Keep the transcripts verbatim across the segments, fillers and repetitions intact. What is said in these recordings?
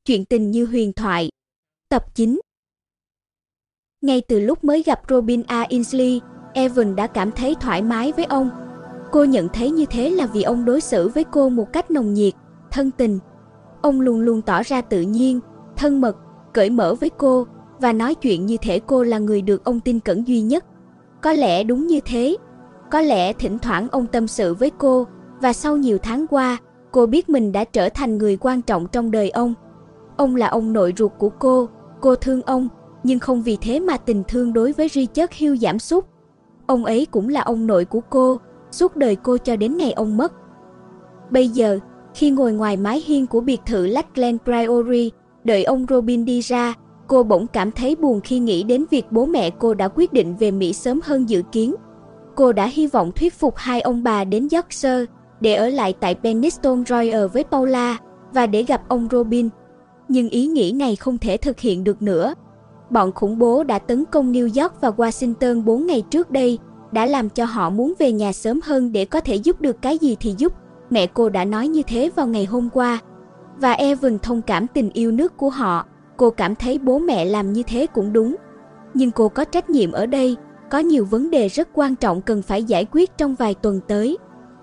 Chuyện tình như huyền thoại. Tập chín. Ngay từ lúc mới gặp Robin A. Ainsley, Evan đã cảm thấy thoải mái với ông. Cô nhận thấy như thế là vì ông đối xử với cô một cách nồng nhiệt, thân tình. Ông luôn luôn tỏ ra tự nhiên, thân mật, cởi mở với cô và nói chuyện như thể cô là người được ông tin cẩn duy nhất. Có lẽ đúng như thế. Có lẽ thỉnh thoảng ông tâm sự với cô và sau nhiều tháng qua, cô biết mình đã trở thành người quan trọng trong đời ông. Ông là ông nội ruột của cô, cô thương ông, nhưng không vì thế mà tình thương đối với Richard Hughes giảm sút. Ông ấy cũng là ông nội của cô, suốt đời cô cho đến ngày ông mất. Bây giờ, khi ngồi ngoài mái hiên của biệt thự Lakeland Priory, đợi ông Robin đi ra, cô bỗng cảm thấy buồn khi nghĩ đến việc bố mẹ cô đã quyết định về Mỹ sớm hơn dự kiến. Cô đã hy vọng thuyết phục hai ông bà đến Yorkshire để ở lại tại Penistone Royal với Paula và để gặp ông Robin. Nhưng ý nghĩ này không thể thực hiện được nữa. Bọn khủng bố đã tấn công New York và Washington bốn ngày trước đây, đã làm cho họ muốn về nhà sớm hơn để có thể giúp được cái gì thì giúp. Mẹ cô đã nói như thế vào ngày hôm qua. Và Evan thông cảm tình yêu nước của họ. Cô cảm thấy bố mẹ làm như thế cũng đúng. Nhưng cô có trách nhiệm ở đây, có nhiều vấn đề rất quan trọng cần phải giải quyết trong vài tuần tới.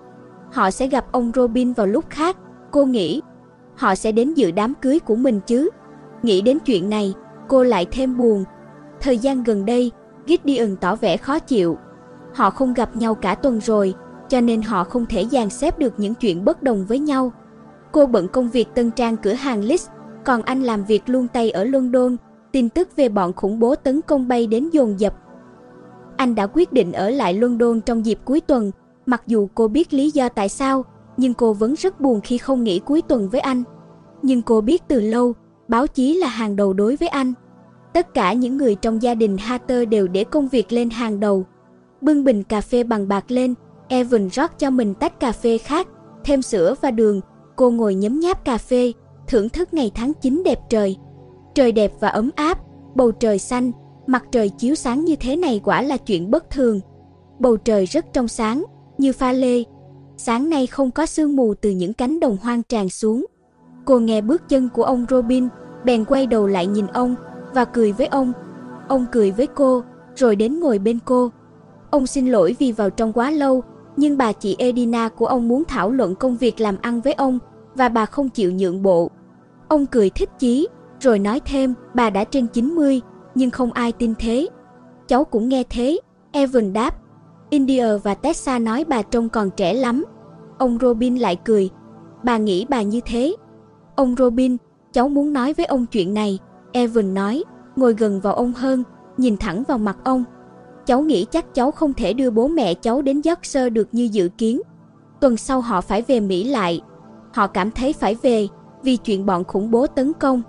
Họ sẽ gặp ông Robin vào lúc khác, cô nghĩ. Họ sẽ đến dự đám cưới của mình chứ. Nghĩ đến chuyện này, cô lại thêm buồn. Thời gian gần đây, Gideon tỏ vẻ khó chịu. Họ không gặp nhau cả tuần rồi, cho nên họ không thể dàn xếp được những chuyện bất đồng với nhau. Cô bận công việc tân trang cửa hàng Leeds, còn anh làm việc luôn tay ở London. Tin tức về bọn khủng bố tấn công bay đến dồn dập. Anh đã quyết định ở lại London trong dịp cuối tuần. Mặc dù cô biết lý do tại sao, nhưng cô vẫn rất buồn khi không nghỉ cuối tuần với anh. Nhưng cô biết từ lâu, báo chí là hàng đầu đối với anh. Tất cả những người trong gia đình Hatter đều để công việc lên hàng đầu. Bưng bình cà phê bằng bạc lên, Evan rót cho mình tách cà phê khác, thêm sữa và đường. Cô ngồi nhấm nháp cà phê, thưởng thức ngày tháng chín đẹp trời. Trời đẹp và ấm áp, bầu trời xanh, mặt trời chiếu sáng như thế này quả là chuyện bất thường. Bầu trời rất trong sáng, như pha lê. Sáng nay không có sương mù từ những cánh đồng hoang tràn xuống. Cô nghe bước chân của ông Robin, bèn quay đầu lại nhìn ông và cười với ông. Ông cười với cô, rồi đến ngồi bên cô. Ông xin lỗi vì vào trong quá lâu, nhưng bà chị Edina của ông muốn thảo luận công việc làm ăn với ông và bà không chịu nhượng bộ. Ông cười thích chí, rồi nói thêm, bà đã trên chín mươi, nhưng không ai tin thế. Cháu cũng nghe thế, Evan đáp. India và Tessa nói bà trông còn trẻ lắm. Ông Robin lại cười. Bà nghĩ bà như thế. Ông Robin, cháu muốn nói với ông chuyện này, Evan nói, ngồi gần vào ông hơn, nhìn thẳng vào mặt ông. Cháu nghĩ chắc cháu không thể đưa bố mẹ cháu đến Yorkshire được như dự kiến. Tuần sau họ phải về Mỹ lại. Họ cảm thấy phải về, vì chuyện bọn khủng bố tấn công.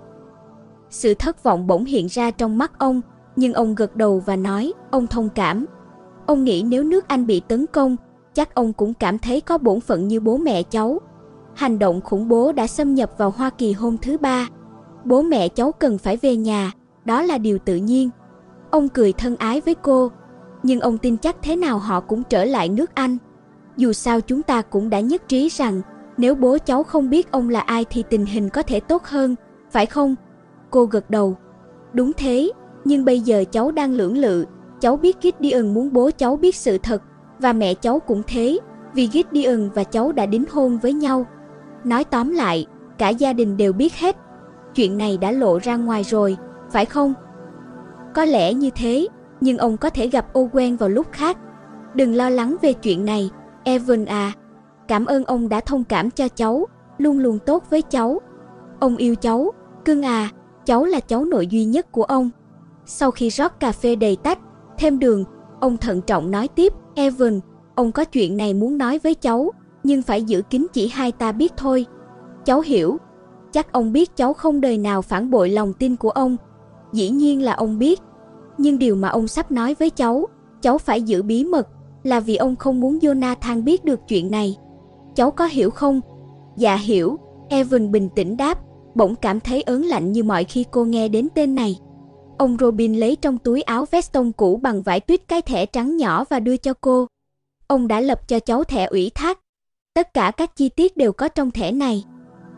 Sự thất vọng bỗng hiện ra trong mắt ông, nhưng ông gật đầu và nói, ông thông cảm. Ông nghĩ nếu nước Anh bị tấn công, chắc ông cũng cảm thấy có bổn phận như bố mẹ cháu. Hành động khủng bố đã xâm nhập vào Hoa Kỳ hôm thứ Ba. Bố mẹ cháu cần phải về nhà, đó là điều tự nhiên. Ông cười thân ái với cô, nhưng ông tin chắc thế nào họ cũng trở lại nước Anh. Dù sao chúng ta cũng đã nhất trí rằng, nếu bố cháu không biết ông là ai thì tình hình có thể tốt hơn, phải không? Cô gật đầu. Đúng thế, nhưng bây giờ cháu đang lưỡng lự. Cháu biết Gideon muốn bố cháu biết sự thật, và mẹ cháu cũng thế, vì Gideon và cháu đã đính hôn với nhau. Nói tóm lại, cả gia đình đều biết hết. Chuyện này đã lộ ra ngoài rồi, phải không? Có lẽ như thế, nhưng ông có thể gặp Owen vào lúc khác. Đừng lo lắng về chuyện này, Evan à. Cảm ơn ông đã thông cảm cho cháu, luôn luôn tốt với cháu. Ông yêu cháu, cưng à, cháu là cháu nội duy nhất của ông. Sau khi rót cà phê đầy tách, thêm đường, ông thận trọng nói tiếp, Evan, ông có chuyện này muốn nói với cháu, nhưng phải giữ kín chỉ hai ta biết thôi. Cháu hiểu, chắc ông biết cháu không đời nào phản bội lòng tin của ông. Dĩ nhiên là ông biết, nhưng điều mà ông sắp nói với cháu, cháu phải giữ bí mật, là vì ông không muốn Jonathan biết được chuyện này. Cháu có hiểu không? Dạ hiểu, Evan bình tĩnh đáp, bỗng cảm thấy ớn lạnh như mọi khi cô nghe đến tên này. Ông Robin lấy trong túi áo veston cũ bằng vải tuyết cái thẻ trắng nhỏ và đưa cho cô. Ông đã lập cho cháu thẻ ủy thác. Tất cả các chi tiết đều có trong thẻ này.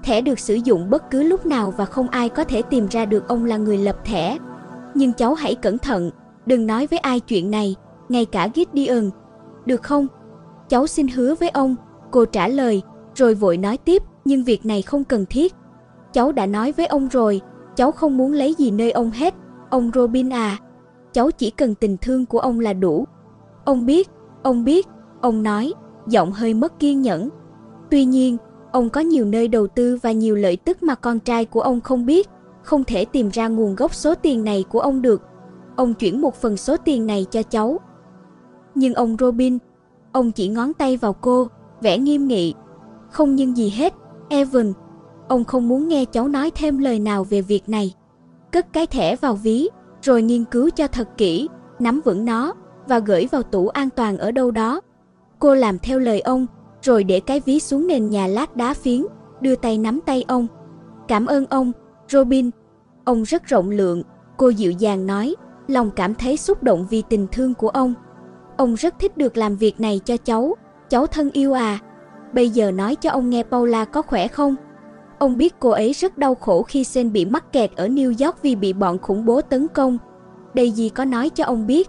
Thẻ được sử dụng bất cứ lúc nào và không ai có thể tìm ra được ông là người lập thẻ. Nhưng cháu hãy cẩn thận, đừng nói với ai chuyện này, ngay cả Gideon. Được không? Cháu xin hứa với ông, cô trả lời, rồi vội nói tiếp, nhưng việc này không cần thiết. Cháu đã nói với ông rồi, cháu không muốn lấy gì nơi ông hết, ông Robin à. Cháu chỉ cần tình thương của ông là đủ. Ông biết, ông biết, ông nói, giọng hơi mất kiên nhẫn. Tuy nhiên, ông có nhiều nơi đầu tư và nhiều lợi tức mà con trai của ông không biết, không thể tìm ra nguồn gốc số tiền này của ông được. Ông chuyển một phần số tiền này cho cháu. Nhưng ông Robin, ông chỉ ngón tay vào cô, vẻ nghiêm nghị. Không nhưng gì hết, Evan. Ông không muốn nghe cháu nói thêm lời nào về việc này. Cất cái thẻ vào ví, rồi nghiên cứu cho thật kỹ, nắm vững nó và gửi vào tủ an toàn ở đâu đó. Cô làm theo lời ông, rồi để cái ví xuống nền nhà lát đá phiến, đưa tay nắm tay ông. Cảm ơn ông, Robin. Ông rất rộng lượng, cô dịu dàng nói, lòng cảm thấy xúc động vì tình thương của ông. Ông rất thích được làm việc này cho cháu, cháu thân yêu à. Bây giờ nói cho ông nghe Paula có khỏe không? Ông biết cô ấy rất đau khổ khi Sen bị mắc kẹt ở New York vì bị bọn khủng bố tấn công. Daisy có nói cho ông biết.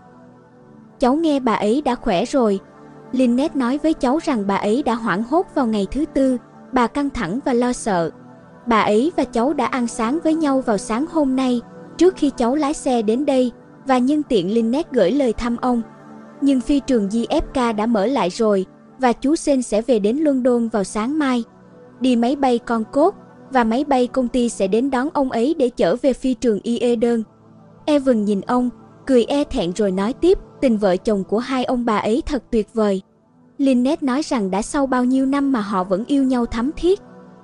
Cháu nghe bà ấy đã khỏe rồi. Lynette nói với cháu rằng bà ấy đã hoảng hốt vào ngày thứ tư, bà căng thẳng và lo sợ. Bà ấy và cháu đã ăn sáng với nhau vào sáng hôm nay, trước khi cháu lái xe đến đây, và nhân tiện Lynette gửi lời thăm ông. Nhưng phi trường giê ép ca đã mở lại rồi, và chú Sen sẽ về đến London vào sáng mai. Đi máy bay Concorde, và máy bay công ty sẽ đến đón ông ấy để chở về phi trường Eden. Evan nhìn ông, cười e thẹn rồi nói tiếp, tình vợ chồng của hai ông bà ấy thật tuyệt vời. Lynette nói rằng đã sau bao nhiêu năm mà họ vẫn yêu nhau thắm thiết.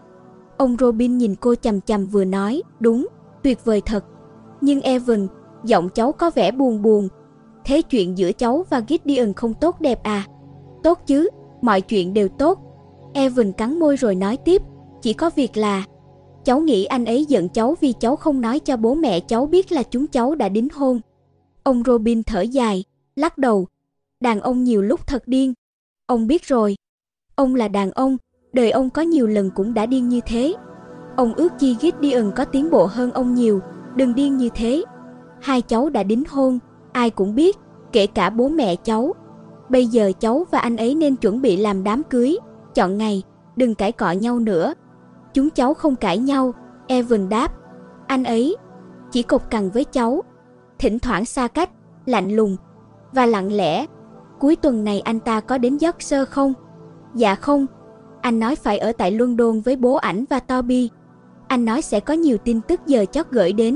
Ông Robin nhìn cô chằm chằm vừa nói, đúng, tuyệt vời thật. Nhưng Evan, giọng cháu có vẻ buồn buồn. Thế chuyện giữa cháu và Gideon không tốt đẹp à? Tốt chứ, mọi chuyện đều tốt. Evan cắn môi rồi nói tiếp, chỉ có việc là cháu nghĩ anh ấy giận cháu vì cháu không nói cho bố mẹ cháu biết là chúng cháu đã đính hôn. Ông Robin thở dài, lắc đầu. Đàn ông nhiều lúc thật điên. Ông biết rồi. Ông là đàn ông, đời ông có nhiều lần cũng đã điên như thế. Ông ước chi Gideon có tiến bộ hơn ông nhiều, đừng điên như thế. Hai cháu đã đính hôn, ai cũng biết, kể cả bố mẹ cháu. Bây giờ cháu và anh ấy nên chuẩn bị làm đám cưới, chọn ngày, đừng cãi cọ nhau nữa. Chúng cháu không cãi nhau, Evan đáp. Anh ấy chỉ cộc cằn với cháu, thỉnh thoảng xa cách, lạnh lùng và lặng lẽ. Cuối tuần này anh ta có đến Yorkshire không? Dạ không. Anh nói phải ở tại London với bố ảnh và Toby. Anh nói sẽ có nhiều tin tức giờ chót gửi đến.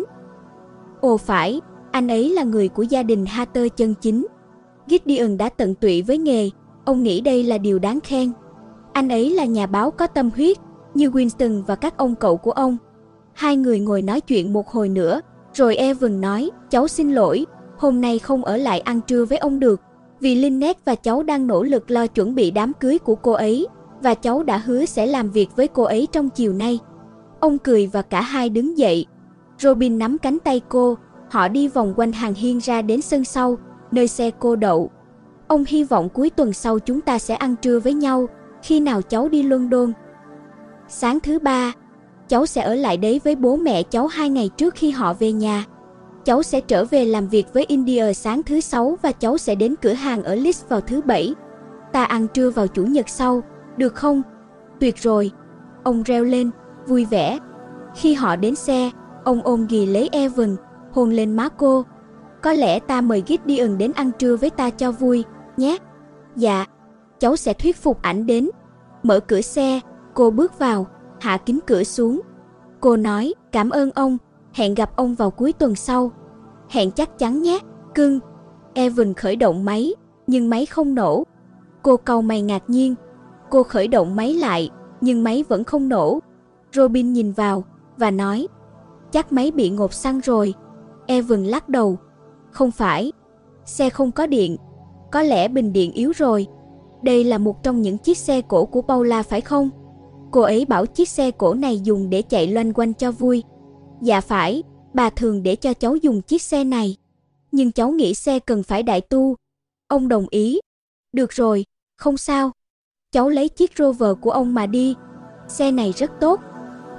Ồ phải, anh ấy là người của gia đình Hatter chân chính. Gideon đã tận tụy với nghề, ông nghĩ đây là điều đáng khen. Anh ấy là nhà báo có tâm huyết, như Winston và các ông cậu của ông. Hai người ngồi nói chuyện một hồi nữa, rồi Evan nói, cháu xin lỗi, hôm nay không ở lại ăn trưa với ông được, vì Lynette và cháu đang nỗ lực lo chuẩn bị đám cưới của cô ấy, và cháu đã hứa sẽ làm việc với cô ấy trong chiều nay. Ông cười và cả hai đứng dậy. Robin nắm cánh tay cô, họ đi vòng quanh hàng hiên ra đến sân sau, nơi xe cô đậu. Ông hy vọng cuối tuần sau chúng ta sẽ ăn trưa với nhau, khi nào cháu đi London. Sáng thứ ba, cháu sẽ ở lại đấy với bố mẹ cháu hai ngày trước khi họ về nhà. Cháu sẽ trở về làm việc với India sáng thứ sáu và cháu sẽ đến cửa hàng ở Leeds vào thứ bảy. Ta ăn trưa vào chủ nhật sau, được không? Tuyệt rồi, ông reo lên, vui vẻ. Khi họ đến xe, ông ôm ghì lấy Evan, hôn lên má cô. Có lẽ ta mời Gideon đến ăn trưa với ta cho vui, nhé. Dạ, cháu sẽ thuyết phục ảnh đến. Mở cửa xe, cô bước vào, hạ kính cửa xuống. Cô nói, cảm ơn ông, hẹn gặp ông vào cuối tuần sau. Hẹn chắc chắn nhé, cưng. Evan khởi động máy, nhưng máy không nổ. Cô cau mày ngạc nhiên. Cô khởi động máy lại, nhưng máy vẫn không nổ. Robin nhìn vào, và nói, chắc máy bị ngộp xăng rồi. Evan lắc đầu. Không phải, xe không có điện. Có lẽ bình điện yếu rồi. Đây là một trong những chiếc xe cổ của Paula phải không? Cô ấy bảo chiếc xe cổ này dùng để chạy loanh quanh cho vui. Dạ phải, bà thường để cho cháu dùng chiếc xe này. Nhưng cháu nghĩ xe cần phải đại tu. Ông đồng ý. Được rồi, không sao. Cháu lấy chiếc Rover của ông mà đi. Xe này rất tốt.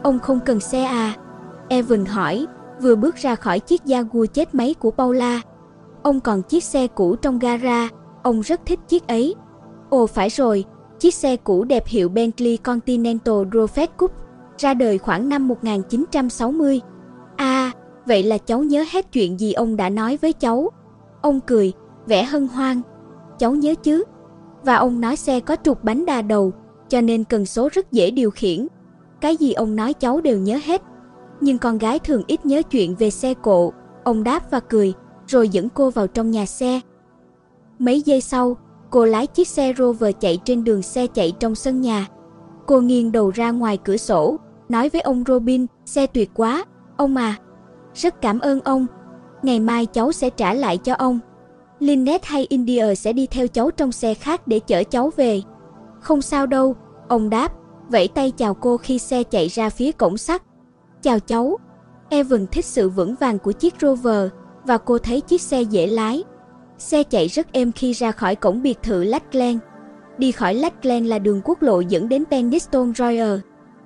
Ông không cần xe à? Evan hỏi, vừa bước ra khỏi chiếc Jaguar chết máy của Paula. Ông còn chiếc xe cũ trong gara, ông rất thích chiếc ấy. Ồ phải rồi, chiếc xe cũ đẹp hiệu Bentley Continental Trophy Coupe, ra đời khoảng năm một nghìn chín trăm sáu mươi. À, vậy là cháu nhớ hết chuyện gì ông đã nói với cháu. Ông cười, vẻ hân hoan. Cháu nhớ chứ. Và ông nói xe có trục bánh đà đầu, cho nên cần số rất dễ điều khiển. Cái gì ông nói cháu đều nhớ hết. Nhưng con gái thường ít nhớ chuyện về xe cộ. Ông đáp và cười, rồi dẫn cô vào trong nhà xe. Mấy giây sau, cô lái chiếc xe Rover chạy trên đường xe chạy trong sân nhà. Cô nghiêng đầu ra ngoài cửa sổ, nói với ông Robin, xe tuyệt quá, ông à. Rất cảm ơn ông. Ngày mai cháu sẽ trả lại cho ông. Lynette hay India sẽ đi theo cháu trong xe khác để chở cháu về. Không sao đâu, ông đáp, vẫy tay chào cô khi xe chạy ra phía cổng sắt. Chào cháu. Evan thích sự vững vàng của chiếc Rover, và cô thấy chiếc xe dễ lái. Xe chạy rất êm khi ra khỏi cổng biệt thự Lackland. Đi khỏi Lackland là đường quốc lộ dẫn đến Penistone Royal.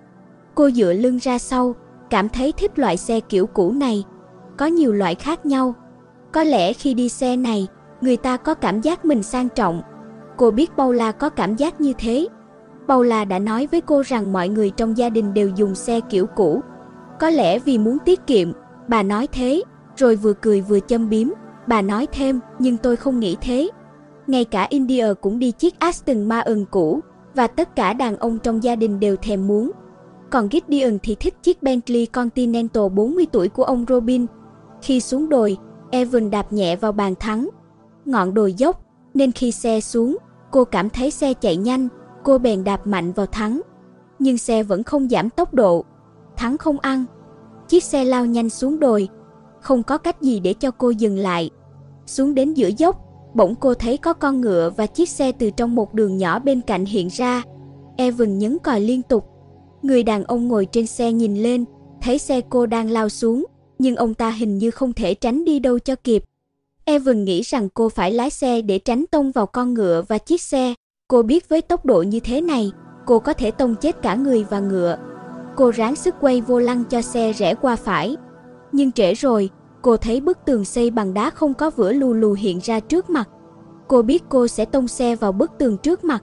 Cô dựa lưng ra sau, cảm thấy thích loại xe kiểu cũ này. Có nhiều loại khác nhau. Có lẽ khi đi xe này, người ta có cảm giác mình sang trọng. Cô biết Paula có cảm giác như thế. Paula đã nói với cô rằng mọi người trong gia đình đều dùng xe kiểu cũ. Có lẽ vì muốn tiết kiệm, bà nói thế, rồi vừa cười vừa châm biếm. Bà nói thêm, nhưng tôi không nghĩ thế. Ngay cả India cũng đi chiếc Aston Martin cũ, và tất cả đàn ông trong gia đình đều thèm muốn. Còn Gideon thì thích chiếc Bentley Continental bốn mươi tuổi của ông Robin. Khi xuống đồi, Evan đạp nhẹ vào bàn thắng. Ngọn đồi dốc, nên khi xe xuống, cô cảm thấy xe chạy nhanh, cô bèn đạp mạnh vào thắng. Nhưng xe vẫn không giảm tốc độ. Thắng không ăn. Chiếc xe lao nhanh xuống đồi. Không có cách gì để cho cô dừng lại. Xuống đến giữa dốc, bỗng cô thấy có con ngựa và chiếc xe từ trong một đường nhỏ bên cạnh hiện ra. Evan nhấn còi liên tục. Người đàn ông ngồi trên xe nhìn lên, thấy xe cô đang lao xuống, nhưng ông ta hình như không thể tránh đi đâu cho kịp. Evan nghĩ rằng cô phải lái xe để tránh tông vào con ngựa và chiếc xe. Cô biết với tốc độ như thế này, cô có thể tông chết cả người và ngựa. Cô ráng sức quay vô lăng cho xe rẽ qua phải. Nhưng trễ rồi, cô thấy bức tường xây bằng đá không có vữa lù lù hiện ra trước mặt. Cô biết cô sẽ tông xe vào bức tường trước mặt.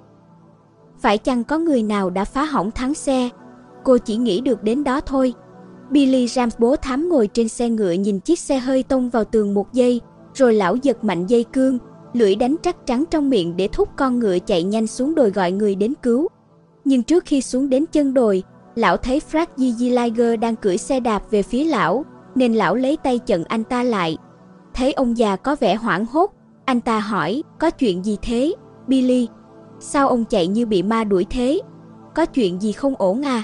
Phải chăng có người nào đã phá hỏng thắng xe? Cô chỉ nghĩ được đến đó thôi. Billy James bố thám ngồi trên xe ngựa nhìn chiếc xe hơi tông vào tường một giây, rồi lão giật mạnh dây cương, lưỡi đánh trắc trắng trong miệng để thúc con ngựa chạy nhanh xuống đồi gọi người đến cứu. Nhưng trước khi xuống đến chân đồi, lão thấy Frank Gallagher đang cưỡi xe đạp về phía lão, nên lão lấy tay chặn anh ta lại. Thấy ông già có vẻ hoảng hốt, anh ta hỏi, có chuyện gì thế, Billy? Sao ông chạy như bị ma đuổi thế? Có chuyện gì không ổn à?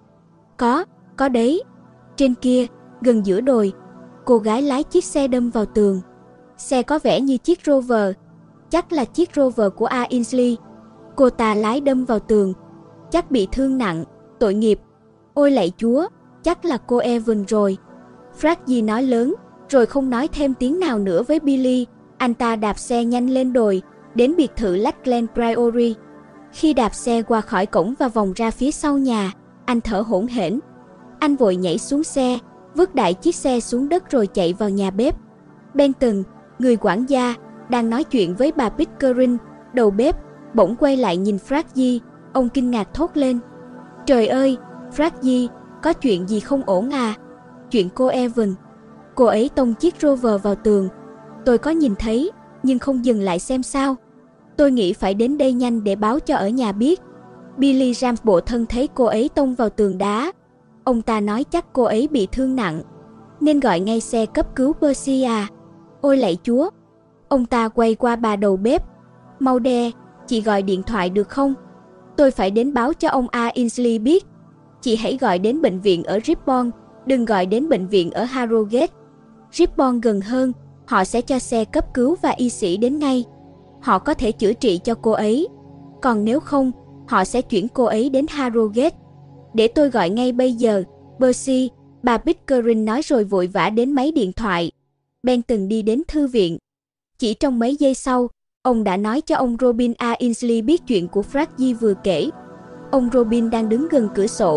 Có, có đấy. Trên kia, gần giữa đồi, cô gái lái chiếc xe đâm vào tường. Xe có vẻ như chiếc Rover, chắc là chiếc Rover của Ainsley. Cô ta lái đâm vào tường, chắc bị thương nặng, tội nghiệp. Ôi lạy Chúa, chắc là cô Evan rồi. Frankie nói lớn, rồi không nói thêm tiếng nào nữa với Billy. Anh ta đạp xe nhanh lên đồi, đến biệt thự Lackland Priory. Khi đạp xe qua khỏi cổng và vòng ra phía sau nhà, anh thở hổn hển. Anh vội nhảy xuống xe, vứt đại chiếc xe xuống đất rồi chạy vào nhà bếp. Benton, người quản gia, đang nói chuyện với bà Pickering, đầu bếp, bỗng quay lại nhìn Frankie. Ông kinh ngạc thốt lên. Trời ơi, Frankie, có chuyện gì không ổn à? Chuyện cô Evan. Cô ấy tông chiếc Rover vào tường. Tôi có nhìn thấy, nhưng không dừng lại xem sao. Tôi nghĩ phải đến đây nhanh để báo cho ở nhà biết. Billy James bộ thân thấy cô ấy tông vào tường đá. Ông ta nói chắc cô ấy bị thương nặng, nên gọi ngay xe cấp cứu Percy à. Ôi lạy Chúa. Ông ta quay qua bà đầu bếp. Mau đe, chị gọi điện thoại được không? Tôi phải đến báo cho ông Ainsley biết. Chị hãy gọi đến bệnh viện ở Ripon, đừng gọi đến bệnh viện ở Harrogate. Ripon gần hơn, họ sẽ cho xe cấp cứu và y sĩ đến ngay. Họ có thể chữa trị cho cô ấy. Còn nếu không, họ sẽ chuyển cô ấy đến Harrogate. Để tôi gọi ngay bây giờ, Percy, bà Pickering nói rồi vội vã đến máy điện thoại. Benton đi đến thư viện. Chỉ trong mấy giây sau, ông đã nói cho ông Robin Ainsley biết chuyện của Frankie vừa kể. Ông Robin đang đứng gần cửa sổ,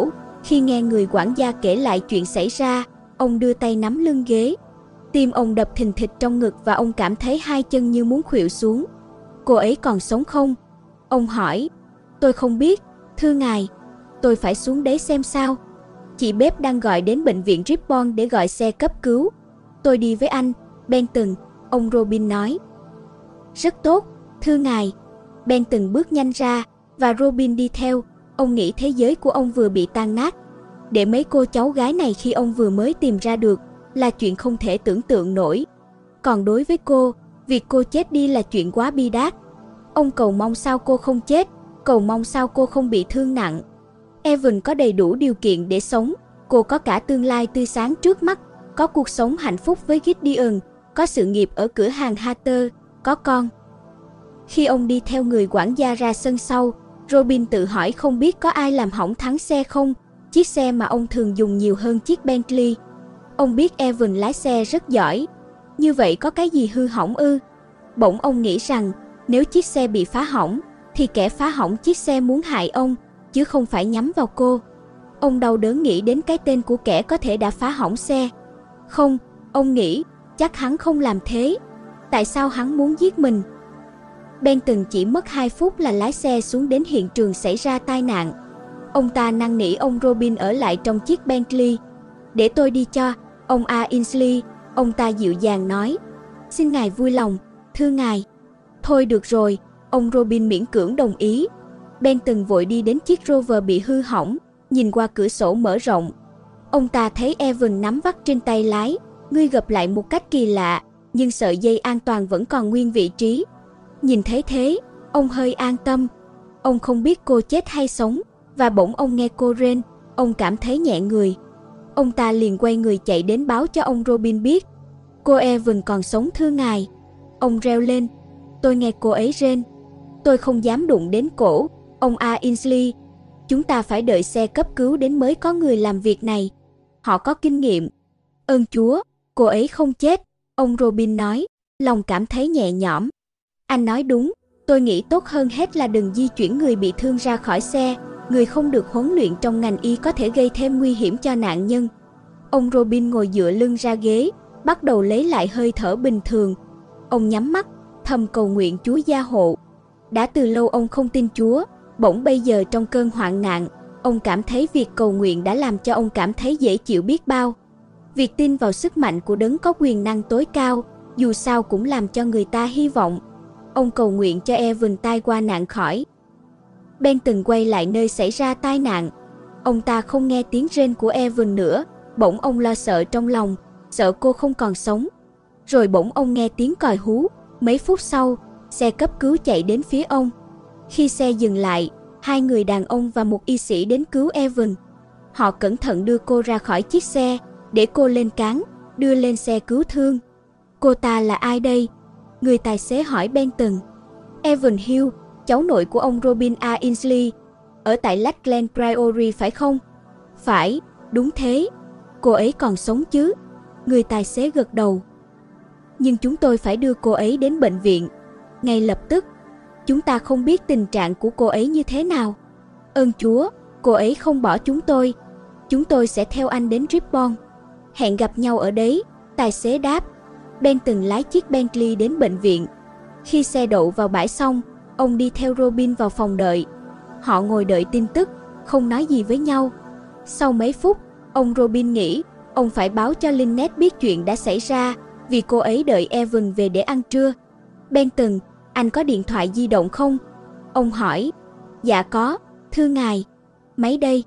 Khi nghe người quản gia kể lại chuyện xảy ra, ông đưa tay nắm lưng ghế. Tim ông đập thình thịch trong ngực và ông cảm thấy hai chân như muốn khuỵu xuống. Cô ấy còn sống không? Ông hỏi. Tôi không biết, thưa ngài. Tôi phải xuống đấy xem sao. Chị Bếp đang gọi đến bệnh viện Ripon để gọi xe cấp cứu. Tôi đi với anh, Benton, ông Robin nói. Rất tốt, thưa ngài. Benton bước nhanh ra, và Robin đi theo. Ông nghĩ thế giới của ông vừa bị tan nát. Để mấy cô cháu gái này khi ông vừa mới tìm ra được là chuyện không thể tưởng tượng nổi. Còn đối với cô, việc cô chết đi là chuyện quá bi đát. Ông cầu mong sao cô không chết, cầu mong sao cô không bị thương nặng. Evan có đầy đủ điều kiện để sống. Cô có cả tương lai tươi sáng trước mắt, có cuộc sống hạnh phúc với Gideon, có sự nghiệp ở cửa hàng Hatter, có con. Khi ông đi theo người quản gia ra sân sau, Robin tự hỏi không biết có ai làm hỏng thắng xe không, chiếc xe mà ông thường dùng nhiều hơn chiếc Bentley. Ông biết Evan lái xe rất giỏi. Như vậy có cái gì hư hỏng ư? Bỗng ông nghĩ rằng nếu chiếc xe bị phá hỏng, thì kẻ phá hỏng chiếc xe muốn hại ông, chứ không phải nhắm vào cô. Ông đau đớn nghĩ đến cái tên của kẻ có thể đã phá hỏng xe. Không, ông nghĩ, chắc hắn không làm thế. Tại sao hắn muốn giết mình? Benton chỉ mất hai phút là lái xe xuống đến hiện trường xảy ra tai nạn. Ông ta năn nỉ ông Robin ở lại trong chiếc Bentley. Để tôi đi cho, ông A. Ainsley, ông ta dịu dàng nói. Xin ngài vui lòng, thưa ngài. Thôi được rồi, ông Robin miễn cưỡng đồng ý. Benton vội đi đến chiếc Rover bị hư hỏng, nhìn qua cửa sổ mở rộng. Ông ta thấy Evan nắm vắt trên tay lái, ngươi gập lại một cách kỳ lạ, nhưng sợi dây an toàn vẫn còn nguyên vị trí. Nhìn thấy thế, ông hơi an tâm. Ông không biết cô chết hay sống, và bỗng ông nghe cô rên, ông cảm thấy nhẹ người. Ông ta liền quay người chạy đến báo cho ông Robin biết. Cô Evan còn sống thưa ngài. Ông reo lên. Tôi nghe cô ấy rên. Tôi không dám đụng đến cổ, ông A. Ainsley. Chúng ta phải đợi xe cấp cứu đến mới có người làm việc này. Họ có kinh nghiệm. Ơn Chúa, cô ấy không chết, ông Robin nói, lòng cảm thấy nhẹ nhõm. Anh nói đúng, tôi nghĩ tốt hơn hết là đừng di chuyển người bị thương ra khỏi xe. Người không được huấn luyện trong ngành y có thể gây thêm nguy hiểm cho nạn nhân. Ông Robin ngồi dựa lưng ra ghế, bắt đầu lấy lại hơi thở bình thường. Ông nhắm mắt, thầm cầu nguyện Chúa gia hộ. Đã từ lâu ông không tin Chúa, bỗng bây giờ trong cơn hoạn nạn, ông cảm thấy việc cầu nguyện đã làm cho ông cảm thấy dễ chịu biết bao. Việc tin vào sức mạnh của đấng có quyền năng tối cao, dù sao cũng làm cho người ta hy vọng. Ông cầu nguyện cho Evan tai qua nạn khỏi. Benton quay lại nơi xảy ra tai nạn. Ông ta không nghe tiếng rên của Evan nữa, bỗng ông lo sợ trong lòng, sợ cô không còn sống. Rồi bỗng ông nghe tiếng còi hú, mấy phút sau, xe cấp cứu chạy đến phía ông. Khi xe dừng lại, hai người đàn ông và một y sĩ đến cứu Evan. Họ cẩn thận đưa cô ra khỏi chiếc xe, để cô lên cáng, đưa lên xe cứu thương. Cô ta là ai đây? Người tài xế hỏi Benton. Evan Hill, cháu nội của ông Robin A. Ainsley, ở tại Lakeland Priory phải không? Phải, đúng thế. Cô ấy còn sống chứ? Người tài xế gật đầu. Nhưng chúng tôi phải đưa cô ấy đến bệnh viện ngay lập tức. Chúng ta không biết tình trạng của cô ấy như thế nào. Ơn Chúa, cô ấy không bỏ chúng tôi. Chúng tôi sẽ theo anh đến Ripon. Hẹn gặp nhau ở đấy, tài xế đáp. Benton lái chiếc Bentley đến bệnh viện. Khi xe đậu vào bãi xong, ông đi theo Robin vào phòng đợi. Họ ngồi đợi tin tức, không nói gì với nhau. Sau mấy phút, ông Robin nghĩ ông phải báo cho Lynette biết chuyện đã xảy ra, vì cô ấy đợi Evan về để ăn trưa. Benton, anh có điện thoại di động không? Ông hỏi. Dạ có, thưa ngài. Máy đây.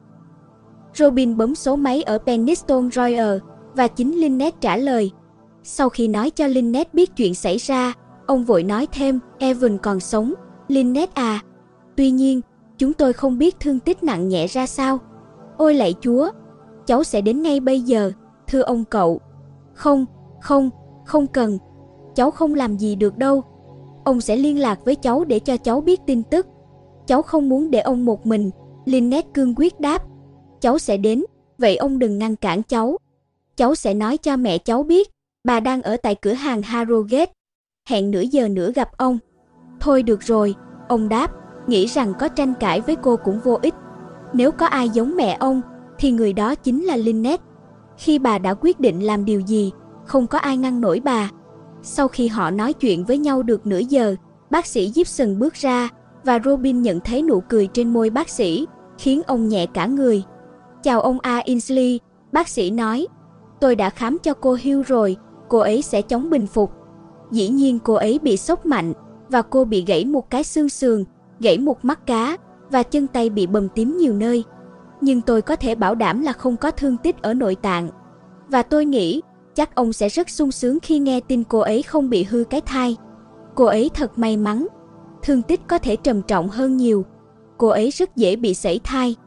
Robin bấm số máy ở Penistone Royal, và chính Lynette trả lời. Sau khi nói cho Lynette biết chuyện xảy ra, ông vội nói thêm, Evan còn sống, Lynette à. Tuy nhiên, chúng tôi không biết thương tích nặng nhẹ ra sao. Ôi lạy Chúa, cháu sẽ đến ngay bây giờ, thưa ông cậu. Không, không, không cần, cháu không làm gì được đâu. Ông sẽ liên lạc với cháu để cho cháu biết tin tức. Cháu không muốn để ông một mình, Lynette cương quyết đáp. Cháu sẽ đến, vậy ông đừng ngăn cản cháu. Cháu sẽ nói cho mẹ cháu biết, bà đang ở tại cửa hàng Harrogate. Hẹn nửa giờ nữa gặp ông. Thôi được rồi, ông đáp, nghĩ rằng có tranh cãi với cô cũng vô ích. Nếu có ai giống mẹ ông, thì người đó chính là Lynette. Khi bà đã quyết định làm điều gì, không có ai ngăn nổi bà. Sau khi họ nói chuyện với nhau được nửa giờ, bác sĩ Gibson bước ra và Robin nhận thấy nụ cười trên môi bác sĩ, khiến ông nhẹ cả người. Chào ông Ainsley, bác sĩ nói. Tôi đã khám cho cô Hill rồi, cô ấy sẽ chóng bình phục. Dĩ nhiên cô ấy bị sốc mạnh và cô bị gãy một cái xương sườn, gãy một mắt cá và chân tay bị bầm tím nhiều nơi. Nhưng tôi có thể bảo đảm là không có thương tích ở nội tạng. Và tôi nghĩ chắc ông sẽ rất sung sướng khi nghe tin cô ấy không bị hư cái thai. Cô ấy thật may mắn. Thương tích có thể trầm trọng hơn nhiều. Cô ấy rất dễ bị sảy thai.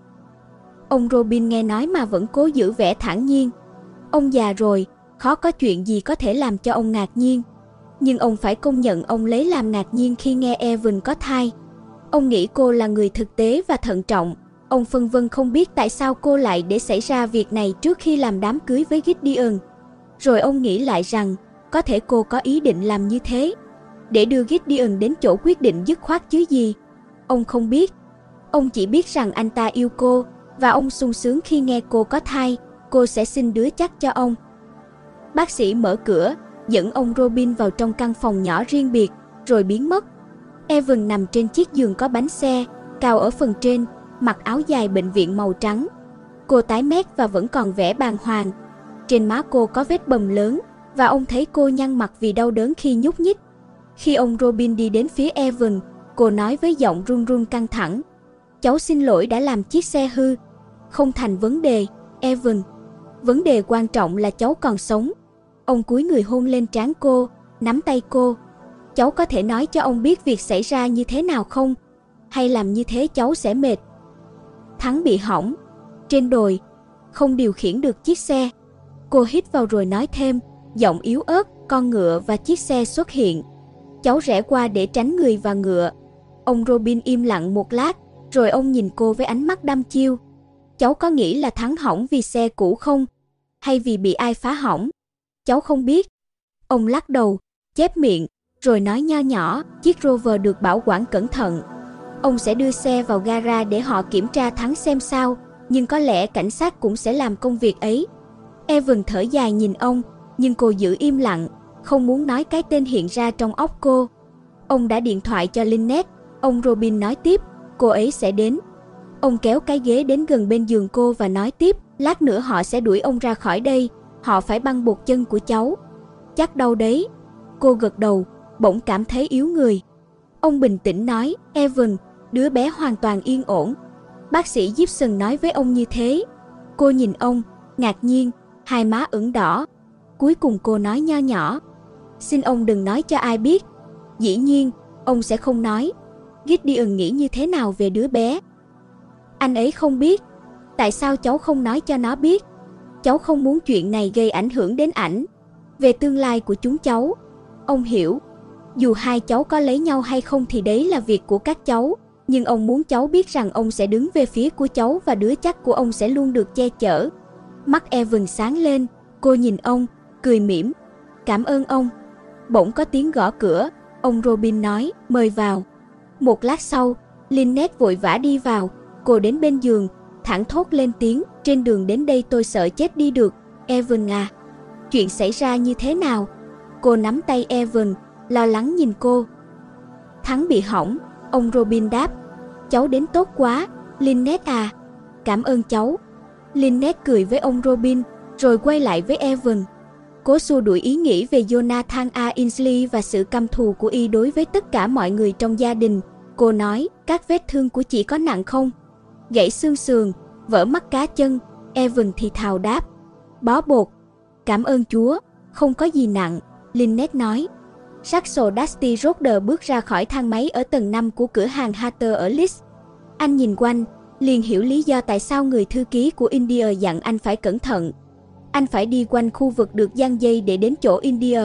Ông Robin nghe nói mà vẫn cố giữ vẻ thản nhiên. Ông già rồi, khó có chuyện gì có thể làm cho ông ngạc nhiên. Nhưng ông phải công nhận ông lấy làm ngạc nhiên khi nghe Evan có thai. Ông nghĩ cô là người thực tế và thận trọng. Ông phân vân không biết tại sao cô lại để xảy ra việc này trước khi làm đám cưới với Gideon. Rồi ông nghĩ lại rằng có thể cô có ý định làm như thế để đưa Gideon đến chỗ quyết định dứt khoát chứ gì. Ông không biết. Ông chỉ biết rằng anh ta yêu cô và ông sung sướng khi nghe cô có thai, cô sẽ sinh đứa chắc cho ông. Bác sĩ mở cửa, dẫn ông Robin vào trong căn phòng nhỏ riêng biệt, rồi biến mất. Evan nằm trên chiếc giường có bánh xe, cao ở phần trên, mặc áo dài bệnh viện màu trắng. Cô tái mét và vẫn còn vẻ bàng hoàng. Trên má cô có vết bầm lớn và ông thấy cô nhăn mặt vì đau đớn khi nhúc nhích. Khi ông Robin đi đến phía Evan, cô nói với giọng run run căng thẳng. Cháu xin lỗi đã làm chiếc xe hư. Không thành vấn đề, Evan. Vấn đề quan trọng là cháu còn sống. Ông cúi người hôn lên trán cô, nắm tay cô. Cháu có thể nói cho ông biết việc xảy ra như thế nào không? Hay làm như thế cháu sẽ mệt. Thắng bị hỏng. Trên đồi, không điều khiển được chiếc xe. Cô hít vào rồi nói thêm, giọng yếu ớt, con ngựa và chiếc xe xuất hiện. Cháu rẽ qua để tránh người và ngựa. Ông Robin im lặng một lát, rồi ông nhìn cô với ánh mắt đăm chiêu. Cháu có nghĩ là Thắng hỏng vì xe cũ không? Hay vì bị ai phá hỏng? Cháu không biết. Ông lắc đầu, chép miệng, rồi nói nho nhỏ, chiếc Rover được bảo quản cẩn thận. Ông sẽ đưa xe vào gara để họ kiểm tra Thắng xem sao, nhưng có lẽ cảnh sát cũng sẽ làm công việc ấy. Evan thở dài nhìn ông, nhưng cô giữ im lặng, không muốn nói cái tên hiện ra trong óc cô. Ông đã điện thoại cho Lynette, ông Robin nói tiếp, cô ấy sẽ đến. Ông kéo cái ghế đến gần bên giường cô và nói tiếp, lát nữa họ sẽ đuổi ông ra khỏi đây, họ phải băng buộc chân của cháu. Chắc đau đấy. Cô gật đầu, bỗng cảm thấy yếu người. Ông bình tĩnh nói, Evan, đứa bé hoàn toàn yên ổn. Bác sĩ Gibson nói với ông như thế. Cô nhìn ông, ngạc nhiên, hai má ửng đỏ. Cuối cùng cô nói nho nhỏ, xin ông đừng nói cho ai biết. Dĩ nhiên, ông sẽ không nói. Gideon nghĩ như thế nào về đứa bé? Anh ấy không biết. Tại sao cháu không nói cho nó biết? Cháu không muốn chuyện này gây ảnh hưởng đến ảnh, về tương lai của chúng cháu. Ông hiểu, dù hai cháu có lấy nhau hay không thì đấy là việc của các cháu, nhưng ông muốn cháu biết rằng ông sẽ đứng về phía của cháu và đứa chắc của ông sẽ luôn được che chở. Mắt Evan sáng lên, cô nhìn ông, cười mỉm. Cảm ơn ông. Bỗng có tiếng gõ cửa, ông Robin nói, mời vào. Một lát sau, Lynette vội vã đi vào, cô đến bên giường, thẳng thốt lên tiếng, trên đường đến đây tôi sợ chết đi được. Evan à, chuyện xảy ra như thế nào? Cô nắm tay Evan, lo lắng nhìn cô. Thắng bị hỏng, ông Robin đáp. Cháu đến tốt quá, Lynette à. Cảm ơn cháu. Lynette cười với ông Robin, rồi quay lại với Evan. Cố xua đuổi ý nghĩ về Jonathan Ainsley và sự căm thù của y đối với tất cả mọi người trong gia đình. Cô nói, các vết thương của chị có nặng không? Gãy xương sườn, vỡ mắt cá chân. Evan thì thào đáp. Bó bột. Cảm ơn Chúa, không có gì nặng, Lynette nói. Saxo Dusty Roder bước ra khỏi thang máy ở tầng năm của cửa hàng Hatter ở Leeds. Anh nhìn quanh, liền hiểu lý do tại sao người thư ký của India dặn anh phải cẩn thận. Anh phải đi quanh khu vực được giăng dây để đến chỗ India.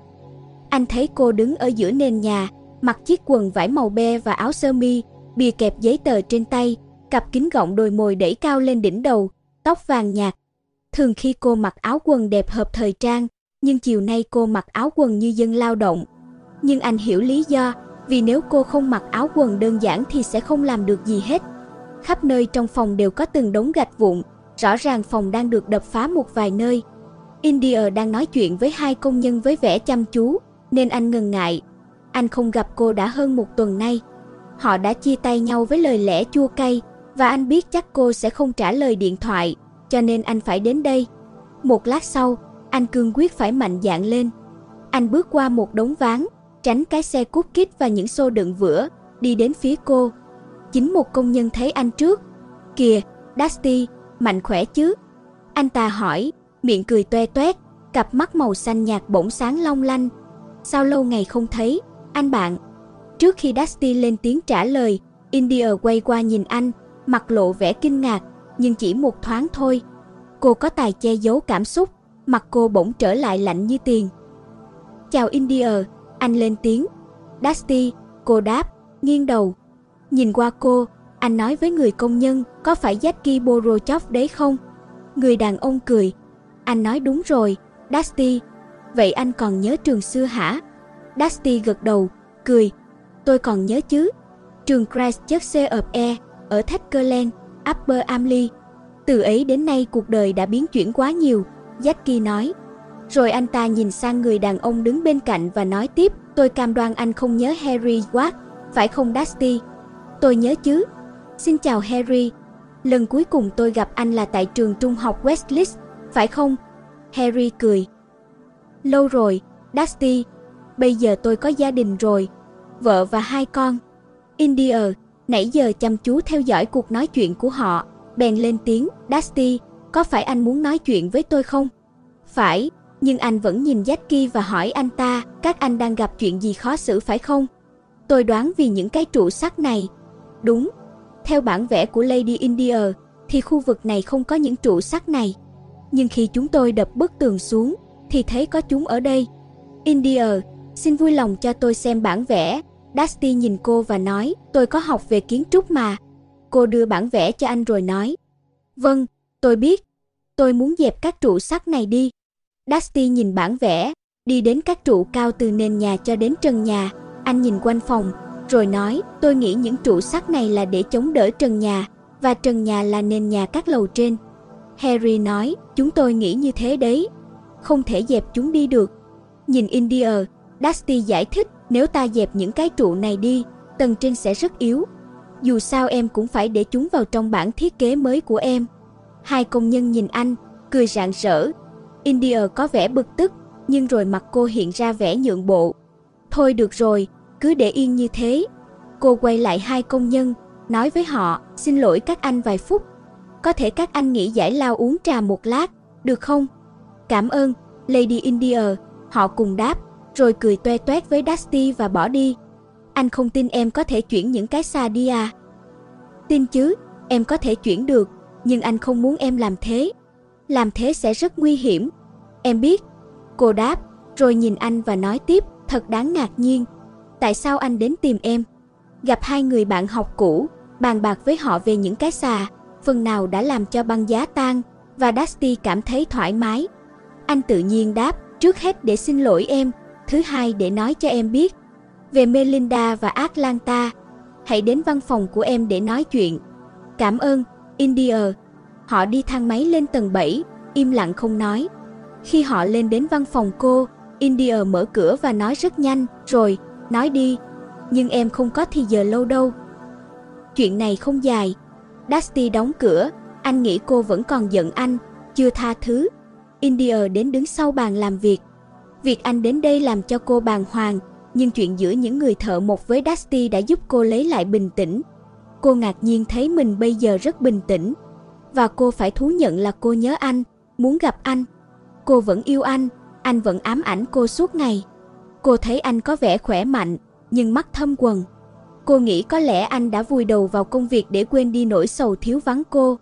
Anh thấy cô đứng ở giữa nền nhà, mặc chiếc quần vải màu be và áo sơ mi, bìa kẹp giấy tờ trên tay, cặp kính gọng đồi mồi đẩy cao lên đỉnh đầu, tóc vàng nhạt. Thường khi cô mặc áo quần đẹp hợp thời trang, nhưng chiều nay cô mặc áo quần như dân lao động. Nhưng anh hiểu lý do, vì nếu cô không mặc áo quần đơn giản thì sẽ không làm được gì hết. Khắp nơi trong phòng đều có từng đống gạch vụn, rõ ràng phòng đang được đập phá một vài nơi. India đang nói chuyện với hai công nhân với vẻ chăm chú, nên anh ngần ngại. Anh không gặp cô đã hơn một tuần nay. Họ đã chia tay nhau với lời lẽ chua cay, và anh biết chắc cô sẽ không trả lời điện thoại, cho nên anh phải đến đây. Một lát sau, anh cương quyết phải mạnh dạn lên. Anh bước qua một đống ván, tránh cái xe cookies và những xô đựng vữa, đi đến phía cô. Chính một công nhân thấy anh trước. "Kìa, Dusty, mạnh khỏe chứ?" Anh ta hỏi, miệng cười toe toét, cặp mắt màu xanh nhạt bỗng sáng long lanh. "Sao lâu ngày không thấy, anh bạn?" Trước khi Dusty lên tiếng trả lời, India quay qua nhìn anh, mặt lộ vẻ kinh ngạc, nhưng chỉ một thoáng thôi. Cô có tài che giấu cảm xúc, mặt cô bỗng trở lại lạnh như tiền. "Chào India," anh lên tiếng. "Dusty," cô đáp, nghiêng đầu. Nhìn qua cô, anh nói với người công nhân, "Có phải Jackie Borochov đấy không?" Người đàn ông cười. "Anh nói đúng rồi, Dusty. Vậy anh còn nhớ trường xưa hả?" Dusty gật đầu, cười. "Tôi còn nhớ chứ. Trường Christ Church of Air ở Thackerland, Upper Amley. Từ ấy đến nay cuộc đời đã biến chuyển quá nhiều," Jackie nói. Rồi anh ta nhìn sang người đàn ông đứng bên cạnh và nói tiếp, "Tôi cam đoan anh không nhớ Harry Watt, phải không Dusty?" "Tôi nhớ chứ. Xin chào Harry. Lần cuối cùng tôi gặp anh là tại trường trung học Westleaf, phải không?" Harry cười. "Lâu rồi, Dusty. Bây giờ tôi có gia đình rồi, vợ và hai con." India, nãy giờ chăm chú theo dõi cuộc nói chuyện của họ, bèn lên tiếng, "Dusty, có phải anh muốn nói chuyện với tôi không?" "Phải." Nhưng anh vẫn nhìn Jackie và hỏi anh ta, "Các anh đang gặp chuyện gì khó xử phải không?" "Tôi đoán vì những cái trụ sắt này." "Đúng. Theo bản vẽ của Lady India, thì khu vực này không có những trụ sắt này. Nhưng khi chúng tôi đập bức tường xuống, thì thấy có chúng ở đây." "India, xin vui lòng cho tôi xem bản vẽ." Dusty nhìn cô và nói, "Tôi có học về kiến trúc mà." Cô đưa bản vẽ cho anh rồi nói, "Vâng, tôi biết. Tôi muốn dẹp các trụ sắt này đi." Dusty nhìn bản vẽ, đi đến các trụ cao từ nền nhà cho đến trần nhà. Anh nhìn quanh phòng, rồi nói, "Tôi nghĩ những trụ sắt này là để chống đỡ trần nhà, và trần nhà là nền nhà các lầu trên." Harry nói, "Chúng tôi nghĩ như thế đấy. Không thể dẹp chúng đi được." Nhìn India, Dusty giải thích, "Nếu ta dẹp những cái trụ này đi, tầng trên sẽ rất yếu. Dù sao em cũng phải để chúng vào trong bản thiết kế mới của em." Hai công nhân nhìn anh, cười rạng rỡ. India có vẻ bực tức, nhưng rồi mặt cô hiện ra vẻ nhượng bộ. "Thôi được rồi, cứ để yên như thế." Cô quay lại hai công nhân, nói với họ, "Xin lỗi các anh vài phút. Có thể các anh nghỉ giải lao uống trà một lát, được không?" "Cảm ơn, Lady India," họ cùng đáp, rồi cười toe toét với Dusty và bỏ đi. "Anh không tin em có thể chuyển những cái xà đi à?" "Tin chứ, em có thể chuyển được, nhưng anh không muốn em làm thế. Làm thế sẽ rất nguy hiểm." "Em biết," cô đáp, rồi nhìn anh và nói tiếp, "Thật đáng ngạc nhiên. Tại sao anh đến tìm em?" Gặp hai người bạn học cũ, bàn bạc với họ về những cái xà, phần nào đã làm cho băng giá tan, và Dusty cảm thấy thoải mái. Anh tự nhiên đáp, "Trước hết để xin lỗi em, thứ hai để nói cho em biết về Melinda và Atlanta. Hãy đến văn phòng của em để nói chuyện." "Cảm ơn, India." Họ đi thang máy lên tầng bảy, im lặng không nói. Khi họ lên đến văn phòng cô, India mở cửa và nói rất nhanh, rồi, "Nói đi, nhưng em không có thì giờ lâu đâu. Chuyện này không dài." Dusty đóng cửa, anh nghĩ cô vẫn còn giận anh, chưa tha thứ. India đến đứng sau bàn làm việc. Việc anh đến đây làm cho cô bàng hoàng, nhưng chuyện giữa những người thợ mộc với Dusty đã giúp cô lấy lại bình tĩnh. Cô ngạc nhiên thấy mình bây giờ rất bình tĩnh, và cô phải thú nhận là cô nhớ anh, muốn gặp anh. Cô vẫn yêu anh, anh vẫn ám ảnh cô suốt ngày. Cô thấy anh có vẻ khỏe mạnh, nhưng mắt thâm quầng. Cô nghĩ có lẽ anh đã vùi đầu vào công việc để quên đi nỗi sầu thiếu vắng cô.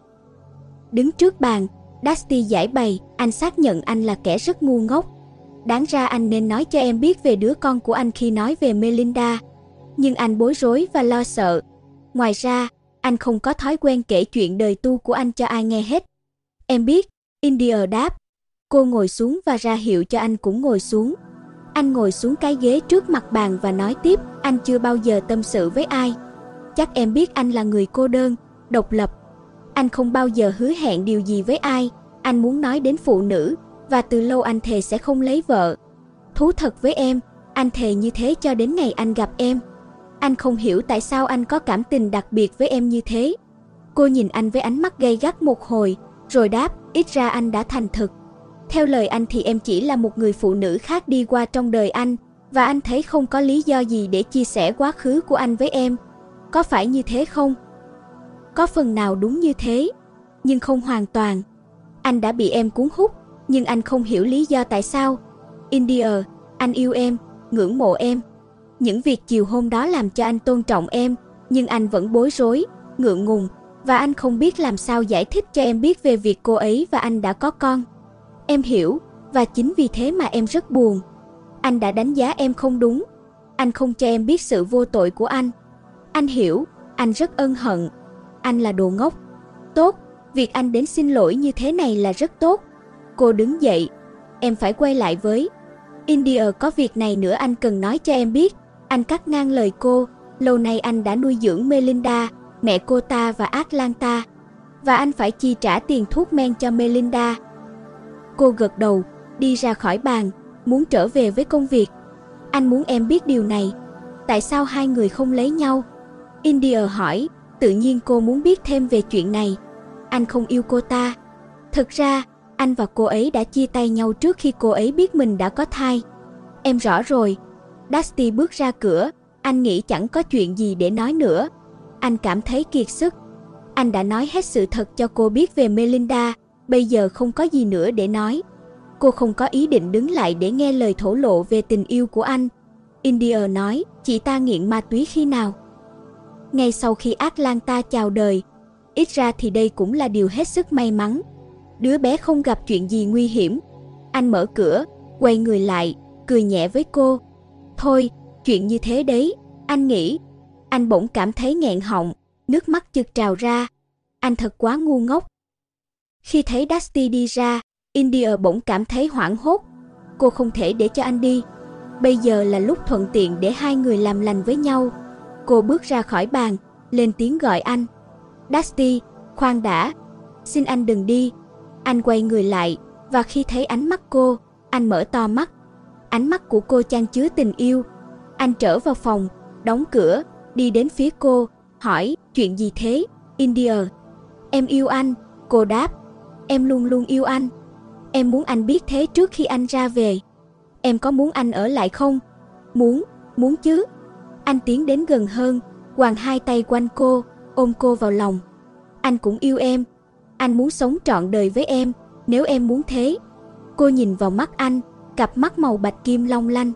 Đứng trước bàn, Dusty giải bày, "Anh xác nhận anh là kẻ rất ngu ngốc. Đáng ra anh nên nói cho em biết về đứa con của anh khi nói về Melinda. Nhưng anh bối rối và lo sợ. Ngoài ra, anh không có thói quen kể chuyện đời tu của anh cho ai nghe hết." "Em biết," India đáp. Cô ngồi xuống và ra hiệu cho anh cũng ngồi xuống. Anh ngồi xuống cái ghế trước mặt bàn và nói tiếp, "Anh chưa bao giờ tâm sự với ai. Chắc em biết anh là người cô đơn, độc lập. Anh không bao giờ hứa hẹn điều gì với ai, anh muốn nói đến phụ nữ, và từ lâu anh thề sẽ không lấy vợ. Thú thật với em, anh thề như thế cho đến ngày anh gặp em. Anh không hiểu tại sao anh có cảm tình đặc biệt với em như thế. Cô nhìn anh với ánh mắt gay gắt một hồi, rồi đáp, ít ra anh đã thành thực. Theo lời anh thì em chỉ là một người phụ nữ khác đi qua trong đời anh, và anh thấy không có lý do gì để chia sẻ quá khứ của anh với em. Có phải như thế không? Có phần nào đúng như thế, nhưng không hoàn toàn. Anh đã bị em cuốn hút, nhưng anh không hiểu lý do tại sao. India, anh yêu em, ngưỡng mộ em. Những việc chiều hôm đó làm cho anh tôn trọng em, nhưng anh vẫn bối rối, ngượng ngùng, và anh không biết làm sao giải thích cho em biết về việc cô ấy và anh đã có con. Em hiểu, và chính vì thế mà em rất buồn. Anh đã đánh giá em không đúng. Anh không cho em biết sự vô tội của anh. Anh hiểu, anh rất ân hận. Anh là đồ ngốc. Tốt, việc anh đến xin lỗi như thế này là rất tốt. Cô đứng dậy. Em phải quay lại với India, có việc này nữa anh cần nói cho em biết. Anh cắt ngang lời cô. Lâu nay anh đã nuôi dưỡng Melinda, mẹ cô ta và Atlanta, và anh phải chi trả tiền thuốc men cho Melinda. Cô gật đầu, đi ra khỏi bàn, muốn trở về với công việc. Anh muốn em biết điều này. Tại sao hai người không lấy nhau? India hỏi. Tự nhiên cô muốn biết thêm về chuyện này. Anh không yêu cô ta. Thực ra, anh và cô ấy đã chia tay nhau trước khi cô ấy biết mình đã có thai. Em rõ rồi. Dusty bước ra cửa. Anh nghĩ chẳng có chuyện gì để nói nữa. Anh cảm thấy kiệt sức. Anh đã nói hết sự thật cho cô biết về Melinda. Bây giờ không có gì nữa để nói. Cô không có ý định đứng lại để nghe lời thổ lộ về tình yêu của anh. India nói, chị ta nghiện ma túy khi nào? Ngay sau khi Atlanta chào đời. Ít ra thì đây cũng là điều hết sức may mắn. Đứa bé không gặp chuyện gì nguy hiểm. Anh mở cửa, quay người lại, cười nhẹ với cô. Thôi, chuyện như thế đấy, anh nghĩ. Anh bỗng cảm thấy nghẹn họng, nước mắt chực trào ra. Anh thật quá ngu ngốc. Khi thấy Dusty đi ra, India bỗng cảm thấy hoảng hốt. Cô không thể để cho anh đi. Bây giờ là lúc thuận tiện để hai người làm lành với nhau. Cô bước ra khỏi bàn, lên tiếng gọi anh. Dusty, khoan đã. Xin anh đừng đi. Anh quay người lại, và khi thấy ánh mắt cô, anh mở to mắt. Ánh mắt của cô chan chứa tình yêu. Anh trở vào phòng, đóng cửa, đi đến phía cô, hỏi, chuyện gì thế, India? Em yêu anh, cô đáp. Em luôn luôn yêu anh. Em muốn anh biết thế trước khi anh ra về. Em có muốn anh ở lại không? Muốn, muốn chứ. Anh tiến đến gần hơn, quàng hai tay quanh cô, ôm cô vào lòng. Anh cũng yêu em. Anh muốn sống trọn đời với em, nếu em muốn thế. Cô nhìn vào mắt anh, cặp mắt màu bạch kim long lanh.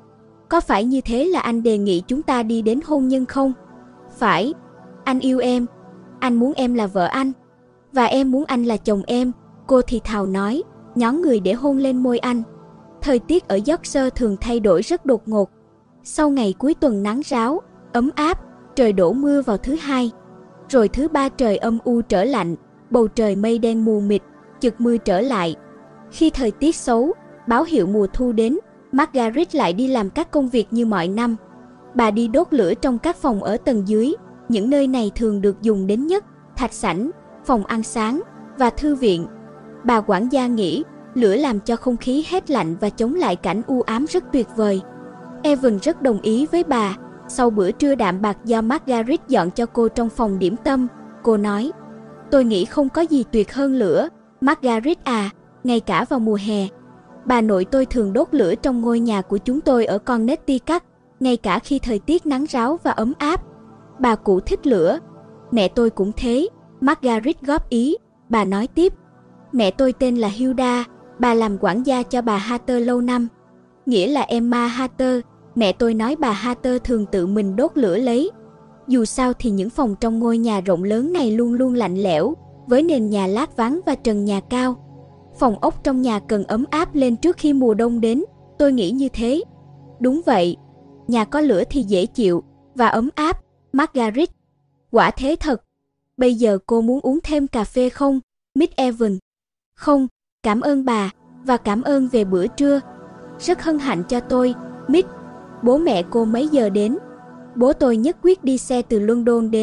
Có phải như thế là anh đề nghị chúng ta đi đến hôn nhân không? Phải. Anh yêu em. Anh muốn em là vợ anh. Và em muốn anh là chồng em, cô thì thào nói, nhón người để hôn lên môi anh. Thời tiết ở Yorkshire thường thay đổi rất đột ngột. Sau ngày cuối tuần nắng ráo, ấm áp, trời đổ mưa vào thứ hai. Rồi thứ ba trời âm u trở lạnh, bầu trời mây đen mù mịt, chực mưa trở lại. Khi thời tiết xấu, báo hiệu mùa thu đến, Margaret lại đi làm các công việc như mọi năm. Bà đi đốt lửa trong các phòng ở tầng dưới, những nơi này thường được dùng đến nhất, thạch sảnh, phòng ăn sáng và thư viện. Bà quản gia nghĩ, lửa làm cho không khí hết lạnh và chống lại cảnh u ám rất tuyệt vời. Evan rất đồng ý với bà. Sau bữa trưa đạm bạc do Margaret dọn cho cô trong phòng điểm tâm, cô nói, tôi nghĩ không có gì tuyệt hơn lửa, Margaret à, ngay cả vào mùa hè. Bà nội tôi thường đốt lửa trong ngôi nhà của chúng tôi ở Connecticut, ngay cả khi thời tiết nắng ráo và ấm áp. Bà cụ thích lửa. Mẹ tôi cũng thế, Margaret góp ý. Bà nói tiếp, mẹ tôi tên là Hilda, bà làm quản gia cho bà Hatter lâu năm. Nghĩa là Emma Hatter. Mẹ tôi nói bà Hatter thường tự mình đốt lửa lấy. Dù sao thì những phòng trong ngôi nhà rộng lớn này luôn luôn lạnh lẽo, với nền nhà lát ván và trần nhà cao. Phòng ốc trong nhà cần ấm áp lên trước khi mùa đông đến, tôi nghĩ như thế. Đúng vậy, nhà có lửa thì dễ chịu và ấm áp, Margaret. Quả thế thật. Bây giờ cô muốn uống thêm cà phê không, Miss Evan? Không, cảm ơn bà, và cảm ơn về bữa trưa. Rất hân hạnh cho tôi, Miss. Bố mẹ cô mấy giờ đến? Bố tôi nhất quyết đi xe từ London đến,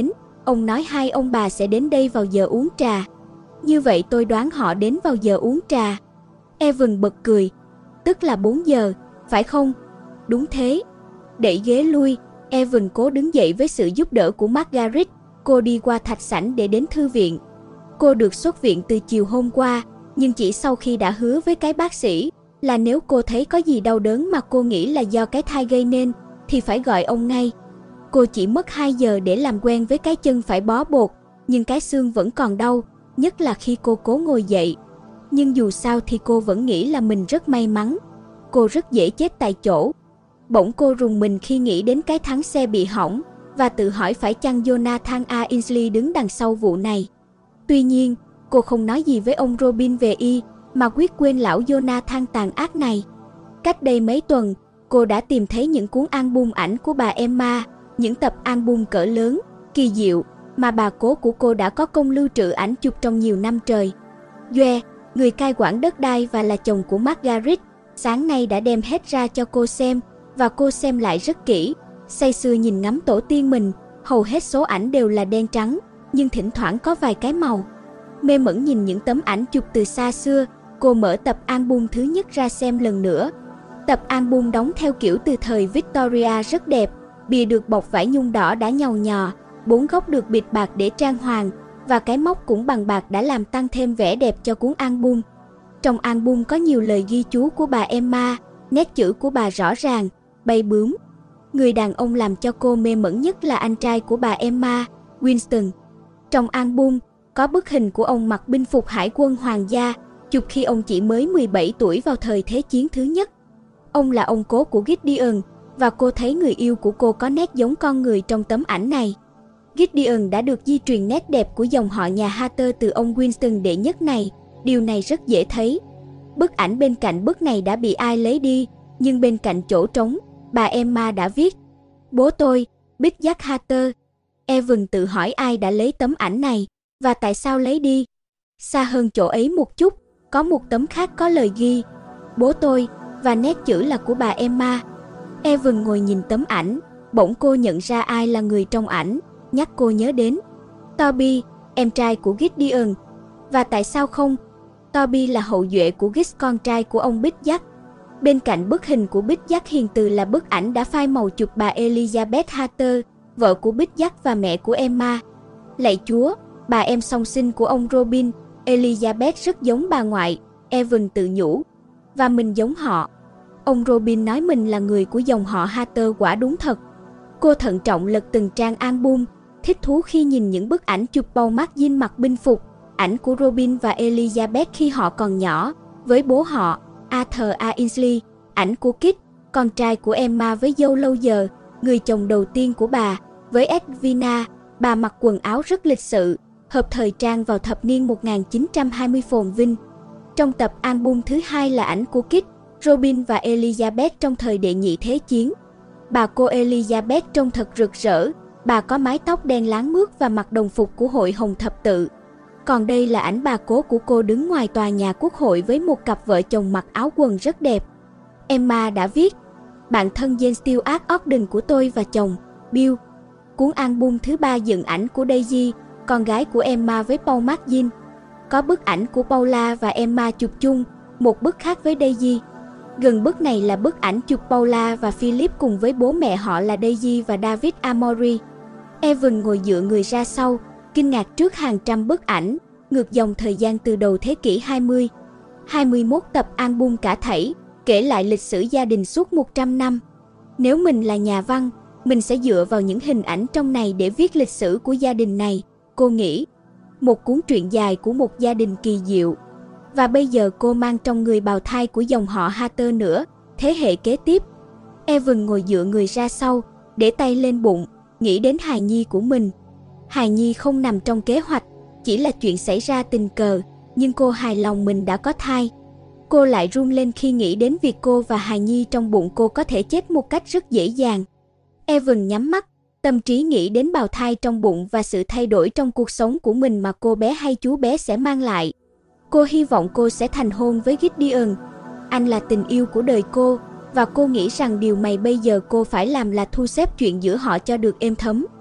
Ông nói hai ông bà sẽ đến đây vào giờ uống trà. Như vậy tôi đoán họ đến vào giờ uống trà. Evan bật cười. Tức là bốn giờ, phải không? Đúng thế. Đẩy ghế lui, Evan cố đứng dậy với sự giúp đỡ của Margaret. Cô đi qua thạch sảnh để đến thư viện. Cô được xuất viện từ chiều hôm qua, nhưng chỉ sau khi đã hứa với cái bác sĩ là nếu cô thấy có gì đau đớn mà cô nghĩ là do cái thai gây nên, thì phải gọi ông ngay. Cô chỉ mất hai giờ để làm quen với cái chân phải bó bột, nhưng cái xương vẫn còn đau, nhất là khi cô cố ngồi dậy. Nhưng dù sao thì cô vẫn nghĩ là mình rất may mắn. Cô rất dễ chết tại chỗ. Bỗng cô rùng mình khi nghĩ đến cái thắng xe bị hỏng, và tự hỏi phải chăng Jonathan Ainsley đứng đằng sau vụ này. Tuy nhiên, cô không nói gì với ông Robin về y, mà quyết quên lão Jonathan tàn ác này. Cách đây mấy tuần, cô đã tìm thấy những cuốn album ảnh của bà Emma, những tập album cỡ lớn, kỳ diệu, mà bà cố của cô đã có công lưu trữ ảnh chụp trong nhiều năm trời. Joe, người cai quản đất đai và là chồng của Margaret, sáng nay đã đem hết ra cho cô xem, và cô xem lại rất kỹ, say sưa nhìn ngắm tổ tiên mình. Hầu hết số ảnh đều là đen trắng, nhưng thỉnh thoảng có vài cái màu. Mê mẩn nhìn những tấm ảnh chụp từ xa xưa, cô mở tập album thứ nhất ra xem lần nữa. Tập album đóng theo kiểu từ thời Victoria rất đẹp, bìa được bọc vải nhung đỏ đã nhàu nhò, bốn góc được bịt bạc để trang hoàng, và cái móc cũng bằng bạc đã làm tăng thêm vẻ đẹp cho cuốn album. Trong album có nhiều lời ghi chú của bà Emma, nét chữ của bà rõ ràng, bay bướm. Người đàn ông làm cho cô mê mẩn nhất là anh trai của bà Emma, Winston. Trong album có bức hình của ông mặc binh phục hải quân hoàng gia, chụp khi ông chỉ mới mười bảy tuổi vào thời Thế chiến thứ nhất. Ông là ông cố của Gideon, và cô thấy người yêu của cô có nét giống con người trong tấm ảnh này. Gideon đã được di truyền nét đẹp của dòng họ nhà Hatter từ ông Winston đệ nhất này, điều này rất dễ thấy. Bức ảnh bên cạnh bức này đã bị ai lấy đi, nhưng bên cạnh chỗ trống, bà Emma đã viết: Bố tôi, Big Jack Hatter. Evan tự hỏi ai đã lấy tấm ảnh này, và tại sao lấy đi. Xa hơn chỗ ấy một chút, có một tấm khác có lời ghi: Bố tôi, và nét chữ là của bà Emma. Evan ngồi nhìn tấm ảnh, bỗng cô nhận ra ai là người trong ảnh, nhắc cô nhớ đến Toby, em trai của Gideon. Và tại sao không? Toby là hậu duệ của Gis, con trai của ông Big Jack. Bên cạnh bức hình của Big Jack hiền từ là bức ảnh đã phai màu chụp bà Elizabeth Hatter, vợ của Big Jack và mẹ của Emma. Lạy Chúa, bà em song sinh của ông Robin, Elizabeth rất giống bà ngoại, Evan tự nhủ. Và mình giống họ. Ông Robin nói mình là người của dòng họ Hatter quả đúng thật. Cô thận trọng lật từng trang album, thích thú khi nhìn những bức ảnh chụp Paul Margin mặc binh phục, ảnh của Robin và Elizabeth khi họ còn nhỏ, với bố họ, Arthur Ainsley, ảnh của Kit, con trai của Emma với dâu lâu giờ, người chồng đầu tiên của bà, với Edwina, bà mặc quần áo rất lịch sự, hợp thời trang vào thập niên một nghìn chín trăm hai mươi phồn vinh. Trong tập album thứ hai là ảnh của Kit, Robin và Elizabeth trong thời đệ nhị thế chiến. Bà cô Elizabeth trông thật rực rỡ, bà có mái tóc đen láng mướt và mặc đồng phục của hội Hồng Thập Tự. Còn đây là ảnh bà cố của cô đứng ngoài tòa nhà quốc hội với một cặp vợ chồng mặc áo quần rất đẹp. Emma đã viết: Bạn thân Jane Stewart Ogden của tôi và chồng, Bill. Cuốn album thứ ba dựng ảnh của Daisy, con gái của Emma với Paul Margin. Có bức ảnh của Paula và Emma chụp chung, một bức khác với Daisy. Gần bức này là bức ảnh chụp Paula và Philip cùng với bố mẹ họ là Daisy và David Amory. Evan ngồi dựa người ra sau, kinh ngạc trước hàng trăm bức ảnh, ngược dòng thời gian từ đầu thế kỷ hai mươi. hai mươi mốt tập album cả thảy, kể lại lịch sử gia đình suốt một trăm năm. Nếu mình là nhà văn, mình sẽ dựa vào những hình ảnh trong này để viết lịch sử của gia đình này, cô nghĩ. Một cuốn truyện dài của một gia đình kỳ diệu. Và bây giờ cô mang trong người bào thai của dòng họ Hatter nữa, thế hệ kế tiếp. Evan ngồi dựa người ra sau, để tay lên bụng, nghĩ đến hài nhi của mình. Hài nhi không nằm trong kế hoạch, chỉ là chuyện xảy ra tình cờ, nhưng cô hài lòng mình đã có thai. Cô lại run lên khi nghĩ đến việc cô và hài nhi trong bụng cô có thể chết một cách rất dễ dàng. Evan nhắm mắt, tâm trí nghĩ đến bào thai trong bụng và sự thay đổi trong cuộc sống của mình mà cô bé hay chú bé sẽ mang lại. Cô hy vọng cô sẽ thành hôn với Gideon. Anh là tình yêu của đời cô, và cô nghĩ rằng điều mày bây giờ cô phải làm là thu xếp chuyện giữa họ cho được êm thấm.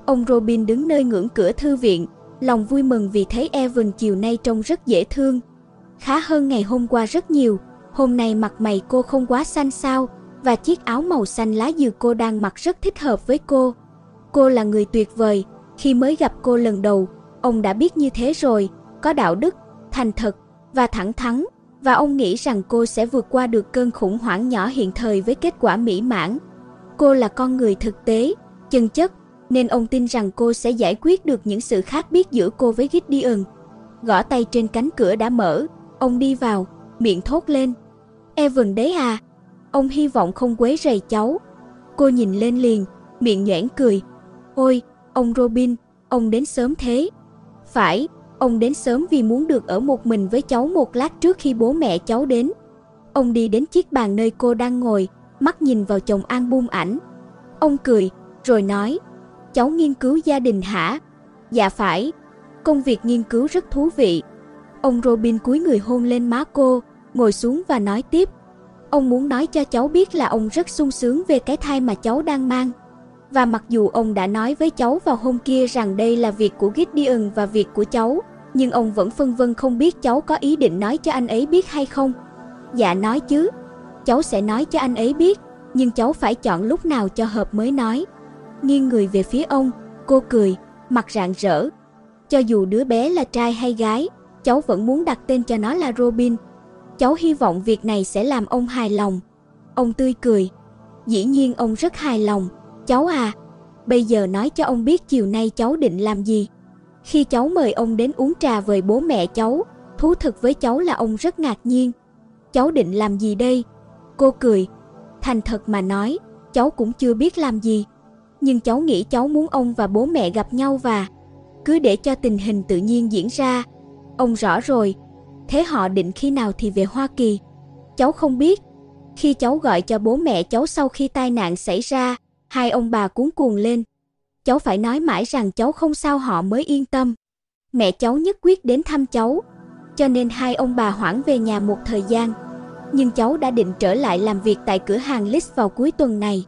Ông Robin đứng nơi ngưỡng cửa thư viện, lòng vui mừng vì thấy Evan chiều nay trông rất dễ thương. Khá hơn ngày hôm qua rất nhiều, hôm nay mặt mày cô không quá xanh xao, và chiếc áo màu xanh lá dừa cô đang mặc rất thích hợp với cô. Cô là người tuyệt vời, khi mới gặp cô lần đầu, ông đã biết như thế rồi, có đạo đức, thành thật và thẳng thắn, và ông nghĩ rằng cô sẽ vượt qua được cơn khủng hoảng nhỏ hiện thời với kết quả mỹ mãn. Cô là con người thực tế, chân chất, nên ông tin rằng cô sẽ giải quyết được những sự khác biệt giữa cô với Gideon. Gõ tay trên cánh cửa đã mở, ông đi vào, miệng thốt lên: "Evan đấy à? Ông hy vọng không quấy rầy cháu." Cô nhìn lên liền, miệng nhoẻn cười: "Ôi, ông Robin, ông đến sớm thế." "Phải, ông đến sớm vì muốn được ở một mình với cháu một lát trước khi bố mẹ cháu đến." Ông đi đến chiếc bàn nơi cô đang ngồi, mắt nhìn vào chồng album ảnh. Ông cười, rồi nói: "Cháu nghiên cứu gia đình hả?" "Dạ phải, công việc nghiên cứu rất thú vị." Ông Robin cúi người hôn lên má cô, ngồi xuống và nói tiếp: "Ông muốn nói cho cháu biết là ông rất sung sướng về cái thai mà cháu đang mang. Và mặc dù ông đã nói với cháu vào hôm kia rằng đây là việc của Gideon và việc của cháu, nhưng ông vẫn phân vân không biết cháu có ý định nói cho anh ấy biết hay không." "Dạ nói chứ, cháu sẽ nói cho anh ấy biết, nhưng cháu phải chọn lúc nào cho hợp mới nói." Nghiêng người về phía ông, cô cười, mặt rạng rỡ: "Cho dù đứa bé là trai hay gái, cháu vẫn muốn đặt tên cho nó là Robin. Cháu hy vọng việc này sẽ làm ông hài lòng." Ông tươi cười: "Dĩ nhiên ông rất hài lòng, cháu à. Bây giờ nói cho ông biết chiều nay cháu định làm gì." Khi cháu mời ông đến uống trà với bố mẹ cháu, thú thực với cháu là ông rất ngạc nhiên. "Cháu định làm gì đây?" Cô cười: "Thành thật mà nói, cháu cũng chưa biết làm gì. Nhưng cháu nghĩ cháu muốn ông và bố mẹ gặp nhau và cứ để cho tình hình tự nhiên diễn ra." Ông: "Rõ rồi. Thế họ định khi nào thì về Hoa Kỳ?" "Cháu không biết." Khi cháu gọi cho bố mẹ cháu sau khi tai nạn xảy ra, hai ông bà cuống cuồng lên. Cháu phải nói mãi rằng cháu không sao họ mới yên tâm. Mẹ cháu nhất quyết đến thăm cháu, cho nên hai ông bà hoãn về nhà một thời gian. Nhưng cháu đã định trở lại làm việc tại cửa hàng Liz vào cuối tuần này.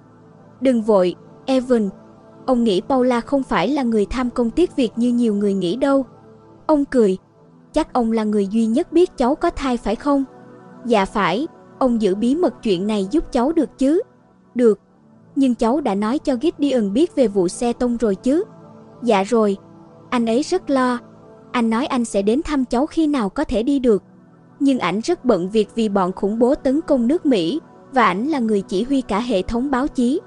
"Đừng vội, Evan. Ông nghĩ Paula không phải là người tham công tiếc việc như nhiều người nghĩ đâu." Ông cười: "Chắc ông là người duy nhất biết cháu có thai phải không?" "Dạ phải, ông giữ bí mật chuyện này giúp cháu được chứ?" "Được. Nhưng cháu đã nói cho Gideon biết về vụ xe tông rồi chứ?" "Dạ rồi. Anh ấy rất lo. Anh nói anh sẽ đến thăm cháu khi nào có thể đi được. Nhưng ảnh rất bận việc vì bọn khủng bố tấn công nước Mỹ, và ảnh là người chỉ huy cả hệ thống báo chí."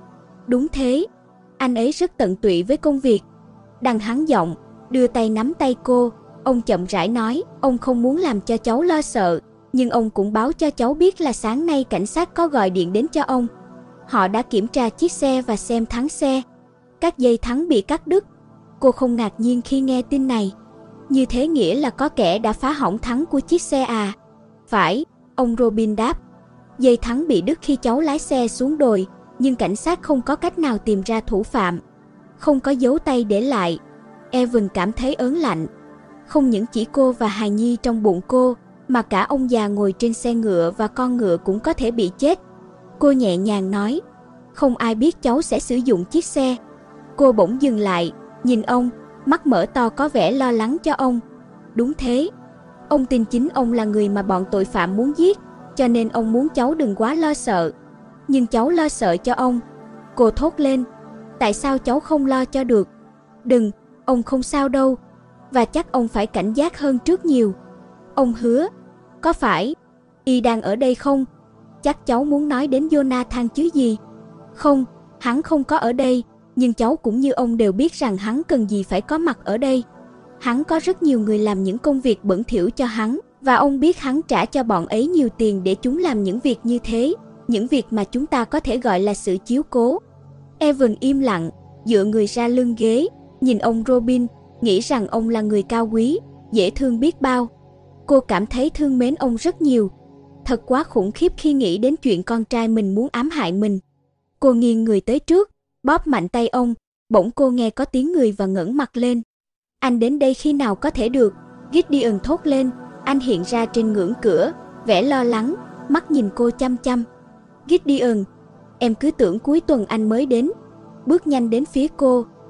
"Đúng thế. Anh ấy rất tận tụy với công việc." Đằng hắn giọng, đưa tay nắm tay cô, ông chậm rãi nói: "Ông không muốn làm cho cháu lo sợ, nhưng ông cũng báo cho cháu biết là sáng nay cảnh sát có gọi điện đến cho ông. Họ đã kiểm tra chiếc xe và xem thắng xe. Các dây thắng bị cắt đứt." Cô không ngạc nhiên khi nghe tin này. "Như thế nghĩa là có kẻ đã phá hỏng thắng của chiếc xe à?" "Phải," ông Robin đáp. "Dây thắng bị đứt khi cháu lái xe xuống đồi, nhưng cảnh sát không có cách nào tìm ra thủ phạm. Không có dấu tay để lại." Evan cảm thấy ớn lạnh. Không những chỉ cô và hài nhi trong bụng cô, mà cả ông già ngồi trên xe ngựa và con ngựa cũng có thể bị chết. Cô nhẹ nhàng nói: "Không ai biết cháu sẽ sử dụng chiếc xe." Cô bỗng dừng lại, nhìn ông, mắt mở to có vẻ lo lắng cho ông. "Đúng thế. Ông tin chính ông là người mà bọn tội phạm muốn giết, cho nên ông muốn cháu đừng quá lo sợ. Nhưng cháu lo sợ cho ông." Cô thốt lên: "Tại sao cháu không lo cho được?" "Đừng, ông không sao đâu. Và chắc ông phải cảnh giác hơn trước nhiều." Ông hứa. "Có phải y đang ở đây không?" "Chắc cháu muốn nói đến Jonathan chứ gì?" "Không, hắn không có ở đây, nhưng cháu cũng như ông đều biết rằng hắn cần gì phải có mặt ở đây. Hắn có rất nhiều người làm những công việc bẩn thỉu cho hắn, và ông biết hắn trả cho bọn ấy nhiều tiền để chúng làm những việc như thế, những việc mà chúng ta có thể gọi là sự chiếu cố." Evan im lặng, dựa người ra lưng ghế, nhìn ông Robin, nghĩ rằng ông là người cao quý, dễ thương biết bao. Cô cảm thấy thương mến ông rất nhiều. Thật quá khủng khiếp khi nghĩ đến chuyện con trai mình muốn ám hại mình. Cô nghiêng người tới trước, bóp mạnh tay ông, bỗng cô nghe có tiếng người và ngẩng mặt lên. "Anh đến đây khi nào có thể được?" Gideon thốt lên. Anh hiện ra trên ngưỡng cửa, vẻ lo lắng, mắt nhìn cô chăm chăm. "Gideon, em cứ tưởng cuối tuần anh mới đến." Bước nhanh đến phía cô,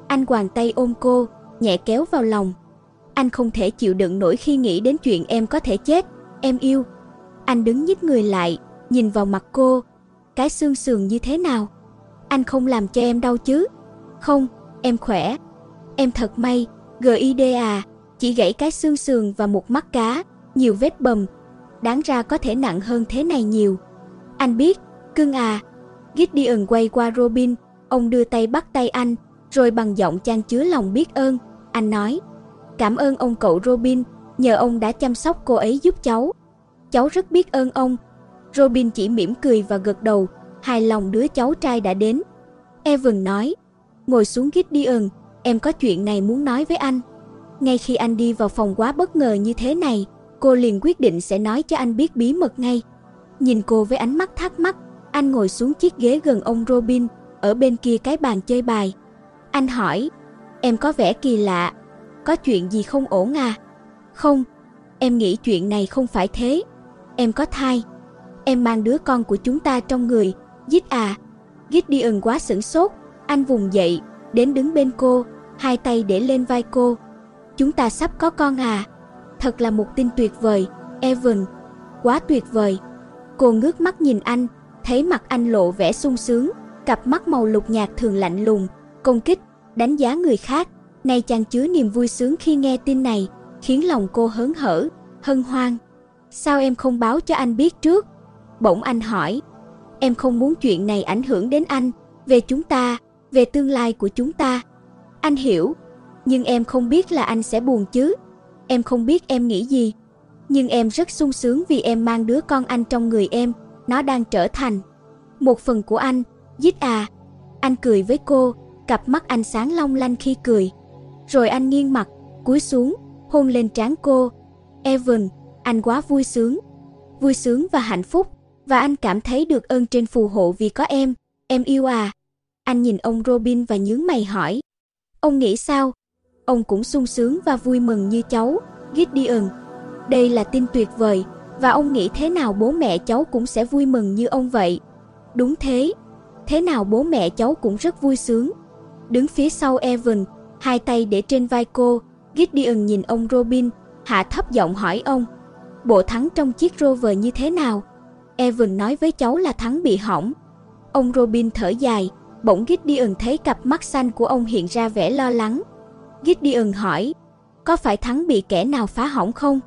Anh quàng tay ôm cô, nhẹ kéo vào lòng. Anh không thể chịu đựng nổi khi nghĩ đến chuyện em có thể chết, em yêu. Anh đứng nhích người lại, nhìn vào mặt cô. Cái xương sườn như thế nào? Anh không làm cho em đau chứ? Không, em khỏe. Em thật may, giê i đê à, chỉ gãy cái xương sườn và một mắt cá, nhiều vết bầm. Đáng ra có thể nặng hơn thế này nhiều. Anh biết, cưng à. Gideon quay qua Robin, ông đưa tay bắt tay anh, rồi bằng giọng chan chứa lòng biết ơn, anh nói: cảm ơn ông cậu Robin, nhờ ông đã chăm sóc cô ấy giúp cháu. Cháu rất biết ơn ông. Robin chỉ mỉm cười và gật đầu, hài lòng đứa cháu trai đã đến. Evan nói: ngồi xuống Gideon, em có chuyện này muốn nói với anh. Ngay khi anh đi vào phòng quá bất ngờ như thế này, cô liền quyết định sẽ nói cho anh biết bí mật ngay. Nhìn cô với ánh mắt thắc mắc, anh ngồi xuống chiếc ghế gần ông Robin, ở bên kia cái bàn chơi bài. Anh hỏi: em có vẻ kỳ lạ, có chuyện gì không ổn à? Không, em nghĩ chuyện này không phải thế. Em có thai. Em mang đứa con của chúng ta trong người, Git à. Gideon quá sửng sốt, anh vùng dậy, đến đứng bên cô, hai tay để lên vai cô. Chúng ta sắp có con à? Thật là một tin tuyệt vời, Evan. Quá tuyệt vời. Cô ngước mắt nhìn anh, thấy mặt anh lộ vẻ sung sướng, cặp mắt màu lục nhạt thường lạnh lùng, công kích, đánh giá người khác, nay chan chứa niềm vui sướng khi nghe tin này, khiến lòng cô hớn hở, hân hoan. Sao em không báo cho anh biết trước? Bỗng anh hỏi. Em không muốn chuyện này ảnh hưởng đến anh, về chúng ta, về tương lai của chúng ta. Anh hiểu, nhưng em không biết là anh sẽ buồn chứ. Em không biết em nghĩ gì, nhưng em rất sung sướng vì em mang đứa con anh trong người em, nó đang trở thành một phần của anh, Git à. Anh cười với cô, cặp mắt anh sáng long lanh khi cười. Rồi anh nghiêng mặt, cúi xuống, hôn lên trán cô. Evan, anh quá vui sướng, vui sướng và hạnh phúc, và anh cảm thấy được ơn trên phù hộ vì có em, em yêu à. Anh nhìn ông Robin và nhướng mày hỏi: ông nghĩ sao? Ông cũng sung sướng và vui mừng như cháu, Gideon. Đây là tin tuyệt vời, và ông nghĩ thế nào bố mẹ cháu cũng sẽ vui mừng như ông vậy. Đúng thế, thế nào bố mẹ cháu cũng rất vui sướng. Đứng phía sau Evan, hai tay để trên vai cô, Gideon nhìn ông Robin, hạ thấp giọng hỏi ông: bộ thắng trong chiếc Rover như thế nào? Evan nói với cháu là thắng bị hỏng. Ông Robin thở dài, bỗng Gideon thấy cặp mắt xanh của ông hiện ra vẻ lo lắng. Gideon hỏi: có phải thắng bị kẻ nào phá hỏng không?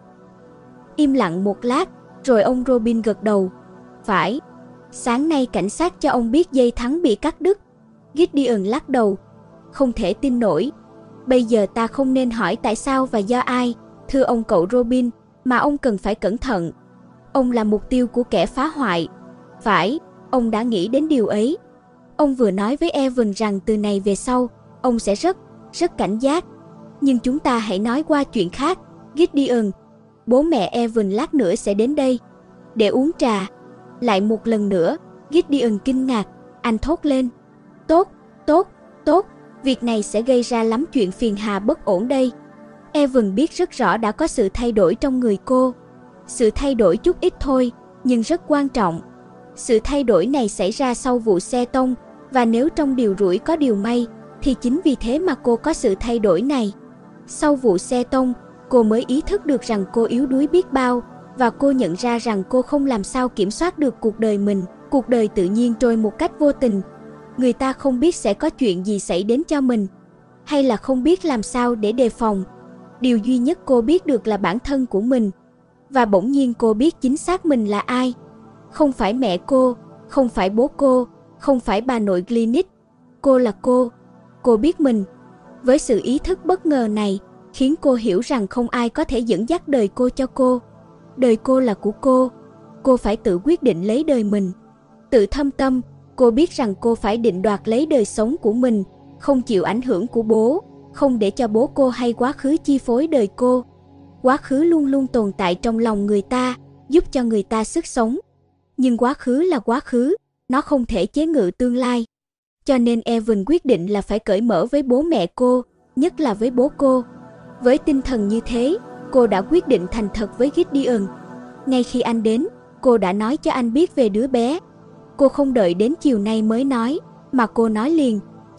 Im lặng một lát, rồi ông Robin gật đầu: phải. Sáng nay cảnh sát cho ông biết dây thắng bị cắt đứt. Gideon lắc đầu: không thể tin nổi. Bây giờ ta không nên hỏi tại sao và do ai, thưa ông cậu Robin, mà ông cần phải cẩn thận. Ông là mục tiêu của kẻ phá hoại. Phải, ông đã nghĩ đến điều ấy. Ông vừa nói với Evan rằng từ này về sau, ông sẽ rất, rất cảnh giác. Nhưng chúng ta hãy nói qua chuyện khác, Gideon. Bố mẹ Evan lát nữa sẽ đến đây để uống trà. Lại một lần nữa, Gideon kinh ngạc, anh thốt lên: tốt, tốt, tốt, việc này sẽ gây ra lắm chuyện phiền hà bất ổn đây. Evan biết rất rõ đã có sự thay đổi trong người cô. Sự thay đổi chút ít thôi, nhưng rất quan trọng. Sự thay đổi này xảy ra sau vụ xe tông, và nếu trong điều rủi có điều may, thì chính vì thế mà cô có sự thay đổi này. Sau vụ xe tông, cô mới ý thức được rằng cô yếu đuối biết bao, và cô nhận ra rằng cô không làm sao kiểm soát được cuộc đời mình. Cuộc đời tự nhiên trôi một cách vô tình. Người ta không biết sẽ có chuyện gì xảy đến cho mình, hay là không biết làm sao để đề phòng. Điều duy nhất cô biết được là bản thân của mình. Và bỗng nhiên cô biết chính xác mình là ai. Không phải mẹ cô, không phải bố cô, không phải bà nội Glynis. Cô là cô. Cô biết mình. Với sự ý thức bất ngờ này, khiến cô hiểu rằng không ai có thể dẫn dắt đời cô cho cô. Đời cô là của cô. Cô phải tự quyết định lấy đời mình. Tự thâm tâm, cô biết rằng cô phải định đoạt lấy đời sống của mình, không chịu ảnh hưởng của bố, không để cho bố cô hay quá khứ chi phối đời cô. Quá khứ luôn luôn tồn tại trong lòng người ta, giúp cho người ta sức sống. Nhưng quá khứ là quá khứ, nó không thể chế ngự tương lai. Cho nên Evan quyết định là phải cởi mở với bố mẹ cô, nhất là với bố cô. Với tinh thần như thế, cô đã quyết định thành thật với Gideon. Ngay khi anh đến, cô đã nói cho anh biết về đứa bé. Cô không đợi đến chiều nay mới nói, mà cô nói liền: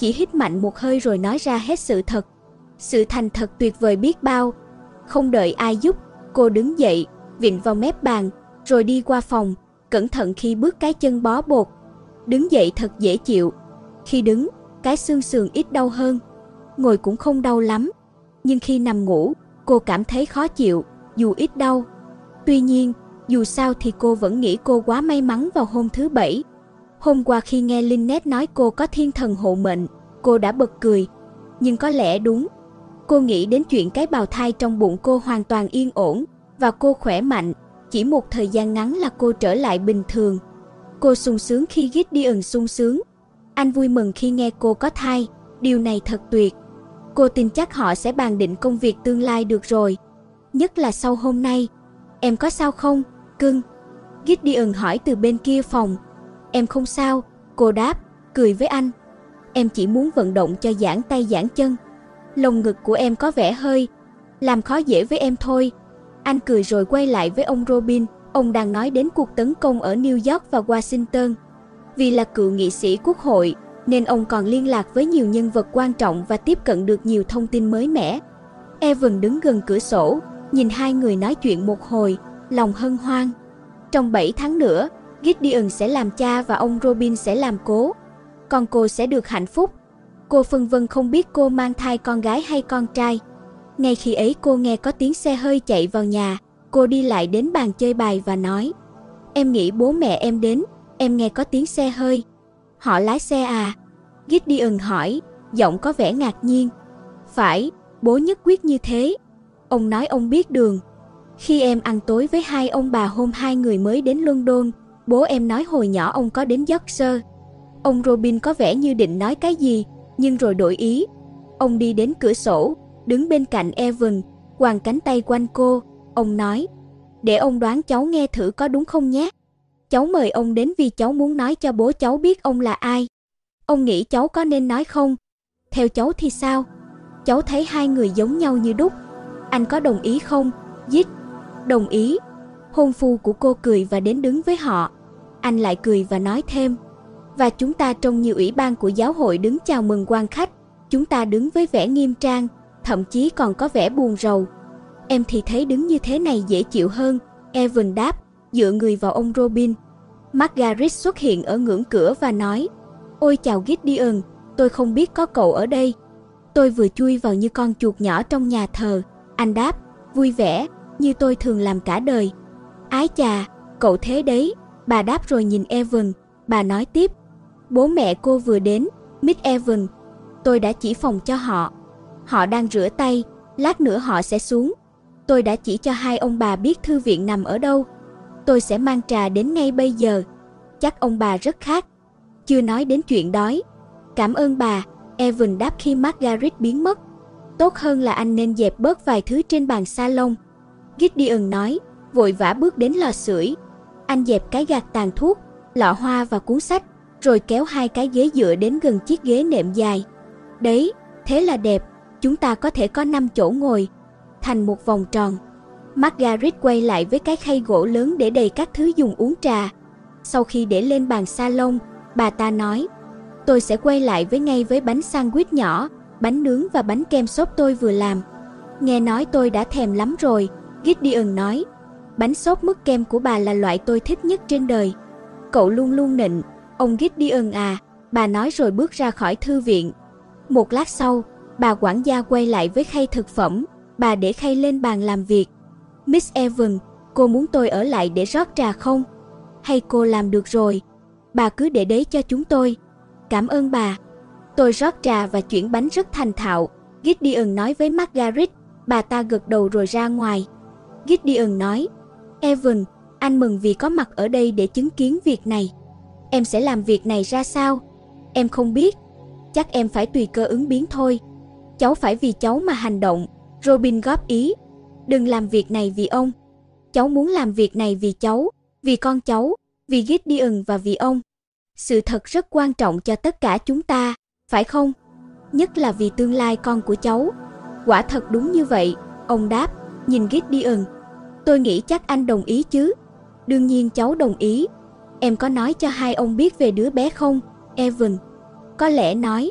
chỉ hít mạnh một hơi rồi nói ra hết sự thật. Sự thành thật tuyệt vời biết bao. Không đợi ai giúp, cô đứng dậy, vịn vào mép bàn, rồi đi qua phòng, cẩn thận khi bước cái chân bó bột. Đứng dậy thật dễ chịu. Khi đứng, cái xương sườn ít đau hơn. Ngồi cũng không đau lắm. Nhưng khi nằm ngủ, cô cảm thấy khó chịu, dù ít đau. Tuy nhiên, dù sao thì cô vẫn nghĩ cô quá may mắn vào hôm thứ Bảy. Hôm qua khi nghe Lynette nói cô có thiên thần hộ mệnh, cô đã bật cười. Nhưng có lẽ đúng. Cô nghĩ đến chuyện cái bào thai trong bụng cô hoàn toàn yên ổn, và cô khỏe mạnh. Chỉ một thời gian ngắn là cô trở lại bình thường. Cô sung sướng khi Gideon sung sướng. Anh vui mừng khi nghe cô có thai, điều này thật tuyệt. Cô tin chắc họ sẽ bàn định công việc tương lai được rồi. Nhất là sau hôm nay. Em có sao không, cưng? Gideon hỏi từ bên kia phòng. Em không sao, cô đáp, cười với anh. Em chỉ muốn vận động cho giãn tay giãn chân. Lồng ngực của em có vẻ hơi làm khó dễ với em thôi. Anh cười rồi quay lại với ông Robin. Ông đang nói đến cuộc tấn công ở New York và Washington. Vì là cựu nghị sĩ quốc hội, nên ông còn liên lạc với nhiều nhân vật quan trọng và tiếp cận được nhiều thông tin mới mẻ. Evan đứng gần cửa sổ, nhìn hai người nói chuyện một hồi, lòng hân hoan. Trong bảy tháng nữa, Gideon sẽ làm cha và ông Robin sẽ làm cố. Còn cô sẽ được hạnh phúc. Cô phân vân không biết cô mang thai con gái hay con trai. Ngay khi ấy cô nghe có tiếng xe hơi chạy vào nhà. Cô đi lại đến bàn chơi bài và nói: Em nghĩ bố mẹ em đến, em nghe có tiếng xe hơi. Họ lái xe à? Gideon hỏi, giọng có vẻ ngạc nhiên. Phải, bố nhất quyết như thế. Ông nói ông biết đường. Khi em ăn tối với hai ông bà hôm hai người mới đến London, bố em nói hồi nhỏ ông có đến Yorkshire. Ông Robin có vẻ như định nói cái gì, nhưng rồi đổi ý. Ông đi đến cửa sổ, đứng bên cạnh Evan, quàng cánh tay quanh cô. Ông nói: Để ông đoán cháu nghe thử có đúng không nhé. Cháu mời ông đến vì cháu muốn nói cho bố cháu biết ông là ai. Ông nghĩ cháu có nên nói không? Theo cháu thì sao? Cháu thấy hai người giống nhau như đúc. Anh có đồng ý không, Dít? Đồng ý. Hôn phu của cô cười và đến đứng với họ. Anh lại cười và nói thêm: Và chúng ta trông như ủy ban của giáo hội đứng chào mừng quan khách. Chúng ta đứng với vẻ nghiêm trang, thậm chí còn có vẻ buồn rầu. Em thì thấy đứng như thế này dễ chịu hơn, Evan đáp, dựa người vào ông Robin. Margaret xuất hiện ở ngưỡng cửa và nói: Ôi chào Gideon, tôi không biết có cậu ở đây. Tôi vừa chui vào như con chuột nhỏ trong nhà thờ. Anh đáp, vui vẻ, như tôi thường làm cả đời. Ái chà, cậu thế đấy, bà đáp rồi nhìn Evan. Bà nói tiếp: Bố mẹ cô vừa đến, Miss Evan. Tôi đã chỉ phòng cho họ. Họ đang rửa tay, lát nữa họ sẽ xuống. Tôi đã chỉ cho hai ông bà biết thư viện nằm ở đâu. Tôi sẽ mang trà đến ngay bây giờ. Chắc ông bà rất khát. Chưa nói đến chuyện đói. Cảm ơn bà, Evan đáp khi Margaret biến mất. Tốt hơn là anh nên dẹp bớt vài thứ trên bàn salon. Gideon nói, vội vã bước đến lò sưởi. Anh dẹp cái gạt tàn thuốc, lọ hoa và cuốn sách, rồi kéo hai cái ghế dựa đến gần chiếc ghế nệm dài. Đấy, thế là đẹp, chúng ta có thể có năm chỗ ngồi, thành một vòng tròn. Margaret quay lại với cái khay gỗ lớn để đầy các thứ dùng uống trà. Sau khi để lên bàn salon, bà ta nói, tôi sẽ quay lại với ngay với bánh sandwich nhỏ, bánh nướng và bánh kem xốp tôi vừa làm. Nghe nói tôi đã thèm lắm rồi, Gideon nói. Bánh xốp mứt kem của bà là loại tôi thích nhất trên đời. Cậu luôn luôn nịnh, ông Gideon à, bà nói rồi bước ra khỏi thư viện. Một lát sau, bà quản gia quay lại với khay thực phẩm, bà để khay lên bàn làm việc. Miss Evan, cô muốn tôi ở lại để rót trà không? Hay cô làm được rồi? Bà cứ để đấy cho chúng tôi. Cảm ơn bà. Tôi rót trà và chuyển bánh rất thành thạo, Gideon nói với Margaret. Bà ta gật đầu rồi ra ngoài. Gideon nói, Evan, anh mừng vì có mặt ở đây để chứng kiến việc này. Em sẽ làm việc này ra sao? Em không biết. Chắc em phải tùy cơ ứng biến thôi. Cháu phải vì cháu mà hành động, Robin góp ý. Đừng làm việc này vì ông. Cháu muốn làm việc này vì cháu, vì con cháu, vì Gideon và vì ông. Sự thật rất quan trọng cho tất cả chúng ta, phải không? Nhất là vì tương lai con của cháu. Quả thật đúng như vậy, ông đáp, nhìn Gideon. Tôi nghĩ chắc anh đồng ý chứ? Đương nhiên cháu đồng ý. Em có nói cho hai ông biết về đứa bé không, Evan? Có lẽ nói.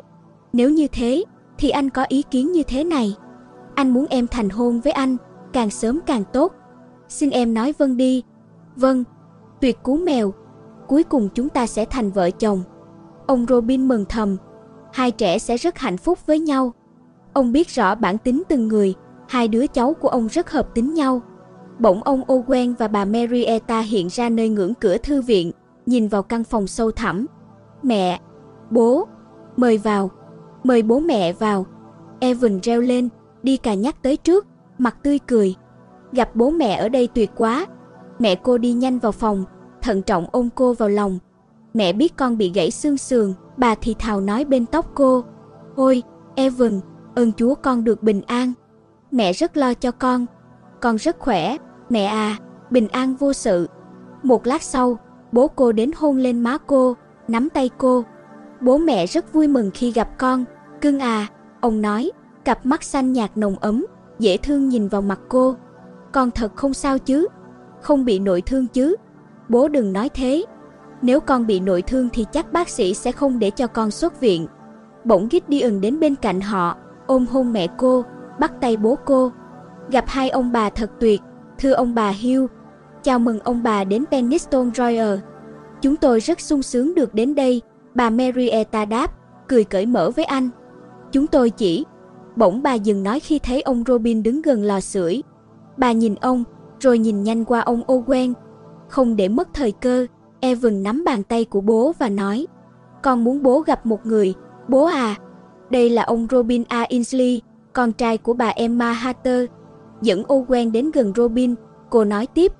Nếu như thế, thì anh có ý kiến như thế này. Anh muốn em thành hôn với anh, càng sớm càng tốt. Xin em nói vâng đi. Vâng. Tuyệt cú mèo. Cuối cùng chúng ta sẽ thành vợ chồng. Ông Robin mừng thầm. Hai trẻ sẽ rất hạnh phúc với nhau. Ông biết rõ bản tính từng người, hai đứa cháu của ông rất hợp tính nhau. Bỗng ông Owen và bà Marietta hiện ra nơi ngưỡng cửa thư viện, nhìn vào căn phòng sâu thẳm. Mẹ, bố, mời vào, mời bố mẹ vào. Evan reo lên, đi cà nhắc tới trước, mặt tươi cười. Gặp bố mẹ ở đây tuyệt quá. Mẹ cô đi nhanh vào phòng, thận trọng ôm cô vào lòng. Mẹ biết con bị gãy xương sườn, bà thì thào nói bên tóc cô. Ôi, Evan, ơn Chúa con được bình an. Mẹ rất lo cho con. Con rất khỏe, mẹ à, bình an vô sự. Một lát sau, bố cô đến hôn lên má cô, nắm tay cô. Bố mẹ rất vui mừng khi gặp con, cưng à, ông nói, cặp mắt xanh nhạt nồng ấm, dễ thương nhìn vào mặt cô. Con thật không sao chứ? Không bị nội thương chứ? Bố đừng nói thế. Nếu con bị nội thương thì chắc bác sĩ sẽ không để cho con xuất viện. Bỗng Gideon đến bên cạnh họ, ôm hôn mẹ cô, bắt tay bố cô. Gặp hai ông bà thật tuyệt, thưa ông bà Hill. Chào mừng ông bà đến Penistone Royal. Chúng tôi rất sung sướng được đến đây, bà Marietta đáp, cười cởi mở với anh. Chúng tôi chỉ... Bỗng bà dừng nói khi thấy ông Robin đứng gần lò sưởi. Bà nhìn ông, rồi nhìn nhanh qua ông Owen. Không để mất thời cơ, Evan nắm bàn tay của bố và nói, con muốn bố gặp một người, bố à. Đây là ông Robin A. Insley, con trai của bà Emma Hatter. Dẫn Owen đến gần Robin, cô nói tiếp.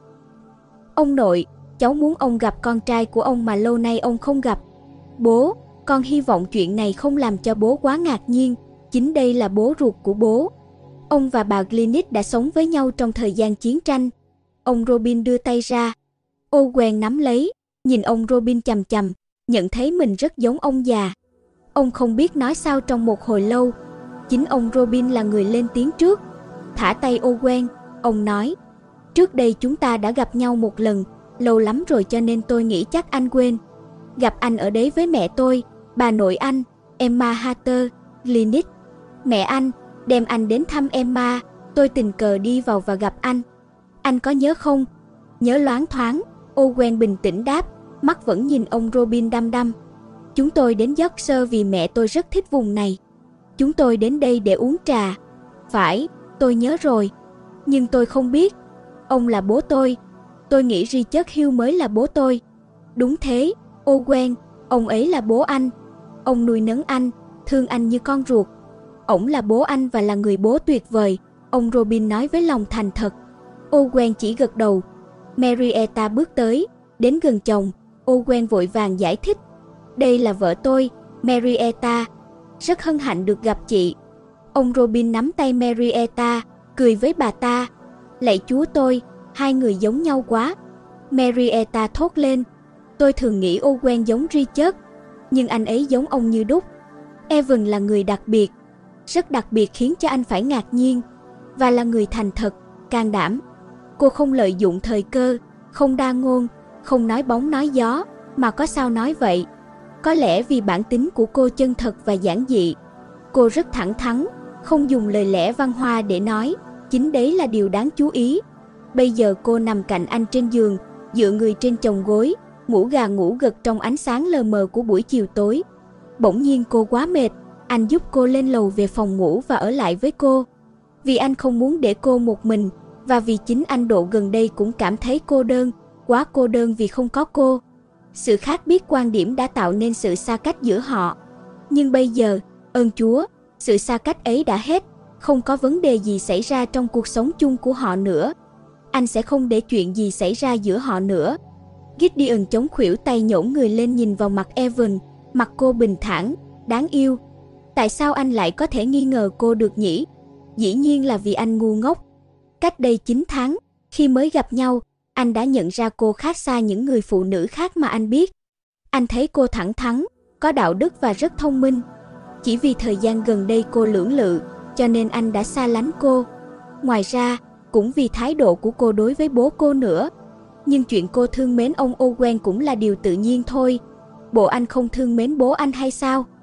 Ông nội, cháu muốn ông gặp con trai của ông mà lâu nay ông không gặp. Bố, con hy vọng chuyện này không làm cho bố quá ngạc nhiên. Chính đây là bố ruột của bố. Ông và bà Glynis đã sống với nhau trong thời gian chiến tranh. Ông Robin đưa tay ra. Owen nắm lấy, nhìn ông Robin chằm chằm, nhận thấy mình rất giống ông già. Ông không biết nói sao trong một hồi lâu. Chính ông Robin là người lên tiếng trước. Thả tay Owen, ông nói, trước đây chúng ta đã gặp nhau một lần, lâu lắm rồi cho nên tôi nghĩ chắc anh quên. Gặp anh ở đấy với mẹ tôi, bà nội anh, Emma Hatter, Glynis. Mẹ anh, đem anh đến thăm Emma, tôi tình cờ đi vào và gặp anh. Anh có nhớ không? Nhớ loáng thoáng, Owen bình tĩnh đáp, mắt vẫn nhìn ông Robin đăm đăm. Chúng tôi đến Yorkshire vì mẹ tôi rất thích vùng này. Chúng tôi đến đây để uống trà. Phải, tôi nhớ rồi. Nhưng tôi không biết. Ông là bố tôi. Tôi nghĩ Richard Hill mới là bố tôi. Đúng thế, Owen, ông ấy là bố anh. Ông nuôi nấng anh, thương anh như con ruột. Ổng là bố anh và là người bố tuyệt vời, ông Robin nói với lòng thành thật. Owen chỉ gật đầu. Marietta bước tới, đến gần chồng. Owen vội vàng giải thích. Đây là vợ tôi, Marietta. Rất hân hạnh được gặp chị. Ông Robin nắm tay Marietta, cười với bà ta. Lạy Chúa tôi, hai người giống nhau quá. Marietta thốt lên. Tôi thường nghĩ Owen giống Richard, nhưng anh ấy giống ông như đúc. Evan là người đặc biệt, rất đặc biệt khiến cho anh phải ngạc nhiên, và là người thành thật, can đảm. Cô không lợi dụng thời cơ, không đa ngôn, không nói bóng nói gió, mà có sao nói vậy. Có lẽ vì bản tính của cô chân thật và giản dị. Cô rất thẳng thắn, không dùng lời lẽ văn hoa để nói, chính đấy là điều đáng chú ý. Bây giờ cô nằm cạnh anh trên giường, dựa người trên chồng gối, ngủ gà ngủ gật trong ánh sáng lờ mờ của buổi chiều tối. Bỗng nhiên cô quá mệt, anh giúp cô lên lầu về phòng ngủ và ở lại với cô. Vì anh không muốn để cô một mình, và vì chính anh Độ gần đây cũng cảm thấy cô đơn, quá cô đơn vì không có cô. Sự khác biệt quan điểm đã tạo nên sự xa cách giữa họ. Nhưng bây giờ, ơn Chúa, sự xa cách ấy đã hết, không có vấn đề gì xảy ra trong cuộc sống chung của họ nữa. Anh sẽ không để chuyện gì xảy ra giữa họ nữa. Gideon chống khuỷu tay nhổn người lên nhìn vào mặt Evan, mặt cô bình thản, đáng yêu. Tại sao anh lại có thể nghi ngờ cô được nhỉ? Dĩ nhiên là vì anh ngu ngốc. Cách đây chín tháng, khi mới gặp nhau, anh đã nhận ra cô khác xa những người phụ nữ khác mà anh biết. Anh thấy cô thẳng thắn, có đạo đức và rất thông minh. Chỉ vì thời gian gần đây cô lưỡng lự, cho nên anh đã xa lánh cô. Ngoài ra, cũng vì thái độ của cô đối với bố cô nữa. Nhưng chuyện cô thương mến ông Owen cũng là điều tự nhiên thôi. Bộ anh không thương mến bố anh hay sao?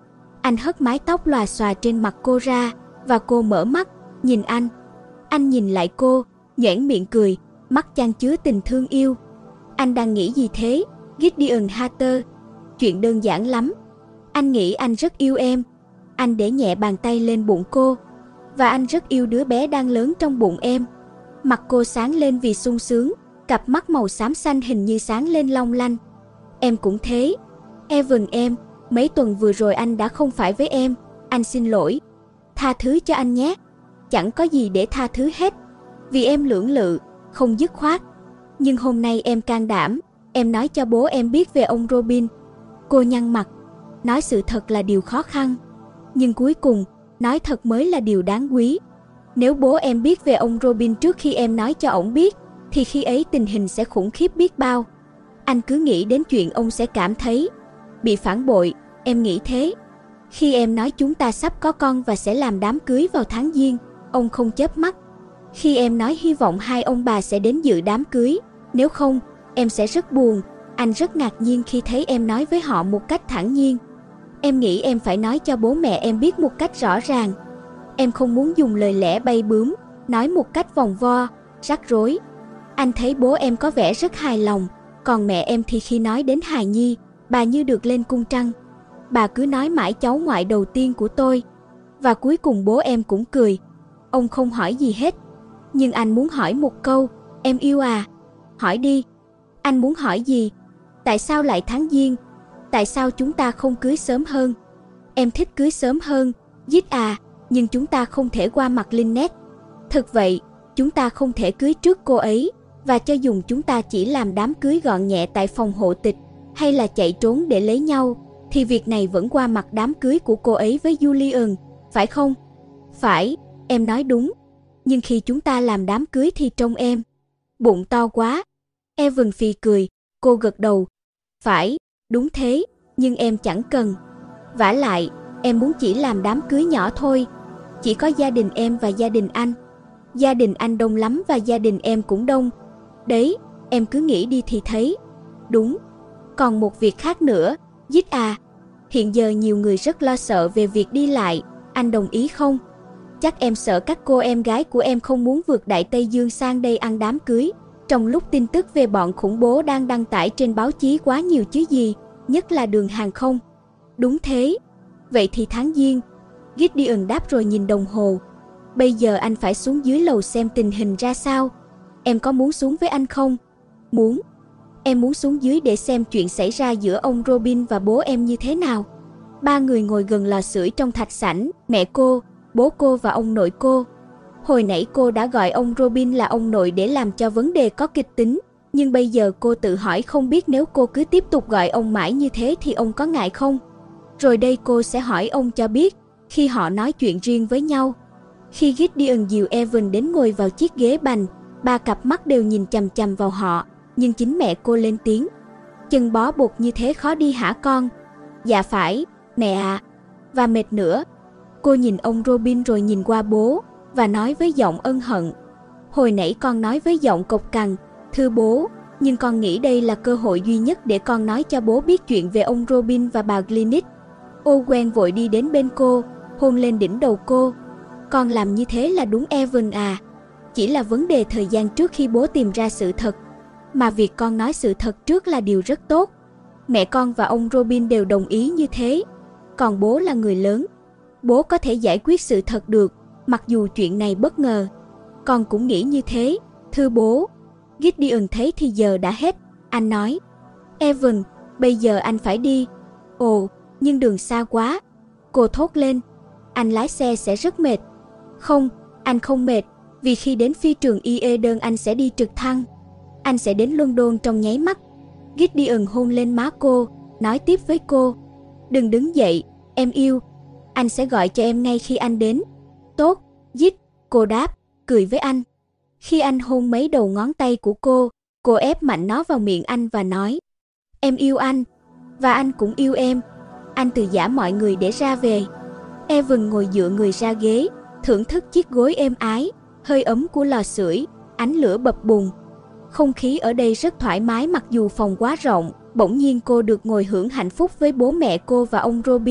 Anh hất mái tóc lòa xòa trên mặt cô ra, và cô mở mắt, nhìn anh. Anh nhìn lại cô, nhoẻn miệng cười, mắt chan chứa tình thương yêu. Anh đang nghĩ gì thế, Gideon Hatter? Chuyện đơn giản lắm. Anh nghĩ anh rất yêu em. Anh để nhẹ bàn tay lên bụng cô. Và anh rất yêu đứa bé đang lớn trong bụng em. Mặt cô sáng lên vì sung sướng, cặp mắt màu xám xanh hình như sáng lên long lanh. Em cũng thế. Evan em, mấy tuần vừa rồi anh đã không phải với em. Anh xin lỗi. Tha thứ cho anh nhé. Chẳng có gì để tha thứ hết. Vì em lưỡng lự, không dứt khoát. Nhưng hôm nay em can đảm. Em nói cho bố em biết về ông Robin. Cô nhăn mặt. Nói sự thật là điều khó khăn. Nhưng cuối cùng, nói thật mới là điều đáng quý. Nếu bố em biết về ông Robin trước khi em nói cho ổng biết, thì khi ấy tình hình sẽ khủng khiếp biết bao. Anh cứ nghĩ đến chuyện ông sẽ cảm thấy bị phản bội, em nghĩ thế. Khi em nói chúng ta sắp có con và sẽ làm đám cưới vào tháng Giêng, ông không chớp mắt. Khi em nói hy vọng hai ông bà sẽ đến dự đám cưới, nếu không, em sẽ rất buồn. Anh rất ngạc nhiên khi thấy em nói với họ một cách thản nhiên. Em nghĩ em phải nói cho bố mẹ em biết một cách rõ ràng. Em không muốn dùng lời lẽ bay bướm, nói một cách vòng vo, rắc rối. Anh thấy bố em có vẻ rất hài lòng, còn mẹ em thì khi nói đến hài nhi, bà như được lên cung trăng. Bà cứ nói mãi cháu ngoại đầu tiên của tôi. Và cuối cùng bố em cũng cười. Ông không hỏi gì hết. Nhưng anh muốn hỏi một câu, em yêu à? Hỏi đi. Anh muốn hỏi gì? Tại sao lại tháng Giêng? Tại sao chúng ta không cưới sớm hơn? Em thích cưới sớm hơn, Dít à, nhưng chúng ta không thể qua mặt Lynette. Thực vậy, chúng ta không thể cưới trước cô ấy, và cho dùng chúng ta chỉ làm đám cưới gọn nhẹ tại phòng hộ tịch, hay là chạy trốn để lấy nhau, thì việc này vẫn qua mặt đám cưới của cô ấy với Julian, phải không? Phải, em nói đúng. Nhưng khi chúng ta làm đám cưới thì trông em bụng to quá. Evan phì cười, cô gật đầu. Phải, đúng thế, nhưng em chẳng cần. Vả lại, em muốn chỉ làm đám cưới nhỏ thôi. Chỉ có gia đình em và gia đình anh. Gia đình anh đông lắm và gia đình em cũng đông. Đấy, em cứ nghĩ đi thì thấy. Đúng. Còn một việc khác nữa, Dít à. Hiện giờ nhiều người rất lo sợ về việc đi lại, anh đồng ý không? Chắc em sợ các cô em gái của em không muốn vượt Đại Tây Dương sang đây ăn đám cưới, trong lúc tin tức về bọn khủng bố đang đăng tải trên báo chí quá nhiều chứ gì, nhất là đường hàng không. Đúng thế. Vậy thì tháng Giêng. Gideon đáp rồi nhìn đồng hồ. Bây giờ anh phải xuống dưới lầu xem tình hình ra sao. Em có muốn xuống với anh không? Muốn. Em muốn xuống dưới để xem chuyện xảy ra giữa ông Robin và bố em như thế nào. Ba người ngồi gần lò sưởi trong thạch sảnh, mẹ cô, bố cô và ông nội cô. Hồi nãy cô đã gọi ông Robin là ông nội để làm cho vấn đề có kịch tính, nhưng bây giờ cô tự hỏi không biết nếu cô cứ tiếp tục gọi ông mãi như thế thì ông có ngại không? Rồi đây cô sẽ hỏi ông cho biết, khi họ nói chuyện riêng với nhau. Khi Gideon dìu Evan đến ngồi vào chiếc ghế bành, ba cặp mắt đều nhìn chằm chằm vào họ, nhưng chính mẹ cô lên tiếng. Chân bó bột như thế khó đi hả con? Dạ phải, mẹ ạ. À. Và mệt nữa. Cô nhìn ông Robin rồi nhìn qua bố, và nói với giọng ân hận. Hồi nãy con nói với giọng cộc cằn, thưa bố, nhưng con nghĩ đây là cơ hội duy nhất để con nói cho bố biết chuyện về ông Robin và bà Glynis. Owen vội đi đến bên cô, hôn lên đỉnh đầu cô. Con làm như thế là đúng Evan à. Chỉ là vấn đề thời gian trước khi bố tìm ra sự thật. Mà việc con nói sự thật trước là điều rất tốt. Mẹ con và ông Robin đều đồng ý như thế. Còn bố là người lớn. Bố có thể giải quyết sự thật được, mặc dù chuyện này bất ngờ. Con cũng nghĩ như thế, thưa bố. Gideon thấy thì giờ đã hết. Anh nói, Evan, bây giờ anh phải đi. Ồ, nhưng đường xa quá. Cô thốt lên, anh lái xe sẽ rất mệt. Không, anh không mệt, vì khi đến phi trường Eden anh sẽ đi trực thăng. Anh sẽ đến London trong nháy mắt. Gideon hôn lên má cô, nói tiếp với cô, đừng đứng dậy, em yêu. Anh sẽ gọi cho em ngay khi anh đến. Tốt, Gid, cô đáp, cười với anh. Khi anh hôn mấy đầu ngón tay của cô, cô ép mạnh nó vào miệng anh và nói, em yêu anh, và anh cũng yêu em. Anh từ giã mọi người để ra về. Evan ngồi dựa người ra ghế, thưởng thức chiếc gối êm ái, hơi ấm của lò sưởi, ánh lửa bập bùng. Không khí ở đây rất thoải mái mặc dù phòng quá rộng. Bỗng nhiên cô được ngồi hưởng hạnh phúc với bố mẹ cô và ông Robin,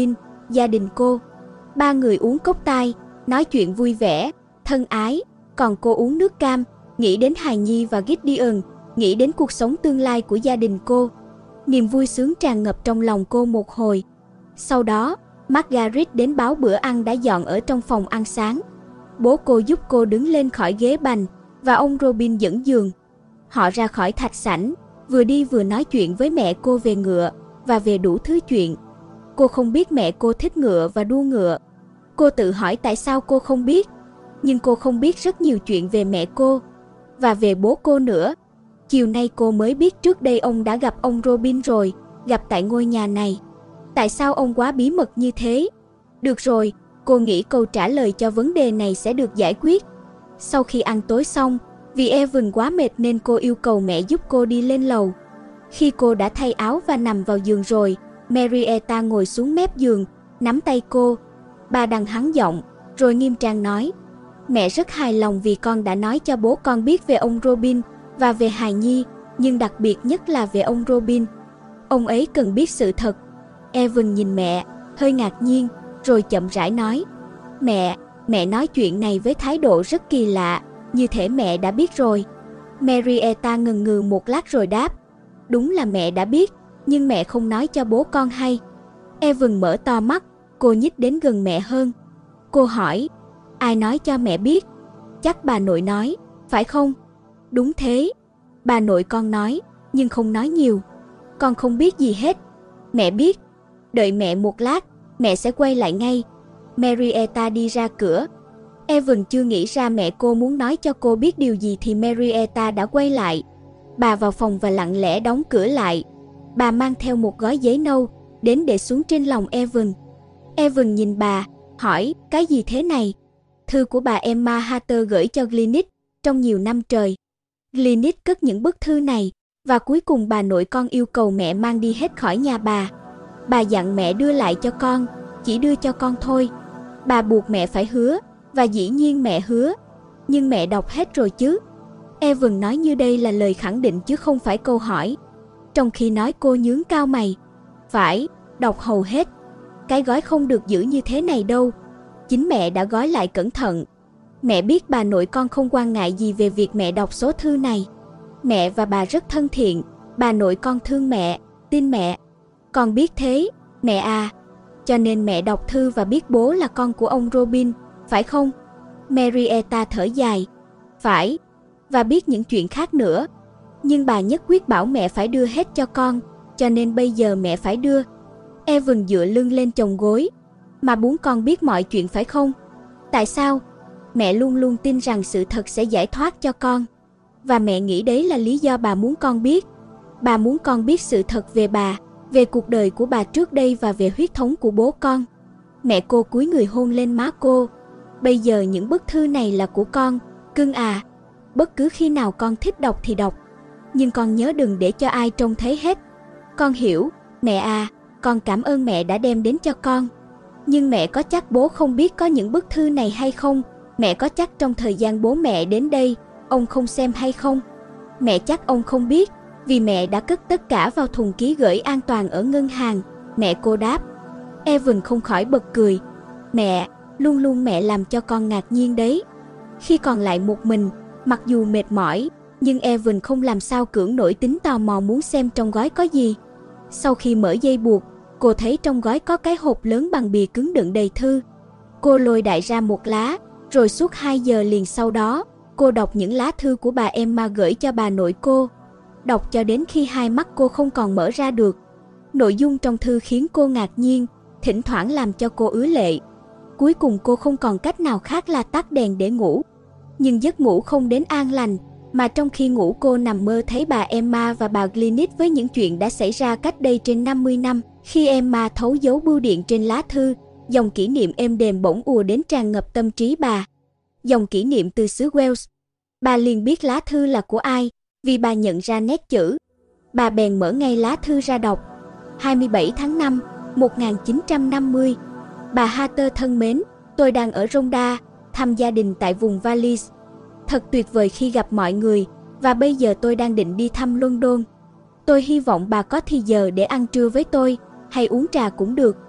gia đình cô. Ba người uống cốc tai, nói chuyện vui vẻ, thân ái, còn cô uống nước cam, nghĩ đến hài nhi và Gideon, nghĩ đến cuộc sống tương lai của gia đình cô. Niềm vui sướng tràn ngập trong lòng cô một hồi. Sau đó, Margaret đến báo bữa ăn đã dọn ở trong phòng ăn sáng. Bố cô giúp cô đứng lên khỏi ghế bành và ông Robin dẫn giường. Họ ra khỏi thạch sảnh, vừa đi vừa nói chuyện với mẹ cô về ngựa và về đủ thứ chuyện. Cô không biết mẹ cô thích ngựa và đua ngựa. Cô tự hỏi tại sao cô không biết, nhưng cô không biết rất nhiều chuyện về mẹ cô và về bố cô nữa. Chiều nay cô mới biết trước đây ông đã gặp ông Robin rồi, gặp tại ngôi nhà này. Tại sao ông quá bí mật như thế? Được rồi, cô nghĩ câu trả lời cho vấn đề này sẽ được giải quyết. Sau khi ăn tối xong, vì Evan quá mệt nên cô yêu cầu mẹ giúp cô đi lên lầu. Khi cô đã thay áo và nằm vào giường rồi, Marietta ngồi xuống mép giường, nắm tay cô. Bà đằng hắng giọng, rồi nghiêm trang nói: Mẹ rất hài lòng vì con đã nói cho bố con biết về ông Robin và về hài nhi, nhưng đặc biệt nhất là về ông Robin. Ông ấy cần biết sự thật. Evan nhìn mẹ, hơi ngạc nhiên, rồi chậm rãi nói: Mẹ, mẹ nói chuyện này với thái độ rất kỳ lạ, như thể mẹ đã biết rồi. Marietta ngần ngừ một lát rồi đáp: Đúng là mẹ đã biết, nhưng mẹ không nói cho bố con hay. Evan mở to mắt, cô nhích đến gần mẹ hơn. Cô hỏi: Ai nói cho mẹ biết? Chắc bà nội nói, phải không? Đúng thế, bà nội con nói, nhưng không nói nhiều. Con không biết gì hết. Mẹ biết. Đợi mẹ một lát, mẹ sẽ quay lại ngay. Marietta đi ra cửa. Evan chưa nghĩ ra mẹ cô muốn nói cho cô biết điều gì thì Marietta đã quay lại. Bà vào phòng và lặng lẽ đóng cửa lại. Bà mang theo một gói giấy nâu, đến để xuống trên lòng Evan. Evan nhìn bà, hỏi: Cái gì thế này? Thư của bà Emma Hatter gửi cho Glynis trong nhiều năm trời. Glynis cất những bức thư này, và cuối cùng bà nội con yêu cầu mẹ mang đi hết khỏi nhà bà. Bà dặn mẹ đưa lại cho con, chỉ đưa cho con thôi. Bà buộc mẹ phải hứa, và dĩ nhiên mẹ hứa. Nhưng mẹ đọc hết rồi chứ? Evan nói như đây là lời khẳng định chứ không phải câu hỏi. Trong khi nói cô nhướng cao mày. Phải, đọc hầu hết. Cái gói không được giữ như thế này đâu. Chính mẹ đã gói lại cẩn thận. Mẹ biết bà nội con không quan ngại gì về việc mẹ đọc số thư này. Mẹ và bà rất thân thiện. Bà nội con thương mẹ, tin mẹ. Con biết thế, mẹ à. Cho nên mẹ đọc thư và biết bố là con của ông Robin, phải không? Marietta thở dài. Phải, và biết những chuyện khác nữa. Nhưng bà nhất quyết bảo mẹ phải đưa hết cho con, cho nên bây giờ mẹ phải đưa. Evan dựa lưng lên chồng gối. Mà muốn con biết mọi chuyện phải không? Tại sao? Mẹ luôn luôn tin rằng sự thật sẽ giải thoát cho con. Và mẹ nghĩ đấy là lý do bà muốn con biết. Bà muốn con biết sự thật về bà, về cuộc đời của bà trước đây và về huyết thống của bố con. Mẹ cô cúi người hôn lên má cô. Bây giờ những bức thư này là của con, cưng à. Bất cứ khi nào con thích đọc thì đọc. Nhưng con nhớ đừng để cho ai trông thấy hết. Con hiểu, mẹ à, con cảm ơn mẹ đã đem đến cho con. Nhưng mẹ có chắc bố không biết có những bức thư này hay không? Mẹ có chắc trong thời gian bố mẹ đến đây, ông không xem hay không? Mẹ chắc ông không biết, vì mẹ đã cất tất cả vào thùng ký gửi an toàn ở ngân hàng, mẹ cô đáp. Evan không khỏi bật cười. Mẹ, luôn luôn mẹ làm cho con ngạc nhiên đấy. Khi còn lại một mình, mặc dù mệt mỏi, nhưng Evan không làm sao cưỡng nổi tính tò mò muốn xem trong gói có gì. Sau khi mở dây buộc, cô thấy trong gói có cái hộp lớn bằng bìa cứng đựng đầy thư. Cô lôi đại ra một lá, rồi suốt hai giờ liền sau đó, cô đọc những lá thư của bà Emma gửi cho bà nội cô. Đọc cho đến khi hai mắt cô không còn mở ra được. Nội dung trong thư khiến cô ngạc nhiên, thỉnh thoảng làm cho cô ứa lệ. Cuối cùng cô không còn cách nào khác là tắt đèn để ngủ. Nhưng giấc ngủ không đến an lành, mà trong khi ngủ cô nằm mơ thấy bà Emma và bà Glynis với những chuyện đã xảy ra cách đây trên năm mươi năm. Khi Emma thấu dấu bưu điện trên lá thư, dòng kỷ niệm êm đềm bỗng ùa đến tràn ngập tâm trí bà. Dòng kỷ niệm từ xứ Wales. Bà liền biết lá thư là của ai, vì bà nhận ra nét chữ. Bà bèn mở ngay lá thư ra đọc. hai mươi bảy tháng năm, một nghìn chín trăm năm mươi. Bà Hatter thân mến, tôi đang ở Rhondda, thăm gia đình tại vùng Valais. Thật tuyệt vời khi gặp mọi người, và bây giờ tôi đang định đi thăm London. Tôi hy vọng bà có thì giờ để ăn trưa với tôi, hay uống trà cũng được.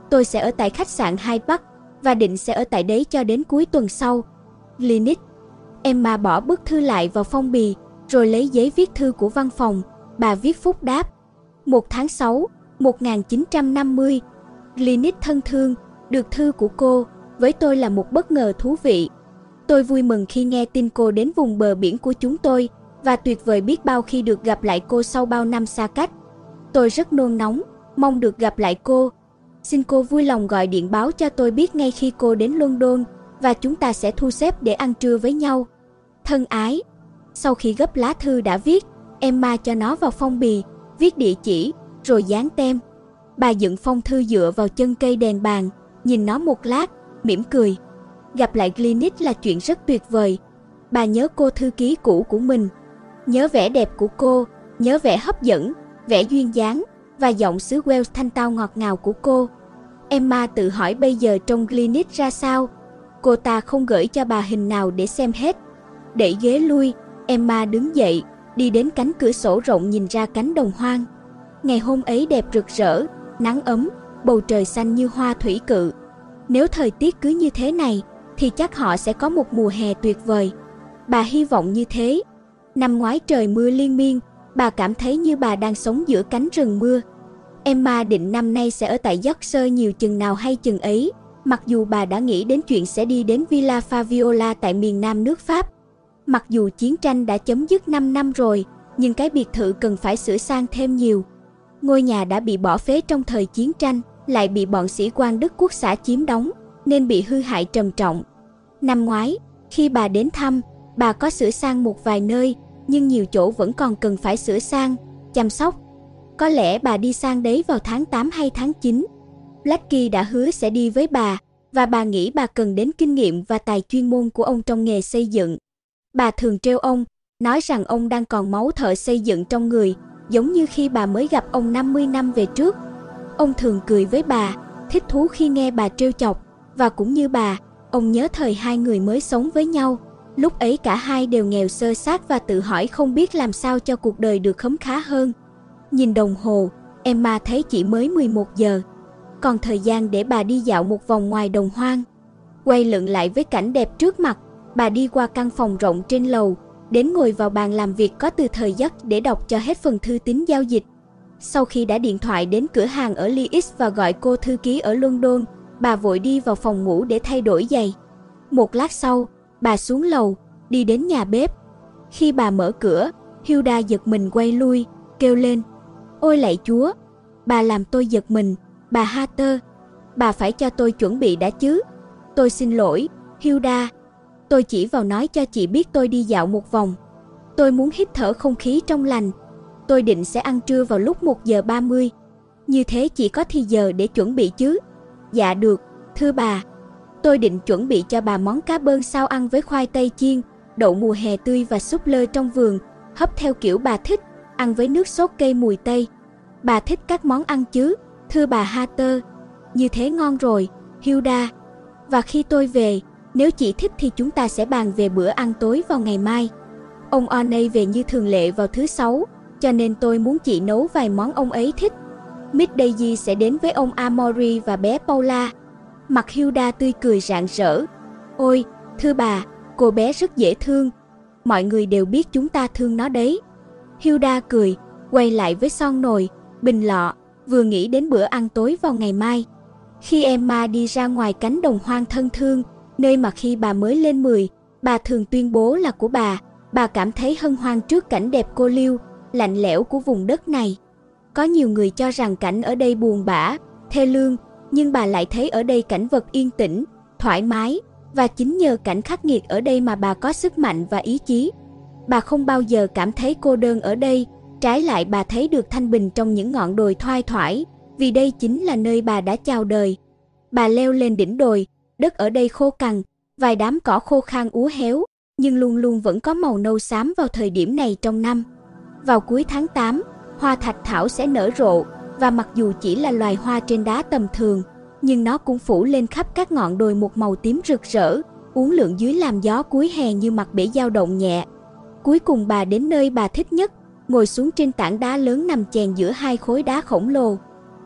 Tôi sẽ ở tại khách sạn Hyde Park và định sẽ ở tại đấy cho đến cuối tuần sau. Glynis. Emma bỏ bức thư lại vào phong bì, rồi lấy giấy viết thư của văn phòng. Bà viết phúc đáp. một tháng sáu, một nghìn chín trăm năm mươi. Glynis thân thương, được thư của cô, với tôi là một bất ngờ thú vị. Tôi vui mừng khi nghe tin cô đến vùng bờ biển của chúng tôi, và tuyệt vời biết bao khi được gặp lại cô sau bao năm xa cách. Tôi rất nôn nóng, mong được gặp lại cô. Xin cô vui lòng gọi điện báo cho tôi biết ngay khi cô đến London, và chúng ta sẽ thu xếp để ăn trưa với nhau. Thân ái. Sau khi gấp lá thư đã viết, Emma cho nó vào phong bì, viết địa chỉ, rồi dán tem. Bà dựng phong thư dựa vào chân cây đèn bàn, nhìn nó một lát, mỉm cười. Gặp lại Glynis là chuyện rất tuyệt vời. Bà nhớ cô thư ký cũ của mình, nhớ vẻ đẹp của cô, nhớ vẻ hấp dẫn, vẻ duyên dáng và giọng xứ Wales thanh tao ngọt ngào của cô. Emma tự hỏi bây giờ trông Glynis ra sao. Cô ta không gửi cho bà hình nào để xem hết. Đẩy ghế lui, Emma đứng dậy, đi đến cánh cửa sổ rộng nhìn ra cánh đồng hoang. Ngày hôm ấy đẹp rực rỡ, nắng ấm, bầu trời xanh như hoa thủy cự. Nếu thời tiết cứ như thế này, thì chắc họ sẽ có một mùa hè tuyệt vời. Bà hy vọng như thế. Năm ngoái trời mưa liên miên, bà cảm thấy như bà đang sống giữa cánh rừng mưa. Emma định năm nay sẽ ở tại Yorkshire nhiều chừng nào hay chừng ấy, mặc dù bà đã nghĩ đến chuyện sẽ đi đến Villa Fabiola tại miền nam nước Pháp. Mặc dù chiến tranh đã chấm dứt năm năm rồi, nhưng cái biệt thự cần phải sửa sang thêm nhiều. Ngôi nhà đã bị bỏ phế trong thời chiến tranh, lại bị bọn sĩ quan Đức Quốc xã chiếm đóng, nên bị hư hại trầm trọng. Năm ngoái, khi bà đến thăm, bà có sửa sang một vài nơi, nhưng nhiều chỗ vẫn còn cần phải sửa sang, chăm sóc. Có lẽ bà đi sang đấy vào tháng tám hay tháng chín. Blackie đã hứa sẽ đi với bà, và bà nghĩ bà cần đến kinh nghiệm và tài chuyên môn của ông trong nghề xây dựng. Bà thường trêu ông, nói rằng ông đang còn máu thợ xây dựng trong người, giống như khi bà mới gặp ông năm mươi năm về trước. Ông thường cười với bà, thích thú khi nghe bà trêu chọc, và cũng như bà, ông nhớ thời hai người mới sống với nhau. Lúc ấy cả hai đều nghèo xơ xác và tự hỏi không biết làm sao cho cuộc đời được khấm khá hơn. Nhìn đồng hồ, Emma thấy chỉ mới mười một giờ. Còn thời gian để bà đi dạo một vòng ngoài đồng hoang. Quay lưng lại với cảnh đẹp trước mặt, bà đi qua căn phòng rộng trên lầu, đến ngồi vào bàn làm việc có từ thời giấc để đọc cho hết phần thư tín giao dịch. Sau khi đã điện thoại đến cửa hàng ở Leeds và gọi cô thư ký ở London, bà vội đi vào phòng ngủ để thay đổi giày. Một lát sau, bà xuống lầu, đi đến nhà bếp. Khi bà mở cửa, Hilda giật mình quay lui, kêu lên: "Ôi lạy Chúa!" Bà làm tôi giật mình. "Bà Hatter, bà phải cho tôi chuẩn bị đã chứ." "Tôi xin lỗi, Hilda. Tôi chỉ vào nói cho chị biết tôi đi dạo một vòng. Tôi muốn hít thở không khí trong lành. Tôi định sẽ ăn trưa vào lúc một giờ ba mươi. Như thế chị có thì giờ để chuẩn bị chứ?" "Dạ được, thưa bà. Tôi định chuẩn bị cho bà món cá bơn sao ăn với khoai tây chiên, đậu mùa hè tươi và súp lơ trong vườn, hấp theo kiểu bà thích, ăn với nước sốt cây mùi tây. Bà thích các món ăn chứ, thưa bà Hatter?" "Như thế ngon rồi, Hilda. Và khi tôi về, nếu chị thích thì chúng ta sẽ bàn về bữa ăn tối vào ngày mai. Ông O'Neill về như thường lệ vào thứ Sáu, cho nên tôi muốn chị nấu vài món ông ấy thích. Miss Daisy sẽ đến với ông Amory và bé Paula." Mặt Hilda tươi cười rạng rỡ. "Ôi, thưa bà, cô bé rất dễ thương. Mọi người đều biết chúng ta thương nó đấy." Hilda cười, quay lại với son nồi, bình lọ, vừa nghĩ đến bữa ăn tối vào ngày mai. Khi Emma đi ra ngoài cánh đồng hoang thân thương, nơi mà khi bà mới lên mười, bà thường tuyên bố là của bà, bà cảm thấy hân hoan trước cảnh đẹp cô liêu, lạnh lẽo của vùng đất này. Có nhiều người cho rằng cảnh ở đây buồn bã, thê lương, nhưng bà lại thấy ở đây cảnh vật yên tĩnh, thoải mái, và chính nhờ cảnh khắc nghiệt ở đây mà bà có sức mạnh và ý chí. Bà không bao giờ cảm thấy cô đơn ở đây, trái lại bà thấy được thanh bình trong những ngọn đồi thoai thoải, vì đây chính là nơi bà đã chào đời. Bà leo lên đỉnh đồi, đất ở đây khô cằn, vài đám cỏ khô khan úa héo, nhưng luôn luôn vẫn có màu nâu xám vào thời điểm này trong năm. Vào cuối tháng tám, hoa thạch thảo sẽ nở rộ, và mặc dù chỉ là loài hoa trên đá tầm thường, nhưng nó cũng phủ lên khắp các ngọn đồi một màu tím rực rỡ, uốn lượn dưới làn gió cuối hè như mặt bể dao động nhẹ. Cuối cùng bà đến nơi bà thích nhất, ngồi xuống trên tảng đá lớn nằm chèn giữa hai khối đá khổng lồ.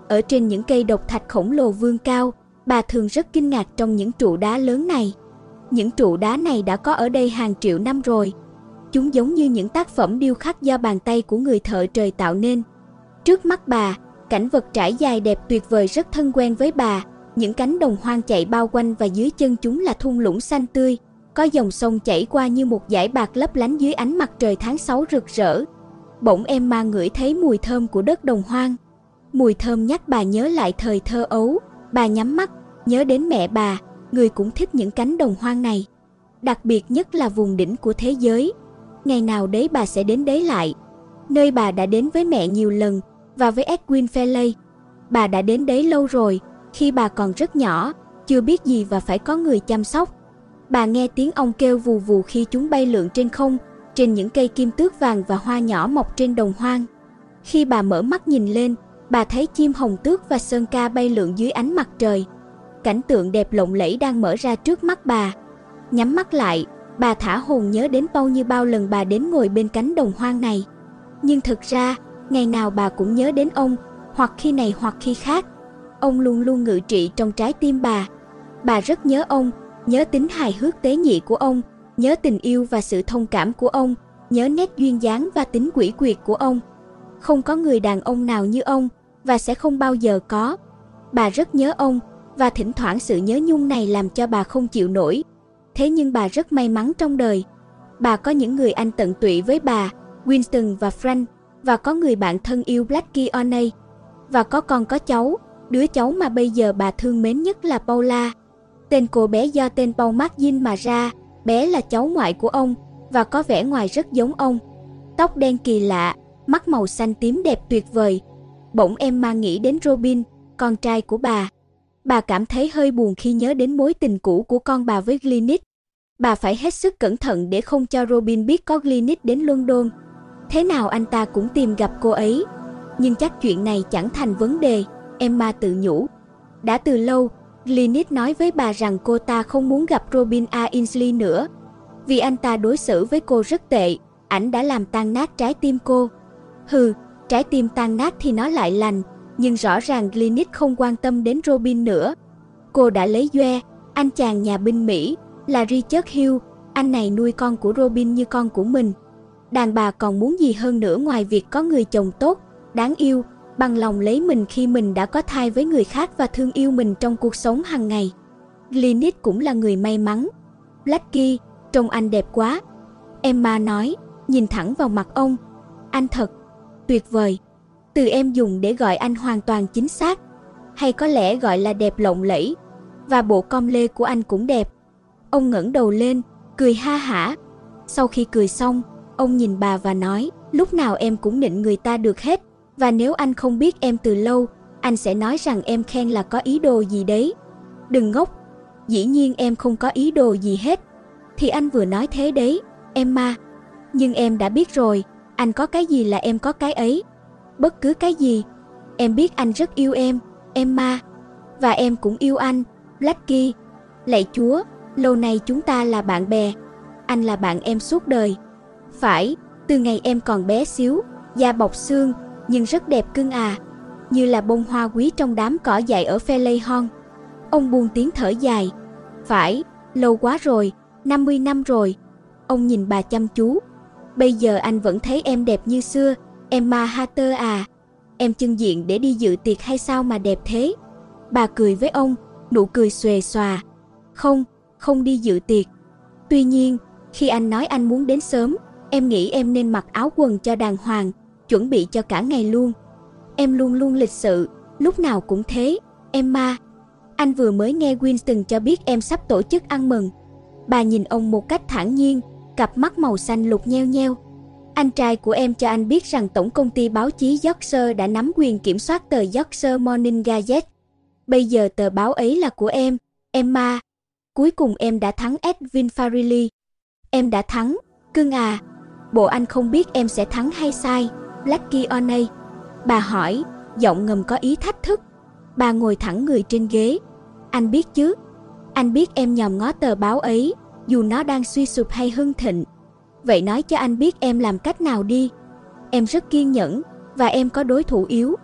ở trên những cây độc thạch khổng lồ vươn cao, bà thường rất kinh ngạc trong những trụ đá lớn này. Những trụ đá này đã có ở đây hàng triệu năm rồi. Chúng giống như những tác phẩm điêu khắc do bàn tay của người thợ trời tạo nên. Trước mắt bà, cảnh vật trải dài đẹp tuyệt vời rất thân quen với bà. Những cánh đồng hoang chạy bao quanh và dưới chân chúng là thung lũng xanh tươi. Có dòng sông chảy qua như một dải bạc lấp lánh dưới ánh mặt trời tháng sáu rực rỡ. Bỗng Emma ngửi thấy mùi thơm của đất đồng hoang. Mùi thơm nhắc bà nhớ lại thời thơ ấu. Bà nhắm mắt, nhớ đến mẹ bà, người cũng thích những cánh đồng hoang này. Đặc biệt nhất là vùng đỉnh của thế giới. Ngày nào đấy bà sẽ đến đấy lại. Nơi bà đã đến với mẹ nhiều lần, và với Edwin Fellay. Bà đã đến đấy lâu rồi, khi bà còn rất nhỏ, chưa biết gì và phải có người chăm sóc. Bà nghe tiếng ong kêu vù vù khi chúng bay lượn trên không, trên những cây kim tước vàng và hoa nhỏ mọc trên đồng hoang. Khi bà mở mắt nhìn lên, bà thấy chim hồng tước và sơn ca bay lượn dưới ánh mặt trời. Cảnh tượng đẹp lộng lẫy đang mở ra trước mắt bà. Nhắm mắt lại, bà thả hồn nhớ đến bao nhiêu bao lần bà đến ngồi bên cánh đồng hoang này. Nhưng thực ra, ngày nào bà cũng nhớ đến ông, hoặc khi này hoặc khi khác. Ông luôn luôn ngự trị trong trái tim bà. Bà rất nhớ ông, nhớ tính hài hước tế nhị của ông, nhớ tình yêu và sự thông cảm của ông, nhớ nét duyên dáng và tính quỷ quyệt của ông. Không có người đàn ông nào như ông, và sẽ không bao giờ có. Bà rất nhớ ông, và thỉnh thoảng sự nhớ nhung này làm cho bà không chịu nổi. Thế nhưng bà rất may mắn trong đời. Bà có những người anh tận tụy với bà, Winston và Frank, và có người bạn thân yêu Blackie O'Neill, và có con có cháu, đứa cháu mà bây giờ bà thương mến nhất là Paula. Tên cô bé do tên Paul Margin mà ra, bé là cháu ngoại của ông, và có vẻ ngoài rất giống ông. Tóc đen kỳ lạ, mắt màu xanh tím đẹp tuyệt vời. Bỗng Emma nghĩ đến Robin, con trai của bà. Bà cảm thấy hơi buồn khi nhớ đến mối tình cũ của con bà với Glynis. Bà phải hết sức cẩn thận để không cho Robin biết có Glynis đến London. Thế nào anh ta cũng tìm gặp cô ấy. Nhưng chắc chuyện này chẳng thành vấn đề, Emma tự nhủ. Đã từ lâu, Glynis nói với bà rằng cô ta không muốn gặp Robin A. Ainsley nữa. Vì anh ta đối xử với cô rất tệ, ảnh đã làm tan nát trái tim cô. Hừ, trái tim tan nát thì nó lại lành, nhưng rõ ràng Glynis không quan tâm đến Robin nữa. Cô đã lấy Joe, anh chàng nhà binh Mỹ, là Richard Hill, anh này nuôi con của Robin như con của mình. Đàn bà còn muốn gì hơn nữa ngoài việc có người chồng tốt, đáng yêu, bằng lòng lấy mình khi mình đã có thai với người khác và thương yêu mình trong cuộc sống hàng ngày. Glynis cũng là người may mắn. Blackie, trông anh đẹp quá, Emma nói, nhìn thẳng vào mặt ông. Anh thật tuyệt vời. Từ em dùng để gọi anh hoàn toàn chính xác, hay có lẽ gọi là đẹp lộng lẫy. Và bộ com lê của anh cũng đẹp. Ông ngẩng đầu lên, cười ha hả. Sau khi cười xong, ông nhìn bà và nói, lúc nào em cũng nịnh người ta được hết, và nếu anh không biết em từ lâu, anh sẽ nói rằng em khen là có ý đồ gì đấy. Đừng ngốc, dĩ nhiên em không có ý đồ gì hết. Thì anh vừa nói thế đấy, Emma. Nhưng em đã biết rồi, anh có cái gì là em có cái ấy. Bất cứ cái gì. Em biết anh rất yêu em, Emma. Và em cũng yêu anh, Blackie. Lạy Chúa, lâu nay chúng ta là bạn bè. Anh là bạn em suốt đời. Phải, từ ngày em còn bé xíu, da bọc xương, nhưng rất đẹp cưng à. Như là bông hoa quý trong đám cỏ dại ở Fellay Hall. Ông buông tiếng thở dài. Phải, lâu quá rồi, năm mươi năm rồi. Ông nhìn bà chăm chú. Bây giờ anh vẫn thấy em đẹp như xưa, Emma Hatter à. Em chưng diện để đi dự tiệc hay sao mà đẹp thế? Bà cười với ông, nụ cười xuề xòa. Không, không đi dự tiệc. Tuy nhiên, khi anh nói anh muốn đến sớm, em nghĩ em nên mặc áo quần cho đàng hoàng, chuẩn bị cho cả ngày luôn. Em luôn luôn lịch sự, lúc nào cũng thế, Emma. Anh vừa mới nghe Winston cho biết em sắp tổ chức ăn mừng. Bà nhìn ông một cách thản nhiên, cặp mắt màu xanh lục nheo nheo. Anh trai của em cho anh biết rằng tổng công ty báo chí Yorkshire đã nắm quyền kiểm soát tờ Yorkshire Morning Gazette. Bây giờ tờ báo ấy là của em, Emma. Cuối cùng em đã thắng Edwin Farrelly. Em đã thắng, cưng à. Bộ anh không biết em sẽ thắng hay sai, Blackie O'Neill. Bà hỏi, giọng ngầm có ý thách thức. Bà ngồi thẳng người trên ghế. Anh biết chứ. Anh biết em nhòm ngó tờ báo ấy, dù nó đang suy sụp hay hưng thịnh. Vậy nói cho anh biết em làm cách nào đi. Em rất kiên nhẫn, và em có đối thủ yếu.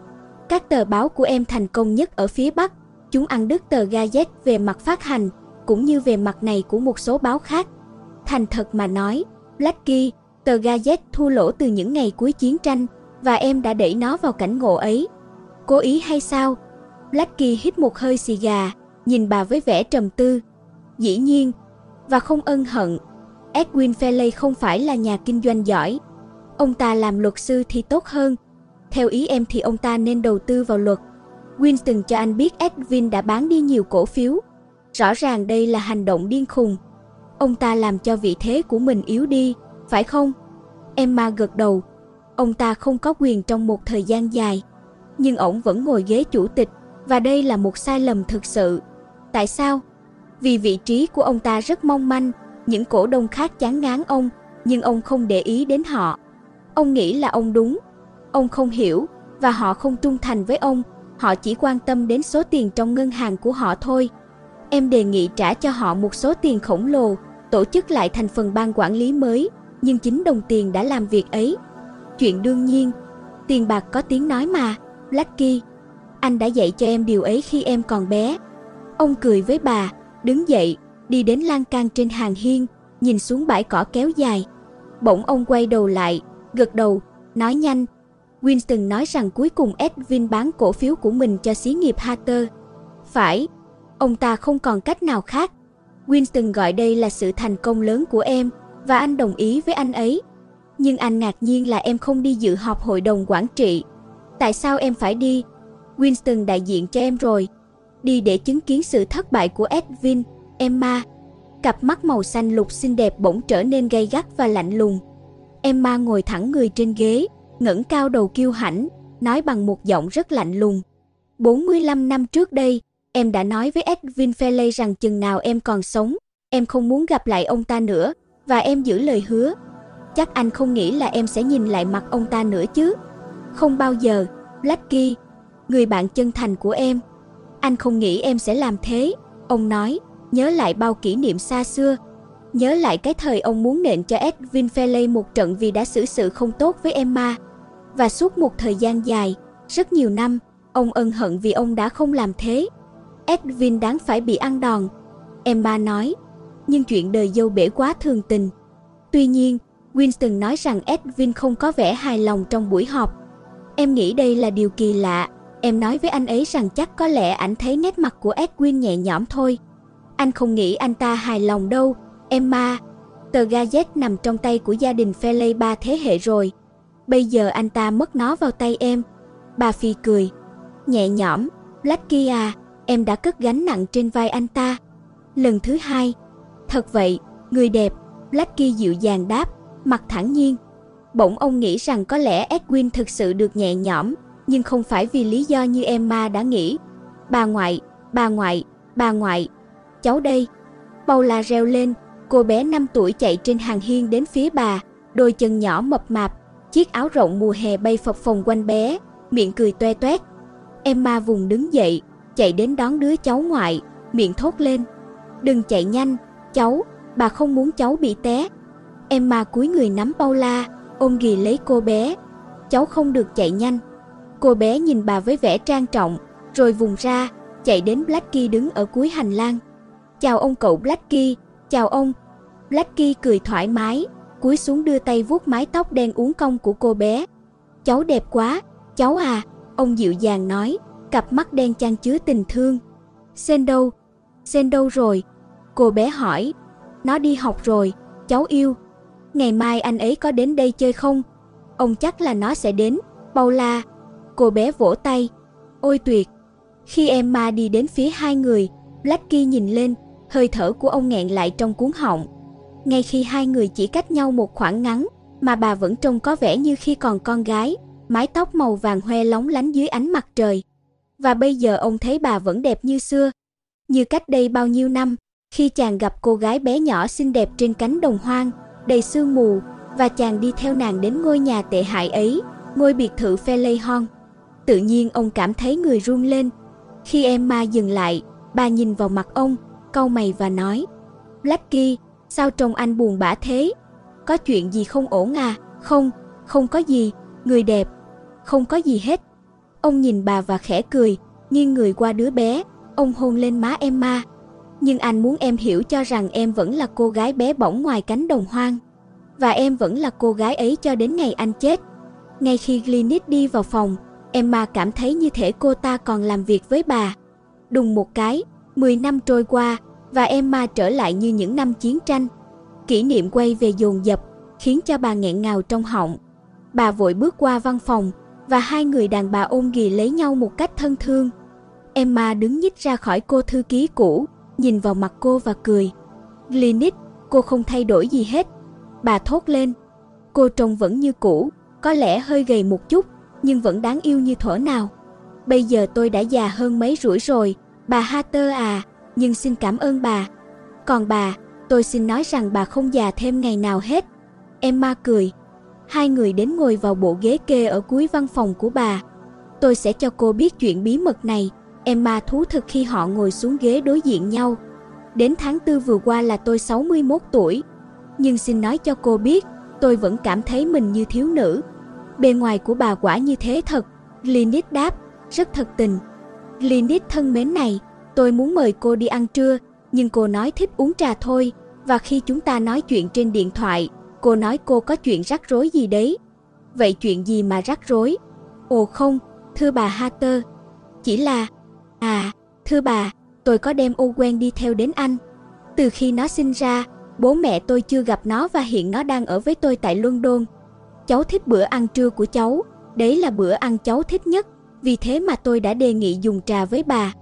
Các tờ báo của em thành công nhất ở phía Bắc. Chúng ăn đứt tờ Gazette về mặt phát hành, cũng như về mặt này của một số báo khác. Thành thật mà nói, Blackie, tờ Gazette thua lỗ từ những ngày cuối chiến tranh, và em đã đẩy nó vào cảnh ngộ ấy. Cố ý hay sao? Blackie hít một hơi xì gà, nhìn bà với vẻ trầm tư. Dĩ nhiên, và không ân hận. Edwin Fellay không phải là nhà kinh doanh giỏi. Ông ta làm luật sư thì tốt hơn. Theo ý em thì ông ta nên đầu tư vào luật. Winston cho anh biết Edwin đã bán đi nhiều cổ phiếu. Rõ ràng đây là hành động điên khùng. Ông ta làm cho vị thế của mình yếu đi, phải không? Emma gật đầu. Ông ta không có quyền trong một thời gian dài. Nhưng ổng vẫn ngồi ghế chủ tịch, và đây là một sai lầm thực sự. Tại sao? Vì vị trí của ông ta rất mong manh, những cổ đông khác chán ngán ông, nhưng ông không để ý đến họ. Ông nghĩ là ông đúng. Ông không hiểu, và họ không trung thành với ông, họ chỉ quan tâm đến số tiền trong ngân hàng của họ thôi. Em đề nghị trả cho họ một số tiền khổng lồ, tổ chức lại thành phần ban quản lý mới, nhưng chính đồng tiền đã làm việc ấy. Chuyện đương nhiên, tiền bạc có tiếng nói mà, Blackie. Anh đã dạy cho em điều ấy khi em còn bé. Ông cười với bà, đứng dậy, đi đến lan can trên hàng hiên, nhìn xuống bãi cỏ kéo dài. Bỗng ông quay đầu lại, gật đầu, nói nhanh. Winston nói rằng cuối cùng Edwin bán cổ phiếu của mình cho xí nghiệp Hatter. Phải, ông ta không còn cách nào khác. Winston gọi đây là sự thành công lớn của em, và anh đồng ý với anh ấy. Nhưng anh ngạc nhiên là em không đi dự họp hội đồng quản trị. Tại sao em phải đi? Winston đại diện cho em rồi. Đi để chứng kiến sự thất bại của Edwin, Emma. Cặp mắt màu xanh lục xinh đẹp bỗng trở nên gay gắt và lạnh lùng. Emma ngồi thẳng người trên ghế, ngẩng cao đầu kiêu hãnh, nói bằng một giọng rất lạnh lùng. bốn mươi lăm năm trước đây, em đã nói với Edwin Fellay rằng chừng nào em còn sống, em không muốn gặp lại ông ta nữa, và em giữ lời hứa. Chắc anh không nghĩ là em sẽ nhìn lại mặt ông ta nữa chứ? Không bao giờ, Blackie, người bạn chân thành của em. Anh không nghĩ em sẽ làm thế, ông nói, nhớ lại bao kỷ niệm xa xưa. Nhớ lại cái thời ông muốn nện cho Edwin Fellay một trận vì đã xử sự không tốt với Emma. Và suốt một thời gian dài, rất nhiều năm, ông ân hận vì ông đã không làm thế. Edwin đáng phải bị ăn đòn, Emma nói. Nhưng chuyện đời dâu bể quá thường tình. Tuy nhiên, Winston nói rằng Edwin không có vẻ hài lòng trong buổi họp. Em nghĩ đây là điều kỳ lạ. Em nói với anh ấy rằng chắc có lẽ anh thấy nét mặt của Edwin nhẹ nhõm thôi. Anh không nghĩ anh ta hài lòng đâu, Emma. Tờ Gazette nằm trong tay của gia đình Fellay ba thế hệ rồi. Bây giờ anh ta mất nó vào tay em. Bà Phi cười. Nhẹ nhõm, Blackie à, em đã cất gánh nặng trên vai anh ta. Lần thứ hai. Thật vậy, người đẹp, Blackie dịu dàng đáp, mặt thản nhiên. Bỗng ông nghĩ rằng có lẽ Edwin thực sự được nhẹ nhõm, nhưng không phải vì lý do như Emma đã nghĩ. Bà ngoại, bà ngoại, bà ngoại, cháu đây. Paula reo lên, cô bé năm tuổi chạy trên hàng hiên đến phía bà, đôi chân nhỏ mập mạp, chiếc áo rộng mùa hè bay phập phồng quanh bé, miệng cười toe toét. Emma vùng đứng dậy, chạy đến đón đứa cháu ngoại, miệng thốt lên. Đừng chạy nhanh, cháu, bà không muốn cháu bị té. Emma cúi người nắm Paula, ôm ghì lấy cô bé. Cháu không được chạy nhanh. Cô bé nhìn bà với vẻ trang trọng, rồi vùng ra, chạy đến Blackie đứng ở cuối hành lang. Chào ông cậu Blackie, chào ông. Blackie cười thoải mái, cúi xuống đưa tay vuốt mái tóc đen uốn cong của cô bé. Cháu đẹp quá, cháu à, ông dịu dàng nói, cặp mắt đen chan chứa tình thương. Sen đâu? Sen đâu rồi? Cô bé hỏi. Nó đi học rồi, cháu yêu. Ngày mai anh ấy có đến đây chơi không? Ông chắc là nó sẽ đến, Paula. Cô bé vỗ tay. Ôi tuyệt. Khi Emma đi đến phía hai người, Blackie nhìn lên, hơi thở của ông nghẹn lại trong cuống họng. Ngay khi hai người chỉ cách nhau một khoảng ngắn, mà bà vẫn trông có vẻ như khi còn con gái, mái tóc màu vàng hoe lóng lánh dưới ánh mặt trời. Và bây giờ ông thấy bà vẫn đẹp như xưa, như cách đây bao nhiêu năm, khi chàng gặp cô gái bé nhỏ xinh đẹp trên cánh đồng hoang, đầy sương mù, và chàng đi theo nàng đến ngôi nhà tệ hại ấy, ngôi biệt thự Fellay Hall. Tự nhiên ông cảm thấy người run lên. Khi Emma dừng lại, bà nhìn vào mặt ông, cau mày và nói, Blackie, sao trông anh buồn bã thế? Có chuyện gì không ổn à? Không, không có gì, người đẹp, không có gì hết. Ông nhìn bà và khẽ cười, nghiêng người qua đứa bé, ông hôn lên má Emma. Nhưng anh muốn em hiểu cho rằng em vẫn là cô gái bé bỏng ngoài cánh đồng hoang. Và em vẫn là cô gái ấy cho đến ngày anh chết. Ngay khi Glynis đi vào phòng, Emma cảm thấy như thể cô ta còn làm việc với bà. Đùng một cái, mười năm trôi qua, và Emma trở lại như những năm chiến tranh. Kỷ niệm quay về dồn dập, khiến cho bà nghẹn ngào trong họng. Bà vội bước qua văn phòng, và hai người đàn bà ôm ghì lấy nhau một cách thân thương. Emma đứng nhích ra khỏi cô thư ký cũ, nhìn vào mặt cô và cười. Glynis, cô không thay đổi gì hết. Bà thốt lên. Cô trông vẫn như cũ, có lẽ hơi gầy một chút, nhưng vẫn đáng yêu như thuở nào. Bây giờ tôi đã già hơn mấy rưỡi rồi, bà Hatter à, nhưng xin cảm ơn bà. Còn bà, tôi xin nói rằng bà không già thêm ngày nào hết. Emma cười. Hai người đến ngồi vào bộ ghế kê ở cuối văn phòng của bà. Tôi sẽ cho cô biết chuyện bí mật này, Emma thú thực khi họ ngồi xuống ghế đối diện nhau. Đến tháng tư vừa qua là tôi sáu mươi mốt tuổi. Nhưng xin nói cho cô biết, tôi vẫn cảm thấy mình như thiếu nữ. Bề ngoài của bà quả như thế thật, Glynis đáp, rất thật tình. Glynis thân mến này, tôi muốn mời cô đi ăn trưa, nhưng cô nói thích uống trà thôi. Và khi chúng ta nói chuyện trên điện thoại, cô nói cô có chuyện rắc rối gì đấy. Vậy chuyện gì mà rắc rối? Ồ không, thưa bà Hatter. Chỉ là... À, thưa bà, tôi có đem Owen đi theo đến Anh. Từ khi nó sinh ra, bố mẹ tôi chưa gặp nó và hiện nó đang ở với tôi tại London. Cháu thích bữa ăn trưa của cháu, đấy là bữa ăn cháu thích nhất, vì thế mà tôi đã đề nghị dùng trà với bà.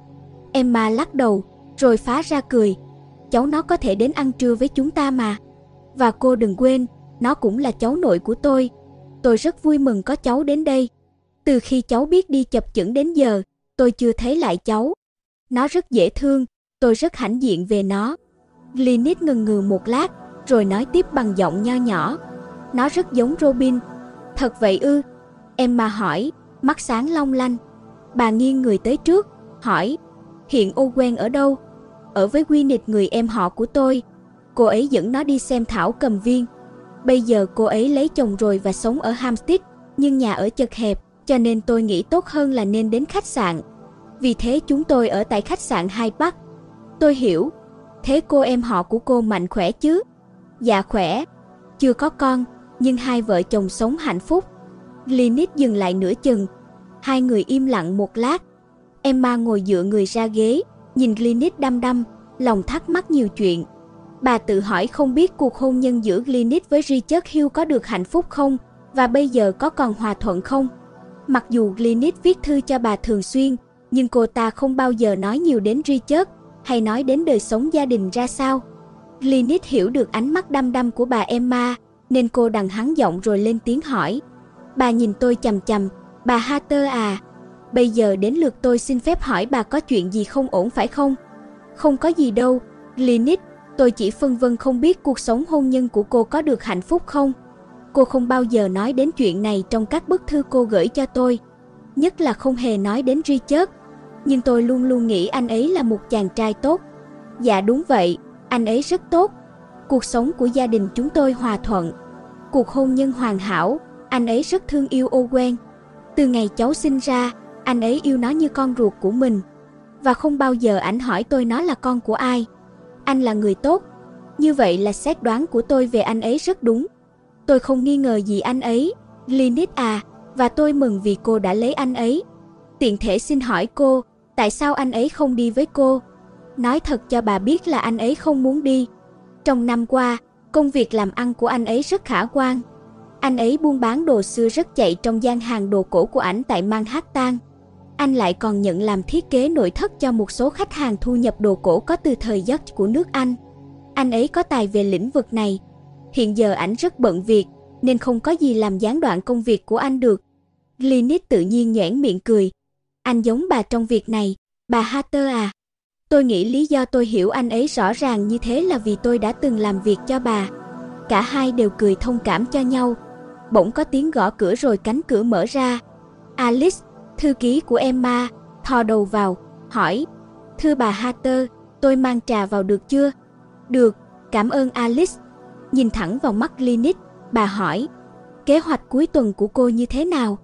Emma lắc đầu, rồi phá ra cười. Cháu nó có thể đến ăn trưa với chúng ta mà. Và cô đừng quên, nó cũng là cháu nội của tôi. Tôi rất vui mừng có cháu đến đây. Từ khi cháu biết đi chập chững đến giờ, tôi chưa thấy lại cháu. Nó rất dễ thương, tôi rất hãnh diện về nó. Glynis ngần ngừ một lát, rồi nói tiếp bằng giọng nho nhỏ. Nó rất giống Robin. Thật vậy ư? Emma hỏi, mắt sáng long lanh. Bà nghiêng người tới trước, hỏi, hiện Owen ở đâu? Ở với Gwyneth, người em họ của tôi. Cô ấy dẫn nó đi xem thảo cầm viên. Bây giờ cô ấy lấy chồng rồi và sống ở Hampstead, nhưng nhà ở chật hẹp, cho nên tôi nghĩ tốt hơn là nên đến khách sạn. Vì thế chúng tôi ở tại khách sạn Hyde Park. Tôi hiểu. Thế cô em họ của cô mạnh khỏe chứ? Dạ khỏe. Chưa có con, nhưng hai vợ chồng sống hạnh phúc. Glynis dừng lại nửa chừng. Hai người im lặng một lát. Emma ngồi dựa người ra ghế, nhìn Glynis đăm đăm, lòng thắc mắc nhiều chuyện. Bà tự hỏi không biết cuộc hôn nhân giữa Glynis với Richard Hill có được hạnh phúc không, và bây giờ có còn hòa thuận không. Mặc dù Glynis viết thư cho bà thường xuyên, nhưng cô ta không bao giờ nói nhiều đến Richard, hay nói đến đời sống gia đình ra sao. Glynis hiểu được ánh mắt đăm đăm của bà Emma, nên cô đằng hắn giọng rồi lên tiếng hỏi. Bà nhìn tôi chằm chằm, bà Hatter à, bây giờ đến lượt tôi xin phép hỏi bà có chuyện gì không ổn phải không? Không có gì đâu, Glynis, tôi chỉ phân vân không biết cuộc sống hôn nhân của cô có được hạnh phúc không? Cô không bao giờ nói đến chuyện này trong các bức thư cô gửi cho tôi, nhất là không hề nói đến Richard. Nhưng tôi luôn luôn nghĩ anh ấy là một chàng trai tốt. Dạ đúng vậy, anh ấy rất tốt. Cuộc sống của gia đình chúng tôi hòa thuận. Cuộc hôn nhân hoàn hảo, anh ấy rất thương yêu Owen. Từ ngày cháu sinh ra, anh ấy yêu nó như con ruột của mình. Và không bao giờ ảnh hỏi tôi nó là con của ai. Anh là người tốt. Như vậy là xét đoán của tôi về anh ấy rất đúng. Tôi không nghi ngờ gì anh ấy, Glynis à, và tôi mừng vì cô đã lấy anh ấy. Tiện thể xin hỏi cô, tại sao anh ấy không đi với cô? Nói thật cho bà biết là anh ấy không muốn đi. Trong năm qua, công việc làm ăn của anh ấy rất khả quan. Anh ấy buôn bán đồ xưa rất chạy trong gian hàng đồ cổ của ảnh tại Manhattan. Anh lại còn nhận làm thiết kế nội thất cho một số khách hàng thu nhập đồ cổ có từ thời Dutch của nước Anh. Anh ấy có tài về lĩnh vực này. Hiện giờ ảnh rất bận việc, nên không có gì làm gián đoạn công việc của anh được. Glynis tự nhiên nhoẻn miệng cười. Anh giống bà trong việc này, bà Hatter à. Tôi nghĩ lý do tôi hiểu anh ấy rõ ràng như thế là vì tôi đã từng làm việc cho bà. Cả hai đều cười thông cảm cho nhau. Bỗng có tiếng gõ cửa rồi cánh cửa mở ra. Alice, thư ký của Emma, thò đầu vào, hỏi. Thưa bà Hatter, tôi mang trà vào được chưa? Được, cảm ơn Alice. Nhìn thẳng vào mắt Glynis, bà hỏi. Kế hoạch cuối tuần của cô như thế nào?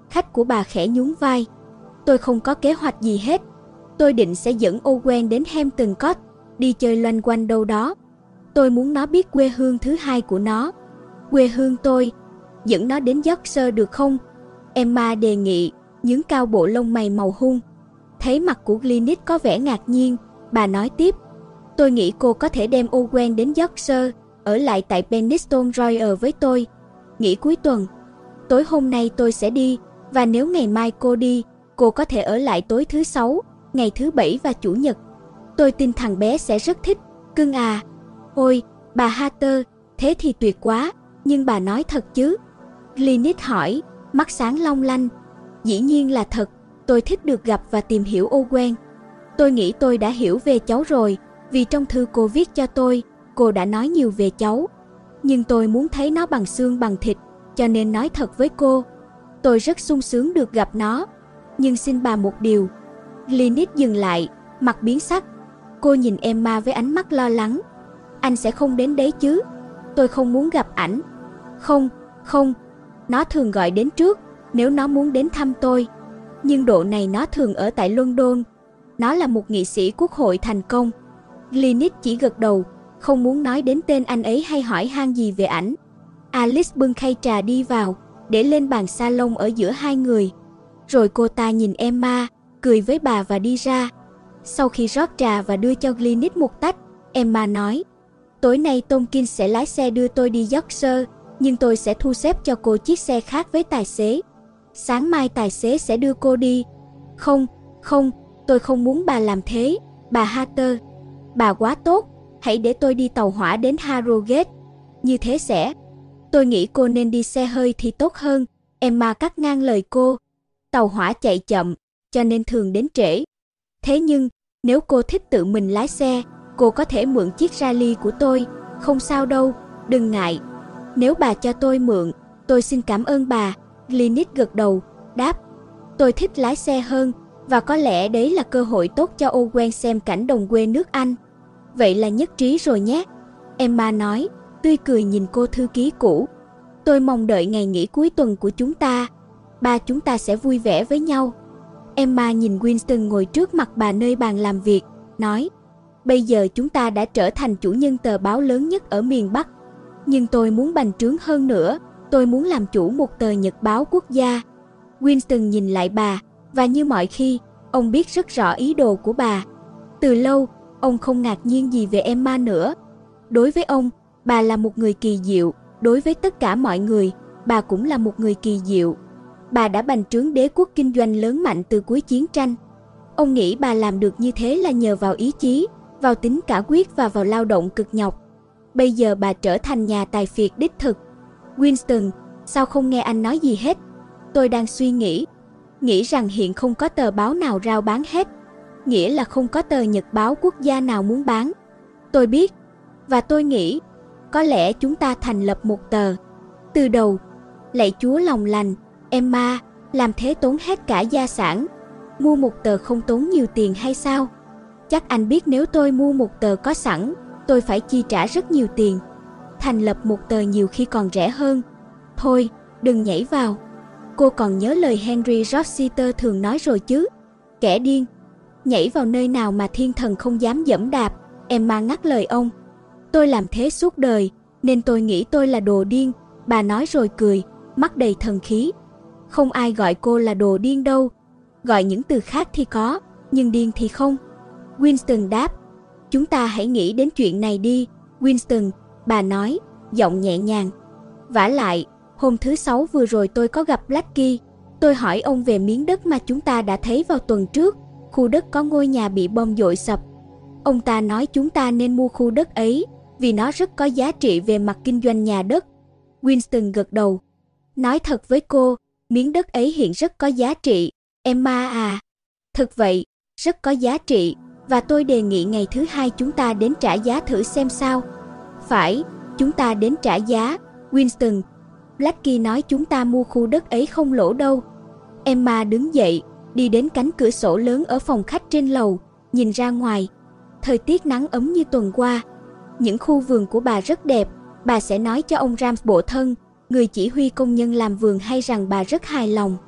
Khách của bà khẽ nhún vai. Tôi không có kế hoạch gì hết. Tôi định sẽ dẫn Owen đến Hampton Court, đi chơi loanh quanh đâu đó. Tôi muốn nó biết quê hương thứ hai của nó. Quê hương tôi. Dẫn nó đến Yorkshire được không? Emma đề nghị, nhướng cao bộ lông mày màu hung. Thấy mặt của Glynis có vẻ ngạc nhiên, bà nói tiếp. Tôi nghĩ cô có thể đem Owen đến Yorkshire, ở lại tại Penistone Royal với tôi. Nghỉ cuối tuần. Tối hôm nay tôi sẽ đi, và nếu ngày mai cô đi, cô có thể ở lại tối thứ Sáu, ngày thứ Bảy và Chủ nhật. Tôi tin thằng bé sẽ rất thích, cưng à. Ôi, bà Hatter, thế thì tuyệt quá, nhưng bà nói thật chứ? Glynis hỏi, mắt sáng long lanh. Dĩ nhiên là thật, tôi thích được gặp và tìm hiểu Owen. Tôi nghĩ tôi đã hiểu về cháu rồi, vì trong thư cô viết cho tôi, cô đã nói nhiều về cháu. Nhưng tôi muốn thấy nó bằng xương bằng thịt, cho nên nói thật với cô. Tôi rất sung sướng được gặp nó. Nhưng xin bà một điều. Glynis dừng lại, mặt biến sắc. Cô nhìn Emma với ánh mắt lo lắng. Anh sẽ không đến đấy chứ? Tôi không muốn gặp ảnh. Không, không. Nó thường gọi đến trước, nếu nó muốn đến thăm tôi. Nhưng độ này nó thường ở tại London. Nó là một nghị sĩ quốc hội thành công. Glynis chỉ gật đầu, không muốn nói đến tên anh ấy hay hỏi han gì về ảnh. Alice bưng khay trà đi vào, để lên bàn salon ở giữa hai người. Rồi cô ta nhìn Emma, cười với bà và đi ra. Sau khi rót trà và đưa cho Glynis một tách, Emma nói, tối nay Tomkins sẽ lái xe đưa tôi đi Yorkshire, nhưng tôi sẽ thu xếp cho cô chiếc xe khác với tài xế. Sáng mai tài xế sẽ đưa cô đi. Không, không, tôi không muốn bà làm thế, bà Hatter. Bà quá tốt, hãy để tôi đi tàu hỏa đến Harrogate. Như thế sẽ... Tôi nghĩ cô nên đi xe hơi thì tốt hơn, Emma cắt ngang lời cô. Tàu hỏa chạy chậm, cho nên thường đến trễ. Thế nhưng, nếu cô thích tự mình lái xe, cô có thể mượn chiếc Rally của tôi. Không sao đâu, đừng ngại. Nếu bà cho tôi mượn, tôi xin cảm ơn bà. Glynis gật đầu, đáp. Tôi thích lái xe hơn, và có lẽ đấy là cơ hội tốt cho Owen xem cảnh đồng quê nước Anh. Vậy là nhất trí rồi nhé. Emma nói, tươi cười nhìn cô thư ký cũ. Tôi mong đợi ngày nghỉ cuối tuần của chúng ta. Ba chúng ta sẽ vui vẻ với nhau. Emma nhìn Winston ngồi trước mặt bà nơi bàn làm việc, nói, bây giờ chúng ta đã trở thành chủ nhân tờ báo lớn nhất ở miền Bắc. Nhưng tôi muốn bành trướng hơn nữa, tôi muốn làm chủ một tờ nhật báo quốc gia. Winston nhìn lại bà, và như mọi khi, ông biết rất rõ ý đồ của bà. Từ lâu, ông không ngạc nhiên gì về Emma nữa. Đối với ông, bà là một người kỳ diệu, đối với tất cả mọi người, bà cũng là một người kỳ diệu. Bà đã bành trướng đế quốc kinh doanh lớn mạnh từ cuối chiến tranh. Ông nghĩ bà làm được như thế là nhờ vào ý chí, vào tính cả quyết và vào lao động cực nhọc. Bây giờ bà trở thành nhà tài phiệt đích thực. Winston, sao không nghe anh nói gì hết? Tôi đang suy nghĩ. Nghĩ rằng hiện không có tờ báo nào rao bán hết. Nghĩa là không có tờ nhật báo quốc gia nào muốn bán. Tôi biết. Và tôi nghĩ, có lẽ chúng ta thành lập một tờ. Từ đầu, lạy Chúa lòng lành, Emma, làm thế tốn hết cả gia sản. Mua một tờ không tốn nhiều tiền hay sao? Chắc anh biết nếu tôi mua một tờ có sẵn, tôi phải chi trả rất nhiều tiền. Thành lập một tờ nhiều khi còn rẻ hơn. Thôi, đừng nhảy vào. Cô còn nhớ lời Henry Rossiter thường nói rồi chứ? Kẻ điên, nhảy vào nơi nào mà thiên thần không dám dẫm đạp. Emma ngắt lời ông. Tôi làm thế suốt đời, nên tôi nghĩ tôi là đồ điên. Bà nói rồi cười, mắt đầy thần khí. Không ai gọi cô là đồ điên đâu. Gọi những từ khác thì có, nhưng điên thì không. Winston đáp. Chúng ta hãy nghĩ đến chuyện này đi, Winston, bà nói, giọng nhẹ nhàng. Vả lại, hôm thứ Sáu vừa rồi tôi có gặp Blackie. Tôi hỏi ông về miếng đất mà chúng ta đã thấy vào tuần trước, khu đất có ngôi nhà bị bom dội sập. Ông ta nói chúng ta nên mua khu đất ấy, vì nó rất có giá trị về mặt kinh doanh nhà đất. Winston gật đầu. Nói thật với cô, miếng đất ấy hiện rất có giá trị, Emma à. Thực vậy, rất có giá trị, và tôi đề nghị ngày thứ Hai chúng ta đến trả giá thử xem sao. Phải, chúng ta đến trả giá, Winston. Blackie nói chúng ta mua khu đất ấy không lỗ đâu. Emma đứng dậy, đi đến cánh cửa sổ lớn ở phòng khách trên lầu, nhìn ra ngoài. Thời tiết nắng ấm như tuần qua. Những khu vườn của bà rất đẹp. Bà sẽ nói cho ông Rams bộ thân, người chỉ huy công nhân làm vườn, hay rằng bà rất hài lòng.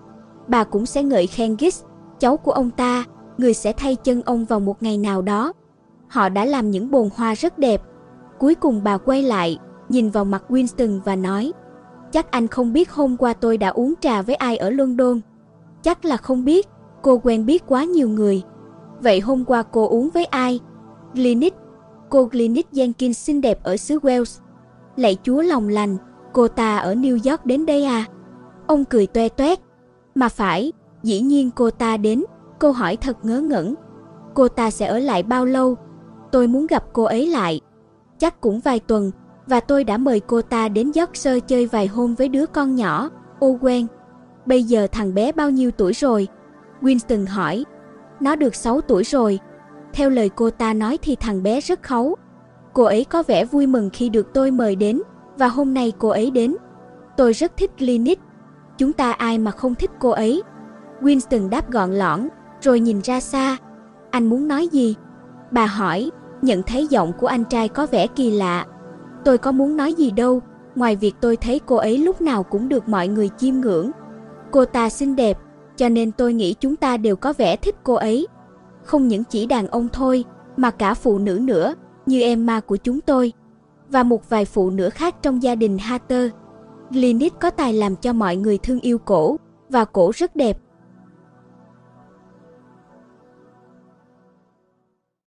bà cũng sẽ ngợi khen Giggs, cháu của ông ta, người sẽ thay chân ông vào một ngày nào đó. Họ đã làm những bồn hoa rất đẹp. Cuối cùng bà quay lại, nhìn vào mặt Winston và nói, chắc anh không biết hôm qua tôi đã uống trà với ai ở London. Chắc là không biết, cô quen biết quá nhiều người. Vậy hôm qua cô uống với ai? Glynis, cô Glynis Jenkins xinh đẹp ở xứ Wales. Lạy Chúa lòng lành, cô ta ở New York đến đây à? Ông cười toe toét. Mà phải, dĩ nhiên cô ta đến. Câu hỏi thật ngớ ngẩn. Cô ta sẽ ở lại bao lâu? Tôi muốn gặp cô ấy lại. Chắc cũng vài tuần, và tôi đã mời cô ta đến Yorkshire chơi vài hôm với đứa con nhỏ, Owen. Bây giờ thằng bé bao nhiêu tuổi rồi? Winston hỏi. Nó được sáu tuổi rồi. Theo lời cô ta nói thì thằng bé rất kháu. Cô ấy có vẻ vui mừng khi được tôi mời đến, và hôm nay cô ấy đến. Tôi rất thích Glynis. Chúng ta ai mà không thích cô ấy? Winston đáp gọn lõn, rồi nhìn ra xa. Anh muốn nói gì? Bà hỏi, nhận thấy giọng của anh trai có vẻ kỳ lạ. Tôi có muốn nói gì đâu, ngoài việc tôi thấy cô ấy lúc nào cũng được mọi người chiêm ngưỡng. Cô ta xinh đẹp, cho nên tôi nghĩ chúng ta đều có vẻ thích cô ấy. Không những chỉ đàn ông thôi, mà cả phụ nữ nữa, như Emma của chúng tôi. Và một vài phụ nữ khác trong gia đình Hatter. Glynis có tài làm cho mọi người thương yêu cổ, và cổ rất đẹp.